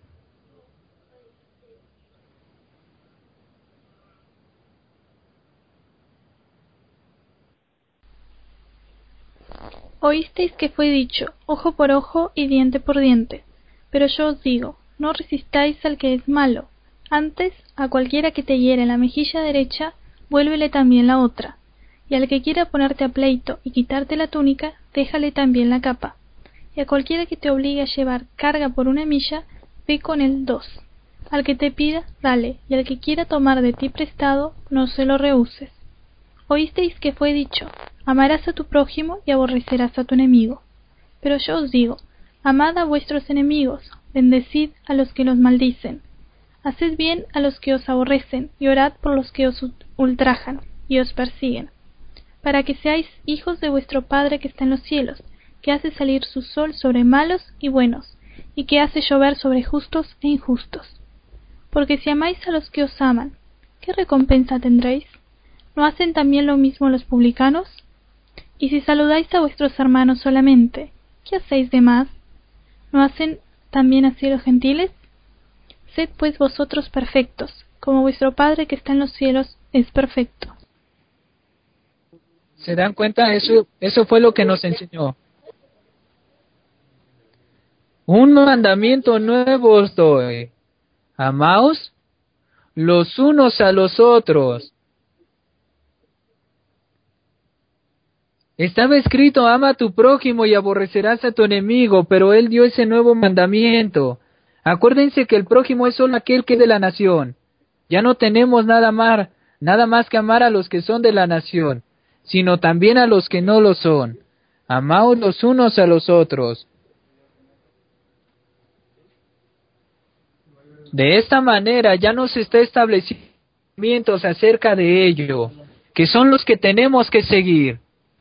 B: Oísteis que fue dicho, ojo por ojo y diente por diente. Pero yo os digo, no resistáis al que es malo. Antes, a cualquiera que te hiere en la mejilla derecha, vuélvele también la otra. Y al que quiera ponerte a pleito y quitarte la túnica, déjale también la capa. Y a cualquiera que te obligue a llevar carga por una milla, ve con él 2. Al que te pida, dale, y al que quiera tomar de ti prestado, no se lo rehuses. Oísteis que fue dicho, amarás a tu prójimo y aborrecerás a tu enemigo. Pero yo os digo, amad a vuestros enemigos, bendecid a los que los maldicen, haced bien a los que os aborrecen, y orad por los que os ultrajan y os persiguen, para que seáis hijos de vuestro Padre que está en los cielos, que hace salir su sol sobre malos y buenos, y que hace llover sobre justos e injustos. Porque si amáis a los que os aman, ¿qué recompensa tendréis? ¿No hacen también lo mismo los publicanos? Y si saludáis a vuestros hermanos solamente, ¿qué hacéis de más? ¿No hacen también así los gentiles? Sed pues vosotros perfectos, como vuestro Padre que está en los cielos es perfecto.
A: ¿Se dan cuenta? Eso fue lo que nos enseñó. Un mandamiento nuevo os doy. Amaos los unos a los otros. Estaba escrito, ama a tu prójimo y aborrecerás a tu enemigo, pero él dio ese nuevo mandamiento. Acuérdense que el prójimo es solo aquel que es de la nación. Ya no tenemos nada más que amar a los que son de la nación, sino también a los que no lo son. Amaos los unos a los otros. De esta manera ya nos está estableciendo acerca de ello, que son los que tenemos que seguir.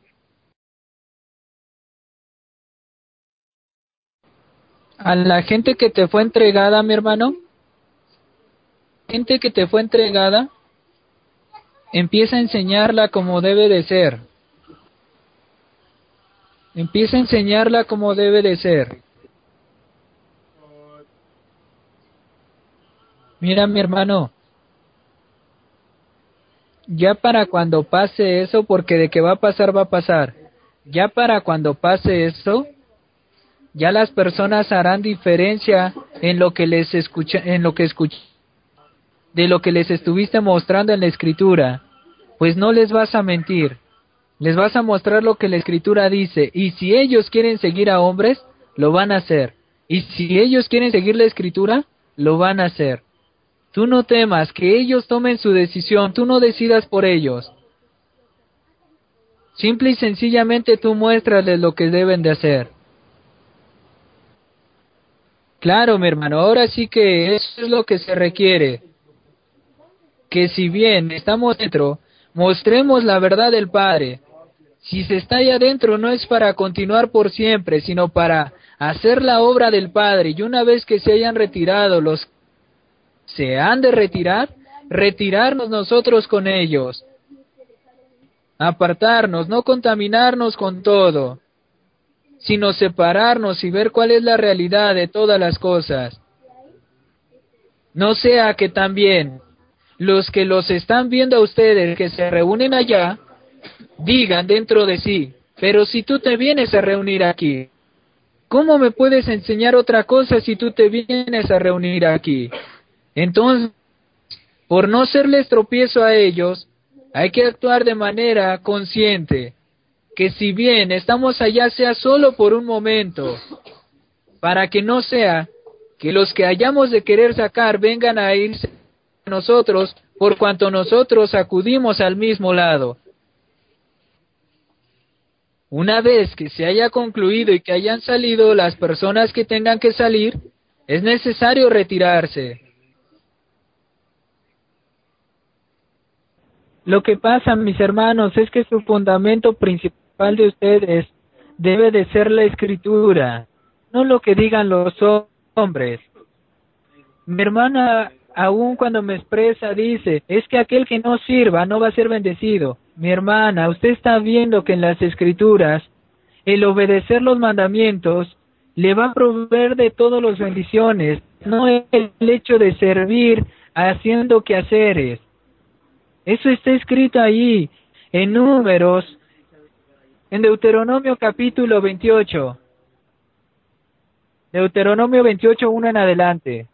A: A la gente que te fue entregada, mi hermano, gente que te fue entregada, empieza a enseñarla como debe de ser. Empieza a enseñarla como debe de ser. Mira, mi hermano, ya para cuando pase eso, porque de que va a pasar, va a pasar. Ya para cuando pase eso, ya las personas harán diferencia en lo que les escucha, de lo que les estuviste mostrando en la escritura, pues no les vas a mentir. Les vas a mostrar lo que la escritura dice, y si ellos quieren seguir a hombres, lo van a hacer. Y si ellos quieren seguir la escritura, lo van a hacer. Tú no temas, que ellos tomen su decisión, tú no decidas por ellos. Simple y sencillamente tú muéstrales lo que deben de hacer. Claro, mi hermano, ahora sí que eso es lo que se requiere. Que si bien estamos dentro, mostremos la verdad del Padre. Si se está ahí adentro no es para continuar por siempre, sino para hacer la obra del Padre. Y una vez que se hayan retirado los se han de retirar, retirarnos nosotros con ellos, apartarnos, no contaminarnos con todo, sino separarnos y ver cuál es la realidad de todas las cosas. No sea que también los que los están viendo a ustedes que se reúnen allá, digan dentro de sí, pero si tú te vienes a reunir aquí, ¿cómo me puedes enseñar otra cosa si tú te vienes a reunir aquí? Entonces, por no serles tropiezo a ellos, hay que actuar de manera consciente, que si bien estamos allá sea solo por un momento, para que no sea que los que hayamos de querer sacar vengan a irse a nosotros por cuanto nosotros acudimos al mismo lado. Una vez que se haya concluido y que hayan salido las personas que tengan que salir, es necesario retirarse. Lo que pasa, mis hermanos, es que su fundamento principal de ustedes debe de ser la Escritura, no lo que digan los hombres. Mi hermana, aun cuando me expresa, dice, es que aquel que no sirva no va a ser bendecido. Mi hermana, usted está viendo que en las Escrituras, el obedecer los mandamientos le va a proveer de todas las bendiciones, no es el hecho de servir haciendo quehaceres. Eso está escrito ahí, en Números, en Deuteronomio capítulo 28. Deuteronomio 28, 1 en adelante.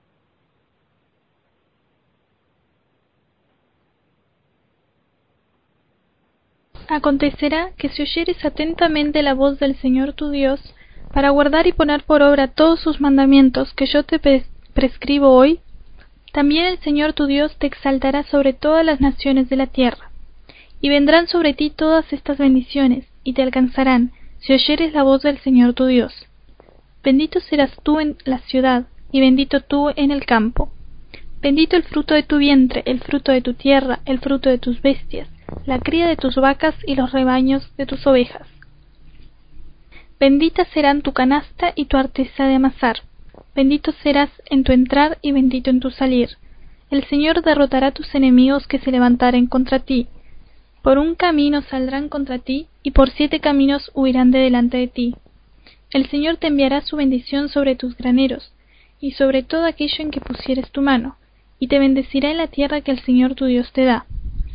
B: Acontecerá que si oyeres atentamente la voz del Señor tu Dios, para guardar y poner por obra todos sus mandamientos que yo te prescribo hoy, también el Señor tu Dios te exaltará sobre todas las naciones de la tierra. Y vendrán sobre ti todas estas bendiciones, y te alcanzarán, si oyeres la voz del Señor tu Dios. Bendito serás tú en la ciudad, y bendito tú en el campo. Bendito el fruto de tu vientre, el fruto de tu tierra, el fruto de tus bestias, la cría de tus vacas y los rebaños de tus ovejas. Bendita serán tu canasta y tu arteza de amasar. Bendito serás en tu entrar y bendito en tu salir. El Señor derrotará tus enemigos que se levantaren contra ti. Por un camino saldrán contra ti, y por 7 caminos huirán de delante de ti. El Señor te enviará su bendición sobre tus graneros, y sobre todo aquello en que pusieres tu mano, y te bendecirá en la tierra que el Señor tu Dios te da.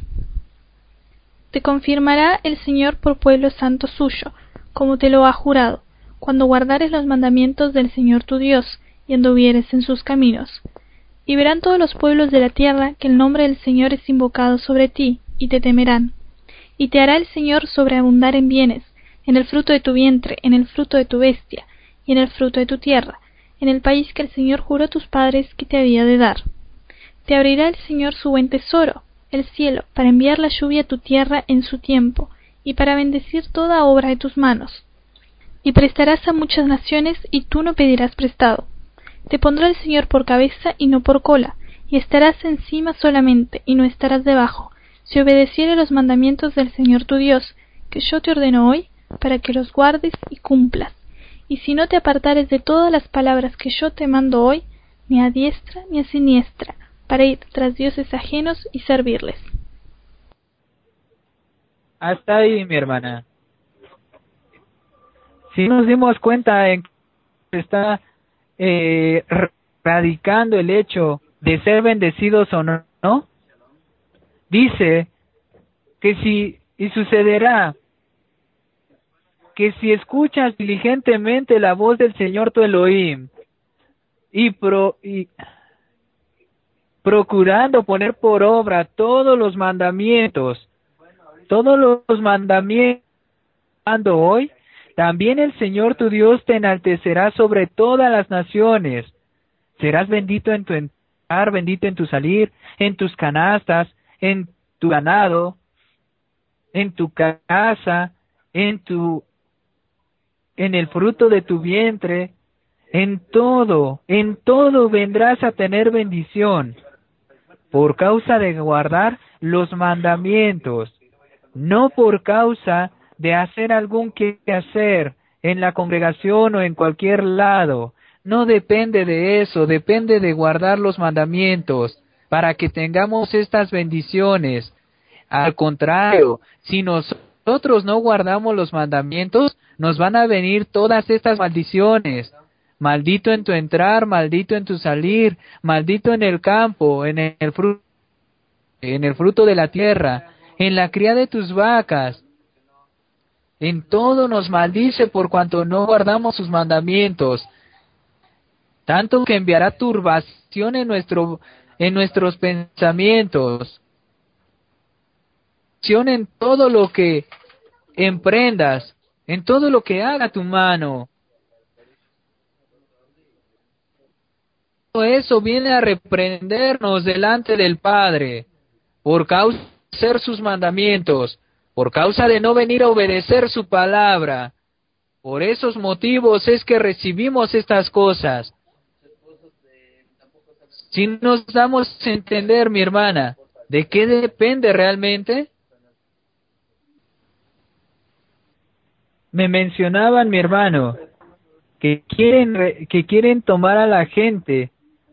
B: Te confirmará el Señor por pueblo santo suyo, como te lo ha jurado, cuando guardares los mandamientos del Señor tu Dios, y anduvieres en sus caminos. Y verán todos los pueblos de la tierra que el nombre del Señor es invocado sobre ti, y te temerán. Y te hará el Señor sobreabundar en bienes, en el fruto de tu vientre, en el fruto de tu bestia, y en el fruto de tu tierra, en el país que el Señor juró a tus padres que te había de dar. Te abrirá el Señor su buen tesoro, el cielo, para enviar la lluvia a tu tierra en su tiempo, y para bendecir toda obra de tus manos. Y prestarás a muchas naciones, y tú no pedirás prestado. Te pondrá el Señor por cabeza y no por cola, y estarás encima solamente, y no estarás debajo, si obedecieres los mandamientos del Señor tu Dios, que yo te ordeno hoy, para que los guardes y cumplas. Y si no te apartares de todas las palabras que yo te mando hoy, ni a diestra ni a siniestra, para ir tras dioses ajenos y servirles.
A: Hasta ahí, mi hermana. Si nos dimos cuenta en que está radicando el hecho de ser bendecidos o no, ¿no? Dice que y sucederá que si escuchas diligentemente la voz del Señor tu Elohim y procurando poner por obra todos los mandamientos hoy, también el Señor tu Dios te enaltecerá sobre todas las naciones. Serás bendito en tu entrar, bendito en tu salir, en tus canastas, en tu ganado, en tu casa, en el fruto de tu vientre, en todo vendrás a tener bendición, por causa de guardar los mandamientos, no por causa de hacer algún quehacer en la congregación o en cualquier lado. No depende de eso, depende de guardar los mandamientos para que tengamos estas bendiciones. Al contrario, si nosotros no guardamos los mandamientos, nos van a venir todas estas maldiciones. Maldito en tu entrar, maldito en tu salir, maldito en el campo, en el fruto de la tierra, en la cría de tus vacas. En todo nos maldice por cuanto no guardamos sus mandamientos. Tanto que enviará turbación en nuestros pensamientos. En todo lo que emprendas, en todo lo que haga tu mano. Todo eso viene a reprendernos delante del Padre por causa de hacer sus mandamientos, por causa de no venir a obedecer su palabra. Por esos motivos es que recibimos estas cosas. Si nos damos a entender, mi hermana, ¿de qué depende realmente? Me mencionaban, mi hermano, que quieren tomar a la gente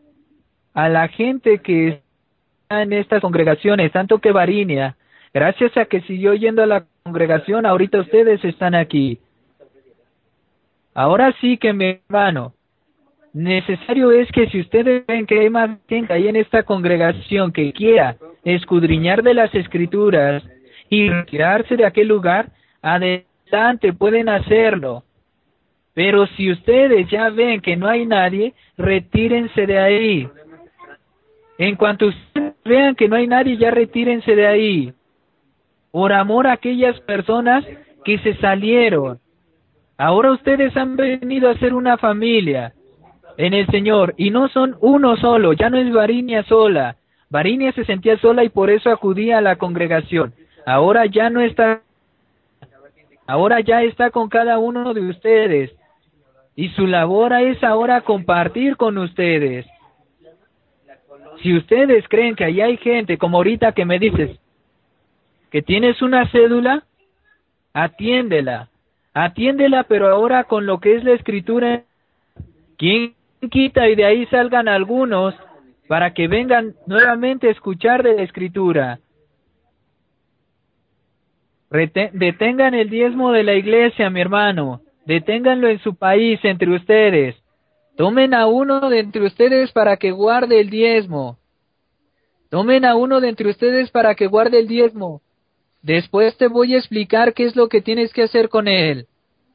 A: que está en estas congregaciones, tanto que Varinia, gracias a que siguió yendo a la congregación, ahorita ustedes están aquí. Ahora sí que, mi hermano, necesario es que si ustedes ven que hay más gente ahí en esta congregación que quiera escudriñar de las Escrituras y retirarse de aquel lugar, adelante, pueden hacerlo. Pero si ustedes ya ven que no hay nadie, retírense de ahí. En cuanto ustedes vean que no hay nadie, ya retírense de ahí. Por amor a aquellas personas que se salieron. Ahora ustedes han venido a ser una familia en el Señor, y no son uno solo, ya no es Varinia sola. Varinia se sentía sola y por eso acudía a la congregación. Ahora ya no está, ahora ya está con cada uno de ustedes, y su labor es ahora compartir con ustedes. Si ustedes creen que ahí hay gente, como ahorita que me dices, que tienes una cédula, atiéndela, pero ahora con lo que es la Escritura. ¿Quién quita y de ahí salgan algunos para que vengan nuevamente a escuchar de la Escritura? Detengan el diezmo de la iglesia, mi hermano. Deténganlo en su país, entre ustedes. Tomen a uno de entre ustedes para que guarde el diezmo. Tomen a uno de entre ustedes para que guarde el diezmo. Después te voy a explicar qué es lo que tienes que hacer con él.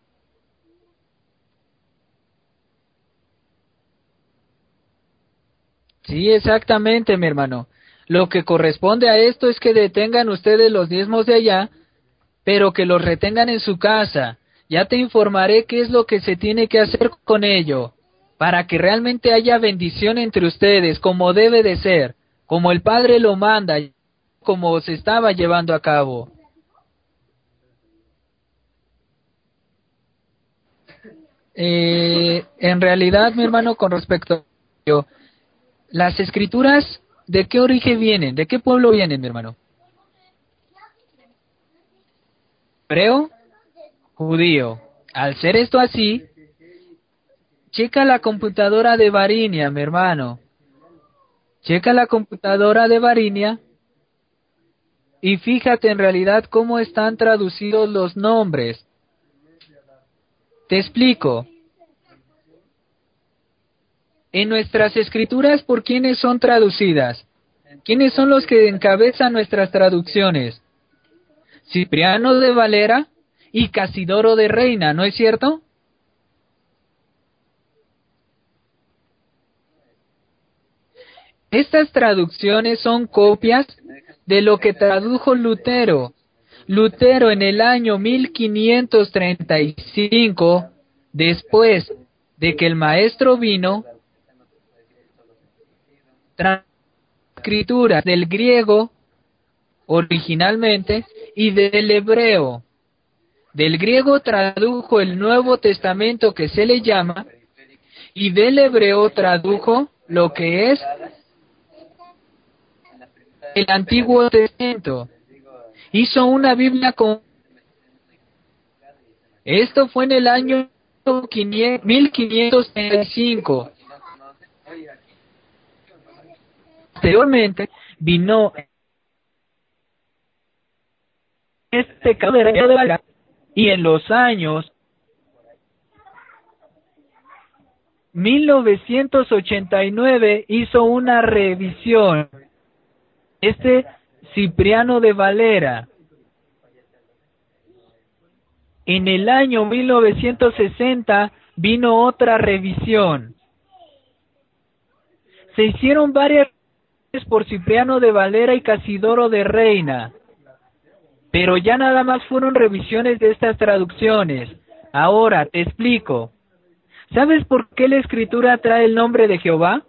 A: Sí, exactamente, mi hermano. Lo que corresponde a esto es que detengan ustedes los diezmos de allá, pero que los retengan en su casa. Ya te informaré qué es lo que se tiene que hacer con ello, para que realmente haya bendición entre ustedes, como debe de ser, como el Padre lo manda, como se estaba llevando a cabo. En realidad, mi hermano, con respecto a ello, las escrituras, ¿de qué origen vienen? ¿De qué pueblo vienen, mi hermano? Hebreo, judío. Al ser esto así, checa la computadora de Varinia, mi hermano. Checa la computadora de Varinia y fíjate en realidad cómo están traducidos los nombres. Te explico. En nuestras escrituras, ¿por quiénes son traducidas? ¿Quiénes son los que encabezan nuestras traducciones? Cipriano de Valera y Casidoro de Reina, ¿no es cierto? Estas traducciones son copias de lo que tradujo Lutero. Lutero en el año 1535, después de que el maestro vino, escrituras del griego originalmente y del hebreo. Del griego tradujo el Nuevo Testamento, que se le llama, y del hebreo tradujo lo que es el Antiguo Testamento. Hizo una Biblia con Esto fue en el año 1535. Posteriormente vino este cambio de Valera, y en los años 1989 hizo una revisión. Cipriano de Valera. En el año 1960 vino otra revisión. Se hicieron varias por Cipriano de Valera y Casidoro de Reina, pero ya nada más fueron revisiones de estas traducciones. Ahora te explico. ¿Sabes por qué la escritura trae el nombre de Jehová?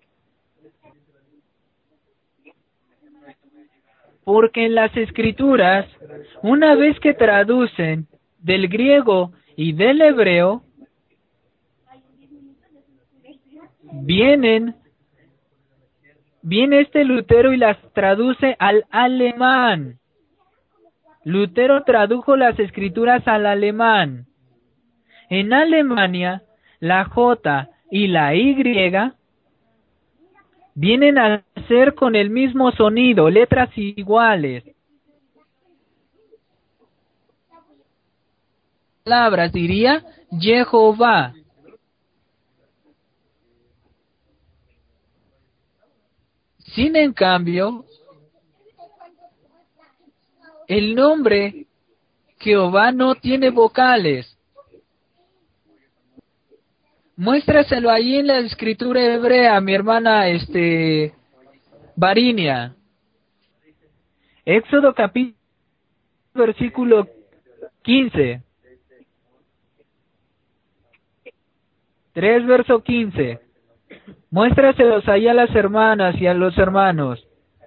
A: Porque en las escrituras, una vez que traducen del griego y del hebreo, viene Lutero y las traduce al alemán. Lutero tradujo las escrituras al alemán. En Alemania, la J y la Y vienen a ser con el mismo sonido, letras iguales. Palabras diría Jehová. Sin en cambio, el nombre Jehová no tiene vocales. Muéstraselo ahí en la escritura hebrea, mi hermana Varinia. Éxodo capítulo versículo 15. 3 verso 15. Muéstraselos ahí a las hermanas y a los hermanos.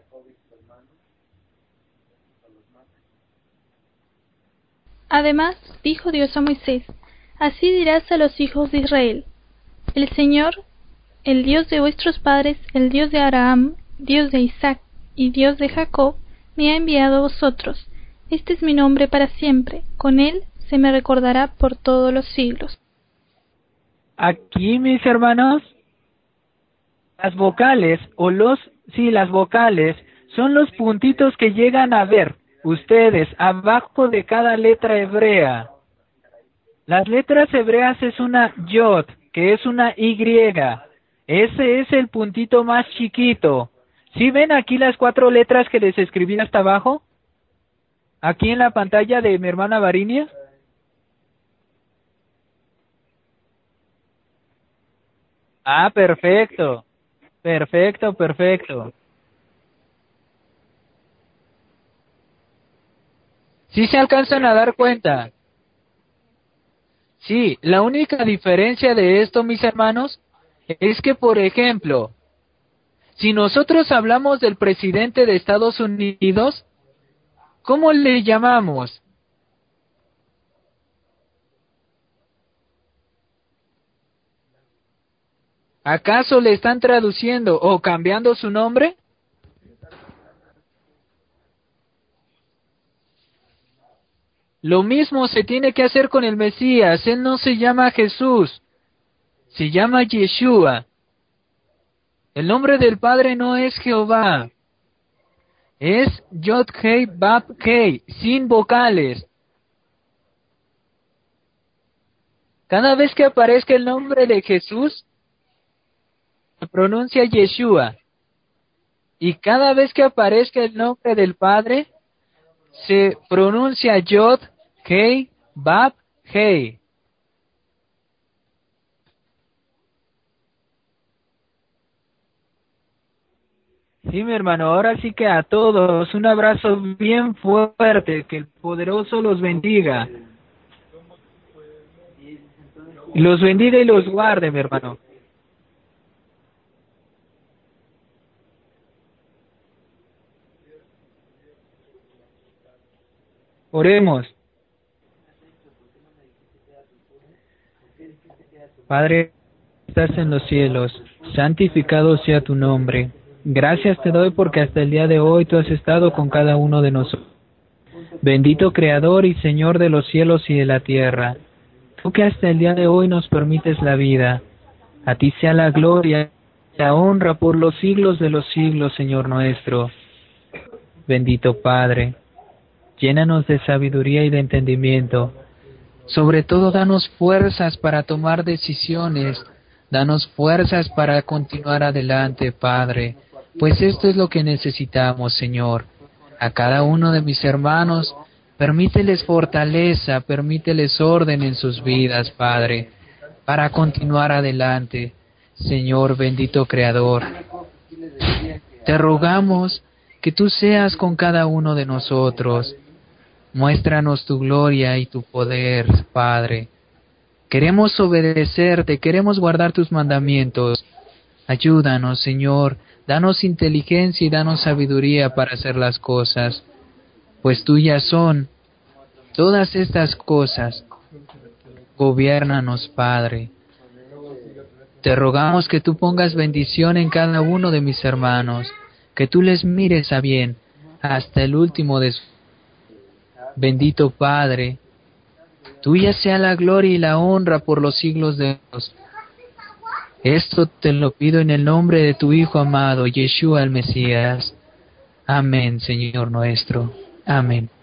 B: Además, dijo Dios a Moisés, así dirás a los hijos de Israel, el Señor, el Dios de vuestros padres, el Dios de Abraham, Dios de Isaac y Dios de Jacob, me ha enviado a vosotros. Este es mi nombre para siempre, con él se me recordará por todos los siglos.
A: Aquí, mis hermanos, las vocales las vocales son los puntitos que llegan a ver ustedes abajo de cada letra hebrea. Las letras hebreas es una yod, que es una y. Ese es el puntito más chiquito. ¿Sí ven aquí las 4 letras que les escribí hasta abajo? Aquí en la pantalla de mi hermana Varinia. Ah, perfecto. Perfecto. ¿Sí se alcanzan a dar cuenta? Sí, la única diferencia de esto, mis hermanos, es que, por ejemplo, si nosotros hablamos del presidente de Estados Unidos, ¿cómo le llamamos? ¿Acaso le están traduciendo o cambiando su nombre? Lo mismo se tiene que hacer con el Mesías. Él no se llama Jesús, se llama Yeshua. El nombre del Padre no es Jehová, es Yod-Hei Bab-Hei, sin vocales. Cada vez que aparezca el nombre de Jesús, se pronuncia Yeshua. Y cada vez que aparezca el nombre del Padre, se pronuncia Yod-Hei Bab-Hei. Sí, mi hermano, ahora sí que a todos un abrazo bien fuerte, que el poderoso los bendiga. Los bendiga y los guarde, mi hermano. Oremos. Padre, estás en los cielos, santificado sea tu nombre. Gracias te doy porque hasta el día de hoy tú has estado con cada uno de nosotros. Bendito Creador y Señor de los cielos y de la tierra. tú que hasta el día de hoy nos permites la vida. A ti sea la gloria y la honra por los siglos de los siglos, Señor nuestro. Bendito Padre, llénanos de sabiduría y de entendimiento. Sobre todo, danos fuerzas para tomar decisiones. Danos fuerzas para continuar adelante, Padre, pues esto es lo que necesitamos, Señor. A cada uno de mis hermanos, permíteles fortaleza, permíteles orden en sus vidas, Padre, para continuar adelante. Señor bendito Creador, te rogamos que tú seas con cada uno de nosotros. Muéstranos tu gloria y tu poder, Padre. Queremos obedecerte, queremos guardar tus mandamientos. Ayúdanos, Señor, danos inteligencia y danos sabiduría para hacer las cosas, pues tuyas son todas estas cosas. Gobiérnanos, Padre. Te rogamos que tú pongas bendición en cada uno de mis hermanos, que tú les mires a bien hasta el último de su... Bendito Padre, tuya sea la gloria y la honra por los siglos de Dios. Esto te lo pido en el nombre de tu Hijo amado, Yeshua el Mesías. Amén, Señor nuestro. Amén.